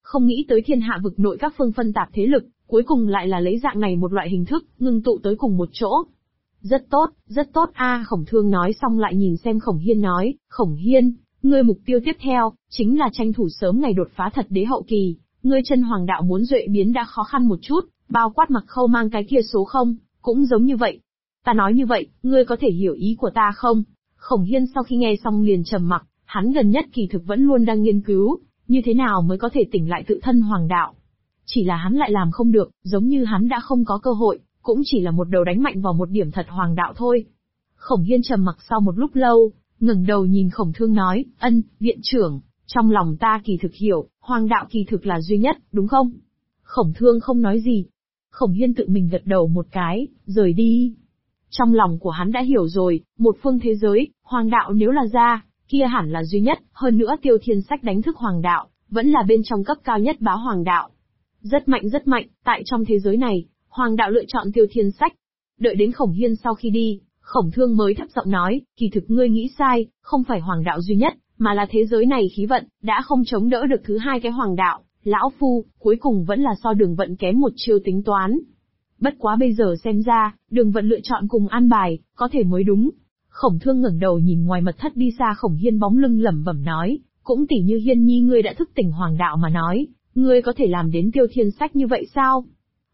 tới thiên hạ vực nội các phương phân tạp thế lực, cuối cùng lại là lấy dạng này một loại hình thức, ngưng tụ tới cùng một chỗ. Rất tốt Khổng Thương nói xong lại nhìn xem Khổng Hiên nói, Khổng Hiên, ngươi mục tiêu tiếp theo, chính là tranh thủ sớm ngày đột phá thật đế hậu kỳ, ngươi chân hoàng đạo muốn duệ biến đã khó khăn một chút, bao quát Mặc Khâu mang cái kia số 0, cũng giống như vậy. Ta nói như vậy, ngươi có thể hiểu ý của ta không? Khổng Hiên sau khi nghe xong liền trầm mặc, hắn gần nhất kỳ thực vẫn luôn đang nghiên cứu, như thế nào mới có thể tỉnh lại tự thân hoàng đạo. Chỉ là hắn lại làm không được, giống như hắn đã không có cơ hội, cũng chỉ là một đầu đánh mạnh vào một điểm thật hoàng đạo thôi. Khổng Hiên trầm mặc sau một lúc lâu, ngẩng đầu nhìn Khổng Thương nói, viện trưởng, trong lòng ta kỳ thực hiểu, hoàng đạo kỳ thực là duy nhất, đúng không? Khổng Thương không nói gì. Khổng Hiên tự mình gật đầu một cái, rời đi. Trong lòng của hắn đã hiểu rồi, một phương thế giới, hoàng đạo nếu là ra, kia hẳn là duy nhất, hơn nữa Tiêu Thiên Sách đánh thức hoàng đạo, vẫn là bên trong cấp cao nhất bá hoàng đạo. Rất mạnh, tại trong thế giới này, hoàng đạo lựa chọn Tiêu Thiên Sách. Đợi đến Khổng Hiên sau khi đi, Khổng Thương mới thấp giọng nói, kỳ thực ngươi nghĩ sai, không phải hoàng đạo duy nhất, mà là thế giới này khí vận, đã không chống đỡ được thứ 2 cái hoàng đạo, lão phu, cuối cùng vẫn là so Đường Vận kém một chiêu tính toán. Bất quá bây giờ xem ra, Đường Vận lựa chọn cùng an bài, có thể mới đúng. Khổng Thương ngẩng đầu nhìn ngoài mật thất đi xa Khổng Hiên bóng lưng lẩm bẩm nói, cũng tỉ như Hiên Nhi ngươi đã thức tỉnh hoàng đạo mà nói, ngươi có thể làm đến Tiêu Thiên Sách như vậy sao?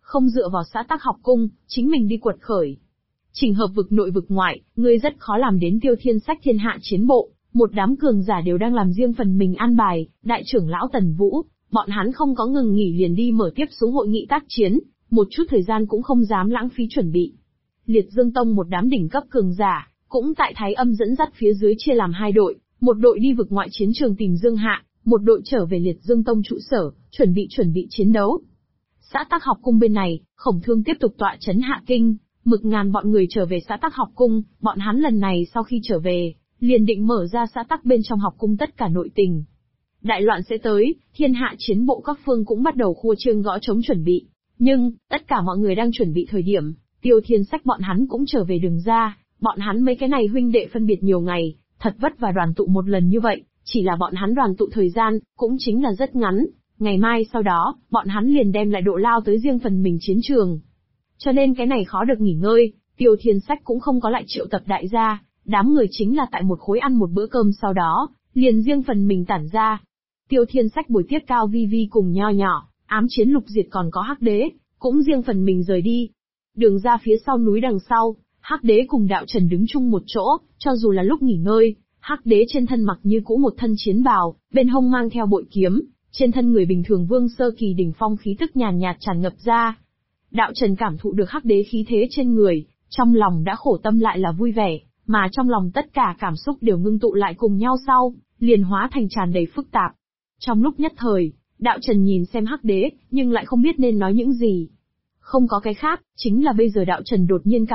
không dựa vào xã tắc học cung, chính mình đi quật khởi. Chỉnh hợp vực nội vực ngoại, ngươi rất khó làm đến tiêu thiên sách thiên hạ chiến bộ, một đám cường giả đều đang làm riêng phần mình an bài, đại trưởng lão Tần Vũ, bọn hắn không có ngừng nghỉ liền đi mở tiếp xuống hội nghị tác chiến, một chút thời gian cũng không dám lãng phí chuẩn bị. Liệt Dương Tông một đám đỉnh cấp cường giả, cũng tại Thái Âm dẫn dắt phía dưới chia làm hai đội, một đội đi vực ngoại chiến trường tìm Dương Hạ, một đội trở về Liệt Dương Tông trụ sở, chuẩn bị chiến đấu. Xã Tắc học cung bên này, Khổng Thương tiếp tục tọa trấn Hạ Kinh, Mực Ngàn bọn người trở về xã Tắc học cung, bọn hắn lần này sau khi trở về, liền định mở ra xã Tắc bên trong học cung tất cả nội tình. Đại loạn sẽ tới, thiên hạ chiến bộ các phương cũng bắt đầu khua chiêng gõ trống chuẩn bị. Nhưng, tất cả mọi người đang chuẩn bị thời điểm, Tiêu Thiên Sách bọn hắn cũng trở về đường ra, bọn hắn mấy cái này huynh đệ phân biệt nhiều ngày, thật vất và đoàn tụ một lần như vậy, chỉ là bọn hắn đoàn tụ thời gian, cũng chính là rất ngắn, ngày mai sau đó, bọn hắn liền đem lại độ lao tới riêng phần mình chiến trường. Cho nên cái này khó được nghỉ ngơi, Tiêu Thiên Sách cũng không có lại triệu tập đại gia, đám người chính là tại một khối ăn một bữa cơm sau đó, liền riêng phần mình tản ra. Tiêu Thiên Sách buổi tiếp Cao Vi Vi cùng Nho Nhỏ, Ám Chiến Lục Diệt còn có Hắc Đế, cũng riêng phần mình rời đi. Đường ra phía sau núi đằng sau, Hắc Đế cùng Đạo Trần đứng chung một chỗ, cho dù là lúc nghỉ ngơi, Hắc Đế trên thân mặc như cũ một thân chiến bào, bên hông mang theo bội kiếm, trên thân người bình thường vương sơ kỳ đỉnh phong khí tức nhàn nhạt tràn ngập ra. Đạo Trần cảm thụ được Hắc Đế khí thế trên người, trong lòng đã khổ tâm lại là vui vẻ, mà trong lòng tất cả cảm xúc đều ngưng tụ lại cùng nhau sau, liền hóa thành tràn đầy phức tạp. Trong lúc nhất thời, Đạo Trần nhìn xem Hắc Đế, nhưng lại không biết nên nói những gì. Không có cái khác, chính là bây giờ Đạo Trần đột nhiên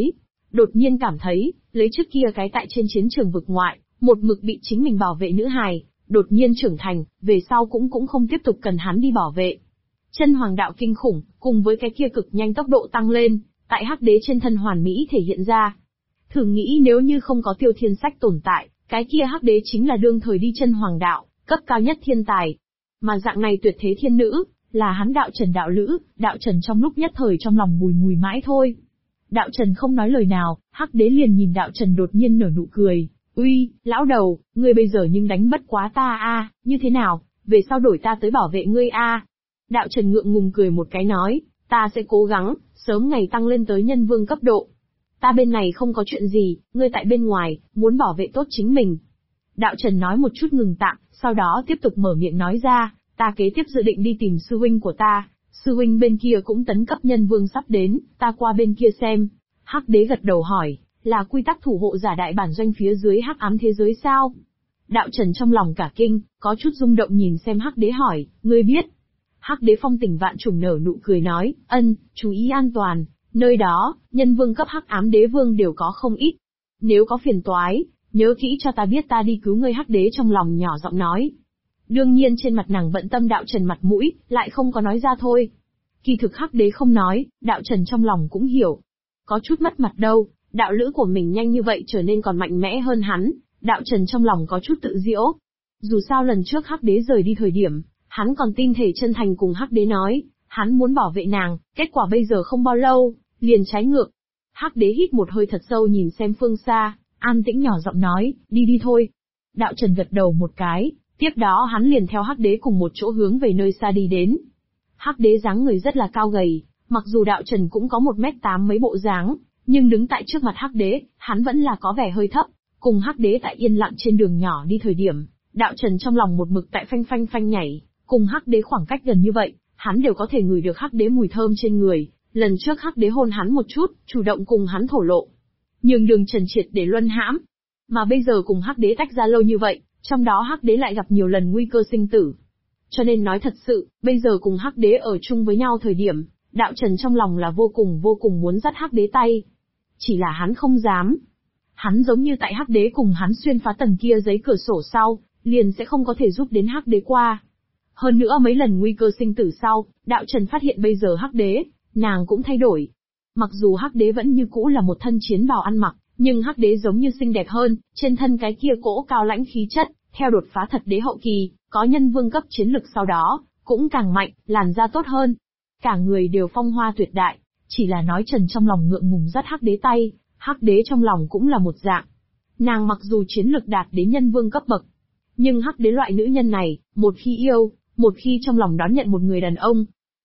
cảm thấy, lấy trước kia cái tại trên chiến trường vực ngoại, một mực bị chính mình bảo vệ nữ hài, đột nhiên trưởng thành, về sau cũng không tiếp tục cần hắn đi bảo vệ. Chân hoàng đạo kinh khủng, cùng với cái kia cực nhanh tốc độ tăng lên, tại Hắc Đế trên thân hoàn mỹ thể hiện ra. Thử nghĩ nếu như không có Tiêu Thiên Sách tồn tại, cái kia Hắc Đế chính là đương thời đi chân hoàng đạo, cấp cao nhất thiên tài. Mà dạng này tuyệt thế thiên nữ, là hắn Đạo Trần đạo lữ, Đạo Trần trong lúc nhất thời trong lòng bùi ngùi mãi thôi. Đạo Trần không nói lời nào, Hắc Đế liền nhìn Đạo Trần đột nhiên nở nụ cười. Uy, lão đầu, ngươi bây giờ nhưng đánh bất quá ta a, như thế nào, về sau đổi ta tới bảo vệ ngươi a? Đạo Trần ngượng ngùng cười một cái nói, ta sẽ cố gắng, sớm ngày tăng lên tới nhân vương cấp độ. Ta bên này không có chuyện gì, ngươi tại bên ngoài, muốn bảo vệ tốt chính mình. Đạo Trần nói một chút ngừng tạm, sau đó tiếp tục mở miệng nói ra, ta kế tiếp dự định đi tìm sư huynh của ta, sư huynh bên kia cũng tấn cấp nhân vương sắp đến, ta qua bên kia xem. Hắc Đế gật đầu hỏi, là quy tắc thủ hộ giả đại bản doanh phía dưới hắc ám thế giới sao? Đạo Trần trong lòng cả kinh, có chút rung động nhìn xem Hắc Đế hỏi, ngươi biết? Hắc Đế phong tình vạn trùng nở nụ cười nói, chú ý an toàn, nơi đó, nhân vương cấp hắc ám đế vương đều có không ít. Nếu có phiền toái, nhớ kỹ cho ta biết ta đi cứu ngươi. Hắc Đế trong lòng nhỏ giọng nói. Đương nhiên trên mặt nàng bận tâm Đạo Trần mặt mũi, lại không có nói ra thôi. Kỳ thực Hắc Đế không nói, Đạo Trần trong lòng cũng hiểu. Có chút mất mặt đâu, đạo lữ của mình nhanh như vậy trở nên còn mạnh mẽ hơn hắn, Đạo Trần trong lòng có chút tự giễu. Dù sao lần trước Hắc Đế rời đi thời điểm, hắn còn tin thể chân thành cùng Hắc Đế nói, hắn muốn bảo vệ nàng, kết quả bây giờ không bao lâu, liền trái ngược. Hắc Đế hít một hơi thật sâu nhìn xem phương xa, an tĩnh nhỏ giọng nói, đi thôi. Đạo Trần gật đầu một cái, tiếp đó hắn liền theo Hắc Đế cùng một chỗ hướng về nơi xa đi đến. Hắc Đế dáng người rất là cao gầy, mặc dù Đạo Trần cũng có 1m8 mấy bộ dáng, nhưng đứng tại trước mặt Hắc Đế, hắn vẫn là có vẻ hơi thấp. Cùng Hắc Đế tại yên lặng trên đường nhỏ đi thời điểm, Đạo Trần trong lòng một mực tại phanh nhảy, cùng Hắc Đế khoảng cách gần như vậy, hắn đều có thể ngửi được Hắc Đế mùi thơm trên người. Lần trước Hắc Đế hôn hắn một chút, chủ động cùng hắn thổ lộ, nhường đường Trần triệt để luân hãm. Mà bây giờ cùng Hắc Đế tách ra lâu như vậy, trong đó Hắc Đế lại gặp nhiều lần nguy cơ sinh tử. Cho nên nói thật sự, bây giờ cùng Hắc Đế ở chung với nhau thời điểm, Đạo Trần trong lòng là vô cùng muốn dắt Hắc Đế tay. Chỉ là hắn không dám. Hắn giống như tại Hắc Đế cùng hắn xuyên phá tầng kia giấy cửa sổ sau, liền sẽ không có thể giúp đến Hắc Đế qua. Hơn nữa mấy lần nguy cơ sinh tử sau, Đạo Trần phát hiện bây giờ Hắc Đế, nàng cũng thay đổi. Mặc dù Hắc Đế vẫn như cũ là một thân chiến bào ăn mặc, nhưng Hắc Đế giống như xinh đẹp hơn, trên thân cái kia cỗ cao lãnh khí chất, theo đột phá thật đế hậu kỳ, có nhân vương cấp chiến lực sau đó, cũng càng mạnh, làn da tốt hơn. Cả người đều phong hoa tuyệt đại, chỉ là nói Trần trong lòng ngượng ngùng dắt Hắc Đế tay, Hắc Đế trong lòng cũng là một dạng. Nàng mặc dù chiến lực đạt đến nhân vương cấp bậc, nhưng Hắc Đế loại nữ nhân này, một khi yêu, một khi trong lòng đón nhận một người đàn ông,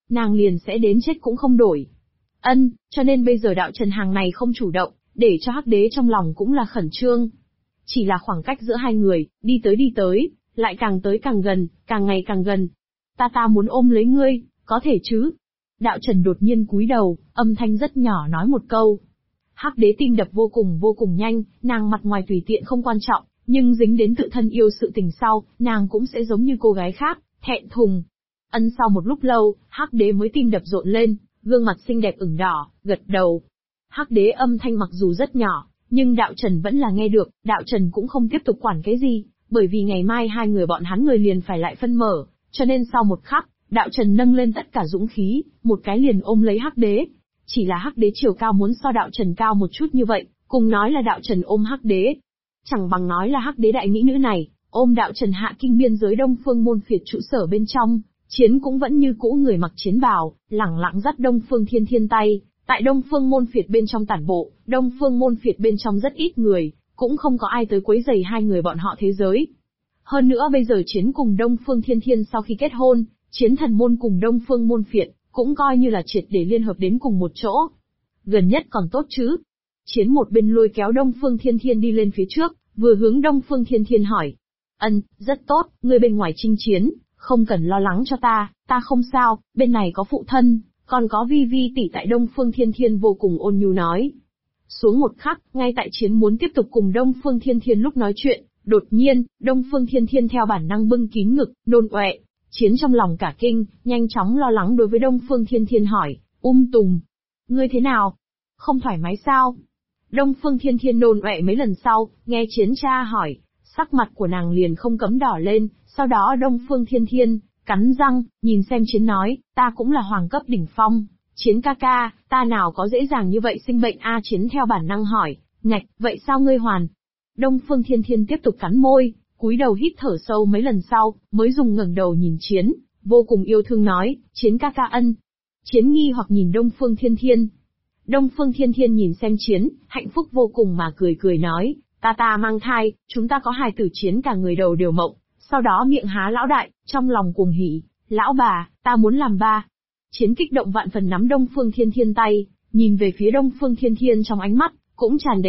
nàng liền sẽ đến chết cũng không đổi. Cho nên bây giờ đạo trần hàng này không chủ động, để cho Hắc Đế trong lòng cũng là khẩn trương. Chỉ là khoảng cách giữa hai người, đi tới, lại càng tới càng gần, càng ngày càng gần. Ta muốn ôm lấy ngươi, có thể chứ? Đạo Trần đột nhiên cúi đầu, âm thanh rất nhỏ nói một câu. Hắc Đế tim đập vô cùng nhanh, nàng mặt ngoài tùy tiện không quan trọng, nhưng dính đến tự thân yêu sự tình sau, nàng cũng sẽ giống như cô gái khác, thẹn thùng. Sau một lúc lâu, Hắc Đế mới tim đập rộn lên, gương mặt xinh đẹp ửng đỏ, gật đầu. Hắc Đế âm thanh mặc dù rất nhỏ, nhưng Đạo Trần vẫn là nghe được, Đạo Trần cũng không tiếp tục quản cái gì, bởi vì ngày mai hai người bọn hắn người liền phải lại phân mở, cho nên sau một khắc, Đạo Trần nâng lên tất cả dũng khí, một cái liền ôm lấy Hắc Đế. Chỉ là Hắc Đế chiều cao muốn so Đạo Trần cao một chút như vậy, cùng nói là Đạo Trần ôm Hắc Đế. Chẳng bằng nói là Hắc Đế đại mỹ nữ này, ôm Đạo Trần hạ kinh biên giới Đông Phương Môn Phiệt trụ sở bên trong, chiến cũng vẫn như cũ người mặc chiến bào, lẳng lặng dắt Đông Phương Thiên Thiên tay, tại Đông Phương Môn Phiệt bên trong tản bộ, Đông Phương Môn Phiệt bên trong rất ít người, cũng không có ai tới quấy rầy hai người bọn họ thế giới. Hơn nữa bây giờ chiến cùng Đông Phương Thiên Thiên sau khi kết hôn, Chiến Thần Môn cùng Đông Phương Môn Phiệt, cũng coi như là triệt để liên hợp đến cùng một chỗ. Gần nhất còn tốt chứ. Chiến một bên lôi kéo Đông Phương Thiên Thiên đi lên phía trước, vừa hướng Đông Phương Thiên Thiên hỏi. Rất tốt, ngươi bên ngoài chinh chiến, không cần lo lắng cho ta không sao, bên này có phụ thân, còn có Vi Vi tỷ tại. Đông Phương Thiên Thiên vô cùng ôn nhu nói. Xuống một khắc, ngay tại Chiến muốn tiếp tục cùng Đông Phương Thiên Thiên lúc nói chuyện, đột nhiên, Đông Phương Thiên Thiên theo bản năng bưng kín ngực, nôn ọe. Chiến trong lòng cả kinh, nhanh chóng lo lắng đối với Đông Phương Thiên Thiên hỏi, Tùng, ngươi thế nào? Không thoải mái sao? Đông Phương Thiên Thiên nôn ọe mấy lần sau, nghe Chiến cha hỏi, sắc mặt của nàng liền không cấm đỏ lên, sau đó Đông Phương Thiên Thiên, cắn răng, nhìn xem Chiến nói, ta cũng là hoàng cấp đỉnh phong, Chiến ca ca, ta nào có dễ dàng như vậy sinh bệnh a? Chiến theo bản năng hỏi, ngạch, vậy sao ngươi hoàn? Đông Phương Thiên Thiên tiếp tục cắn môi, cúi đầu hít thở sâu mấy lần sau, mới dùng ngẩng đầu nhìn Chiến, vô cùng yêu thương nói, Chiến ca ca Chiến nghi hoặc nhìn Đông Phương Thiên Thiên. Đông Phương Thiên Thiên nhìn xem Chiến, hạnh phúc vô cùng mà cười nói, ta mang thai, chúng ta có hài tử. Chiến cả người đầu đều mộng, sau đó miệng há lão đại, trong lòng cuồng hỉ, lão bà, ta muốn làm ba. Chiến kích động vạn phần nắm Đông Phương Thiên Thiên tay, nhìn về phía Đông Phương Thiên Thiên trong ánh mắt, cũng tràn đầy